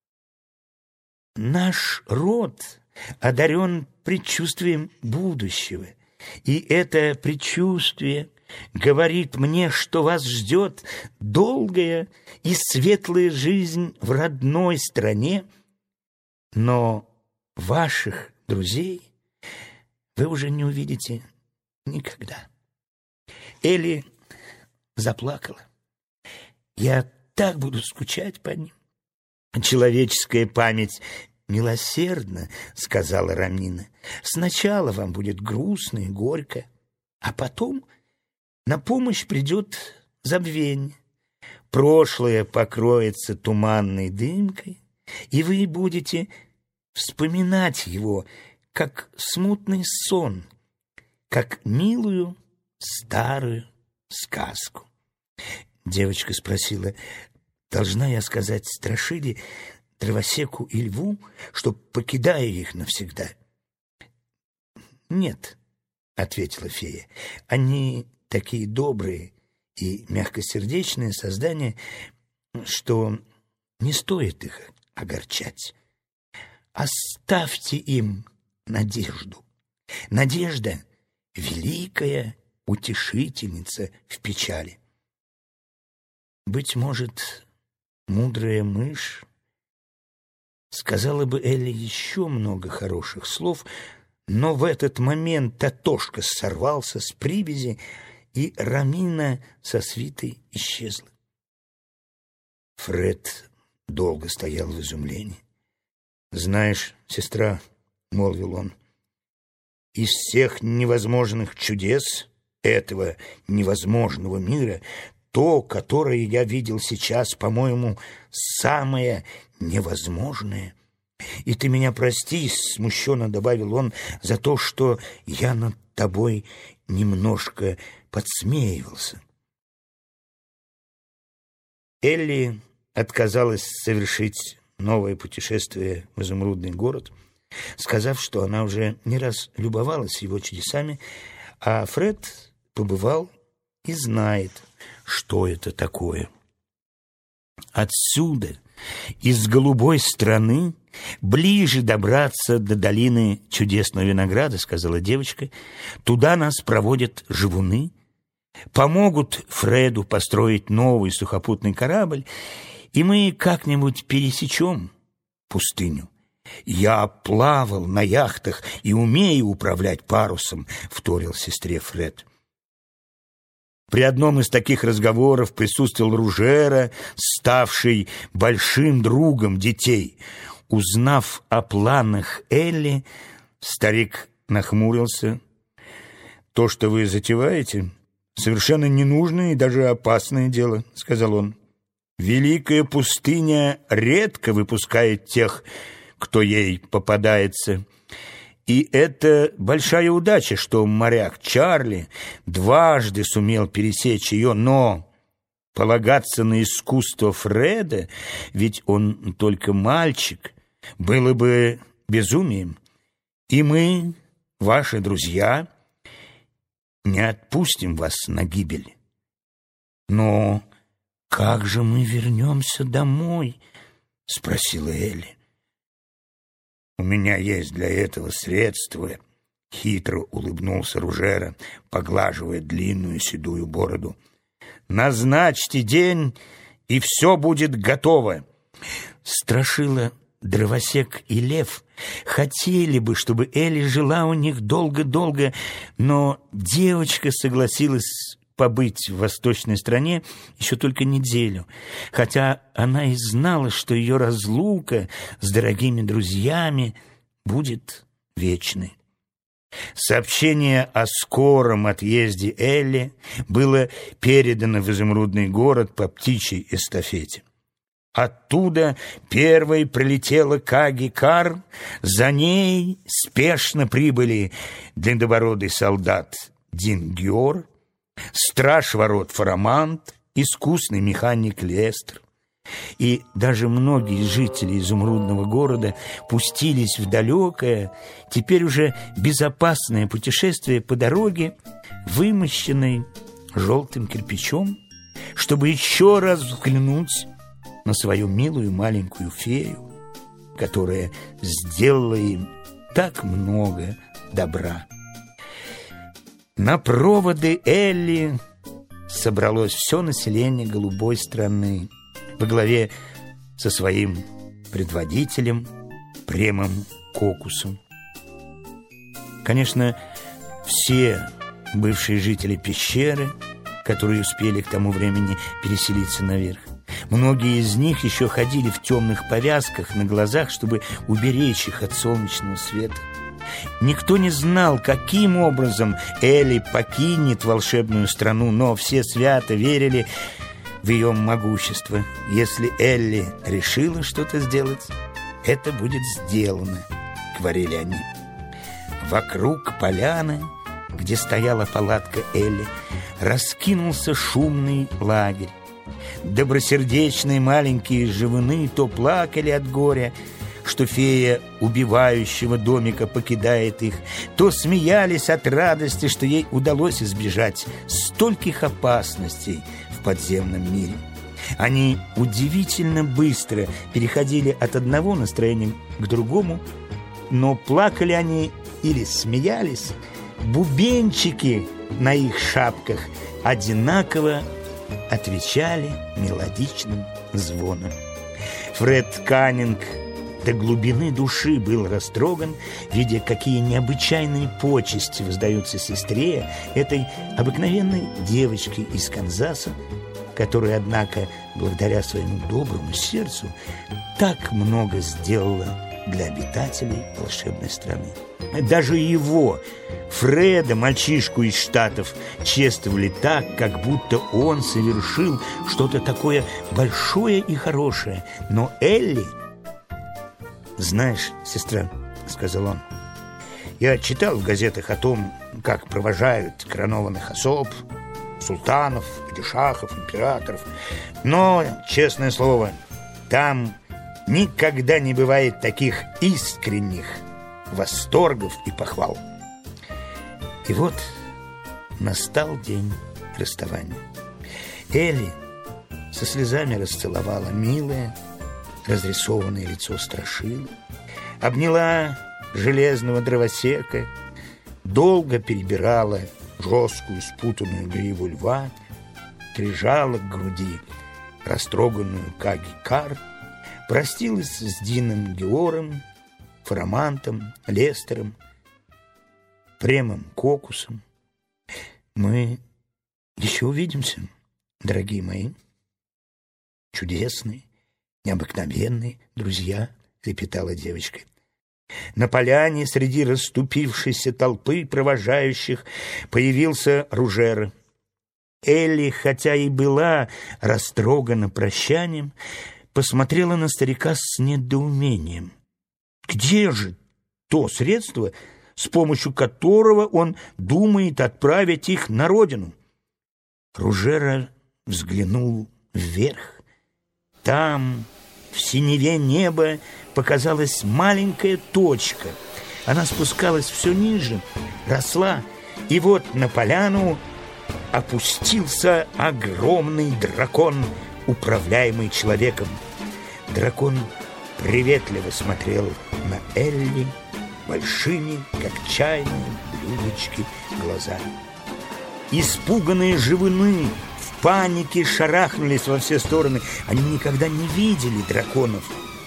Наш род одарен предчувствием будущего, и это предчувствие говорит мне, что вас ждет долгая и светлая жизнь в родной стране, но ваших друзей вы уже не увидите никогда». Элли заплакала. «Я так буду скучать по ним». «Человеческая память милосердна», — сказала Рамина. «Сначала вам будет грустно и горько, а потом на помощь придет забвение. Прошлое покроется туманной дымкой, и вы будете вспоминать его, как смутный сон, как милую старую сказку». Девочка спросила: «Должна я сказать Страшиле, Дровосеку и Льву, что покидаю их навсегда?» «Нет», — ответила фея, — «они такие добрые и мягкосердечные создания, что не стоит их огорчать. Оставьте им надежду. Надежда — великая утешительница в печали». Быть может, мудрая мышь сказала бы Элли еще много хороших слов, но в этот момент Татошка сорвался с привязи, и Рамина со свитой исчезла. Фред долго стоял в изумлении. «Знаешь, сестра, — молвил он, — из всех невозможных чудес этого невозможного мира то, которое я видел сейчас, по-моему, самое невозможное. И ты меня прости, — смущенно добавил он, — за то, что я над тобой немножко подсмеивался. Элли отказалась совершить новое путешествие в изумрудный город, сказав, что она уже не раз любовалась его чудесами, а Фред побывал и знает, что это такое. Отсюда, из голубой страны, ближе добраться до долины чудесного винограда, сказала девочка. Туда нас проводят живуны, помогут Фреду построить новый сухопутный корабль, и мы как-нибудь пересечем пустыню. Я плавал на яхтах и умею управлять парусом, вторил сестре Фред. При одном из таких разговоров присутствовал Ружера, ставший большим другом детей. Узнав о планах Элли, старик нахмурился. «То, что вы затеваете, совершенно ненужное и даже опасное дело», — сказал он. «Великая пустыня редко выпускает тех, кто ей попадается. И это большая удача, что моряк Чарли дважды сумел пересечь ее, но полагаться на искусство Фреда, ведь он только мальчик, было бы безумием. И мы, ваши друзья, не отпустим вас на гибель». «Но как же мы вернемся домой?» — спросила Элли. «У меня есть для этого средства», — хитро улыбнулся Ружера, поглаживая длинную седую бороду. «Назначьте день, и все будет готово». Страшила, Дровосек и Лев хотели бы, чтобы Элли жила у них долго-долго, но девочка согласилась побыть в восточной стране еще только неделю, хотя она и знала, что ее разлука с дорогими друзьями будет вечной. Сообщение о скором отъезде Элли было передано в изумрудный город по птичьей эстафете. Оттуда первой прилетела Каги Кар, за ней спешно прибыли длиннобородый солдат Дингьор, страж ворот Фарамант, искусный механик Лестер. И даже многие жители изумрудного города пустились в далекое, теперь уже безопасное путешествие по дороге, вымощенной желтым кирпичом, чтобы еще раз взглянуть на свою милую маленькую фею, которая сделала им так много добра. На проводы Элли собралось все население голубой страны во главе со своим предводителем Премом Кокусом. Конечно, все бывшие жители пещеры, которые успели к тому времени переселиться наверх, многие из них еще ходили в темных повязках на глазах, чтобы уберечь их от солнечного света. Никто не знал, каким образом Элли покинет волшебную страну, но все свято верили в ее могущество. Если Элли решила что-то сделать, это будет сделано, говорили они. Вокруг поляны, где стояла палатка Элли, раскинулся шумный лагерь. Добросердечные маленькие живуны то плакали от горя, что фея убивающего домика покидает их, то смеялись от радости, что ей удалось избежать стольких опасностей в подземном мире. Они удивительно быстро переходили от одного настроения к другому, но плакали они или смеялись, бубенчики на их шапках одинаково отвечали мелодичным звоном. Фред Каннинг до глубины души был растроган, видя, какие необычайные почести воздаются сестре, этой обыкновенной девочке из Канзаса, которая, однако, благодаря своему доброму сердцу, так много сделала для обитателей волшебной страны. Даже его, Фреда, мальчишку из Штатов, чествовали так, как будто он совершил что-то такое большое и хорошее. Но Элли... «Знаешь, сестра, — сказал он, — я читал в газетах о том, как провожают коронованных особ, султанов, падишахов, императоров. Но, честное слово, там никогда не бывает таких искренних восторгов и похвал. И вот настал день расставания. Элли со слезами расцеловала милое, разрисованное лицо Страшилы, обняла железного дровосека, долго перебирала жесткую спутанную гриву льва, прижала к груди растроганную Каги-Кар, простилась с Дином Геором, Фарамантом, Лестером, Премом Кокусом. Мы еще увидимся, дорогие мои, чудесные, необыкновенные друзья, лепетала девочка. На поляне среди расступившейся толпы провожающих появился Ружера. Элли, хотя и была растрогана прощанием, посмотрела на старика с недоумением. Где же то средство, с помощью которого он думает отправить их на родину? Ружера взглянул вверх. Там, в синеве неба, показалась маленькая точка. Она спускалась все ниже, росла, и вот на поляну опустился огромный дракон, управляемый человеком. Дракон приветливо смотрел на Элли большими, как чайные блюдечки, глазами. Испуганные живуны в панике шарахнулись во все стороны. Они никогда не видели драконов.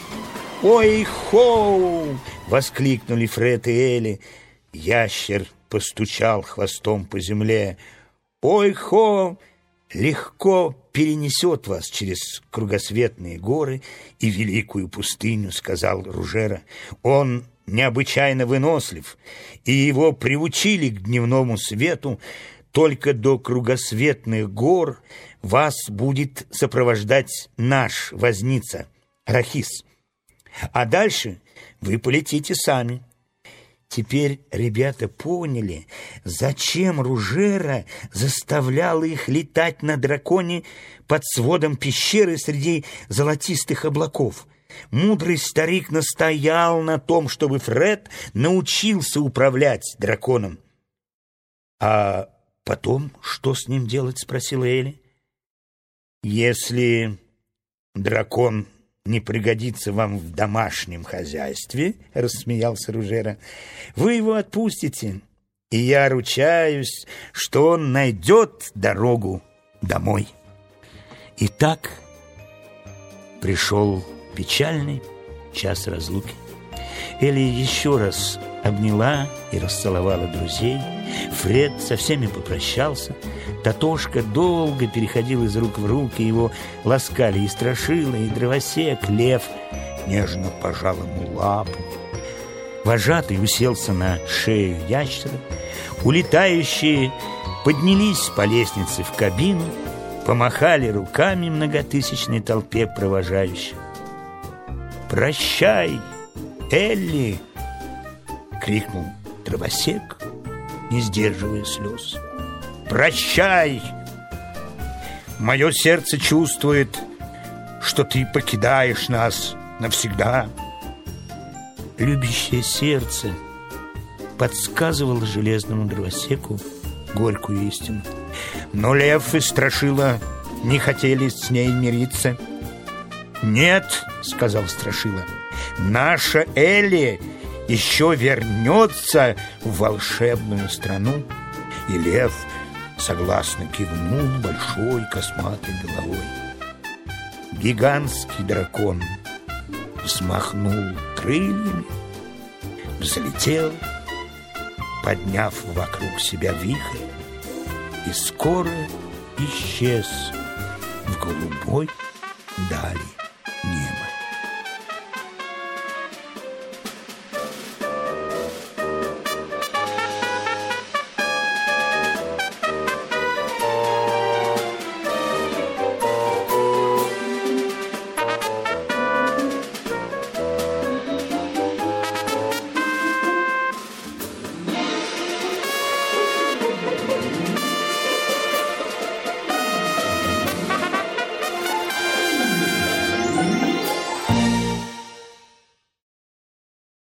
«Ой-хоу!» — воскликнули Фред и Элли. Ящер постучал хвостом по земле. «Ой-хо! Легко перенесет вас через кругосветные горы и великую пустыню», — сказал Ружера. «Он необычайно вынослив, и его приучили к дневному свету. Только до кругосветных гор вас будет сопровождать наш возница Рахис. А дальше вы полетите сами». Теперь ребята поняли, зачем Ружера заставлял их летать на драконе под сводом пещеры среди золотистых облаков. Мудрый старик настоял на том, чтобы Фред научился управлять драконом. «А потом что с ним делать?» — спросила Элли. «Если дракон не пригодится вам в домашнем хозяйстве, — рассмеялся Ружера, — вы его отпустите, и я ручаюсь, что он найдет дорогу домой». И так пришел печальный час разлуки. Элли еще раз обняла и расцеловала друзей. Фред со всеми попрощался. Татошка долго переходил из рук в руки, его ласкали и Страшила, и Дровосек. Лев нежно пожал ему лапу. Вожатый уселся на шею ящера. Улетающие поднялись по лестнице в кабину, помахали руками многотысячной толпе провожающих. «Прощай, Элли!» — крикнул Дровосек, не сдерживая слез. «Прощай! Мое сердце чувствует, что ты покидаешь нас навсегда». Любящее сердце подсказывало железному Дровосеку горькую истину. Но Лев и Страшила не хотели с ней мириться. «Нет, — сказал Страшила, — наша Элли еще вернется в волшебную страну». И Лев согласно кивнул большой косматой головой. Гигантский дракон взмахнул крыльями, взлетел, подняв вокруг себя вихрь, и скоро исчез в голубой дали.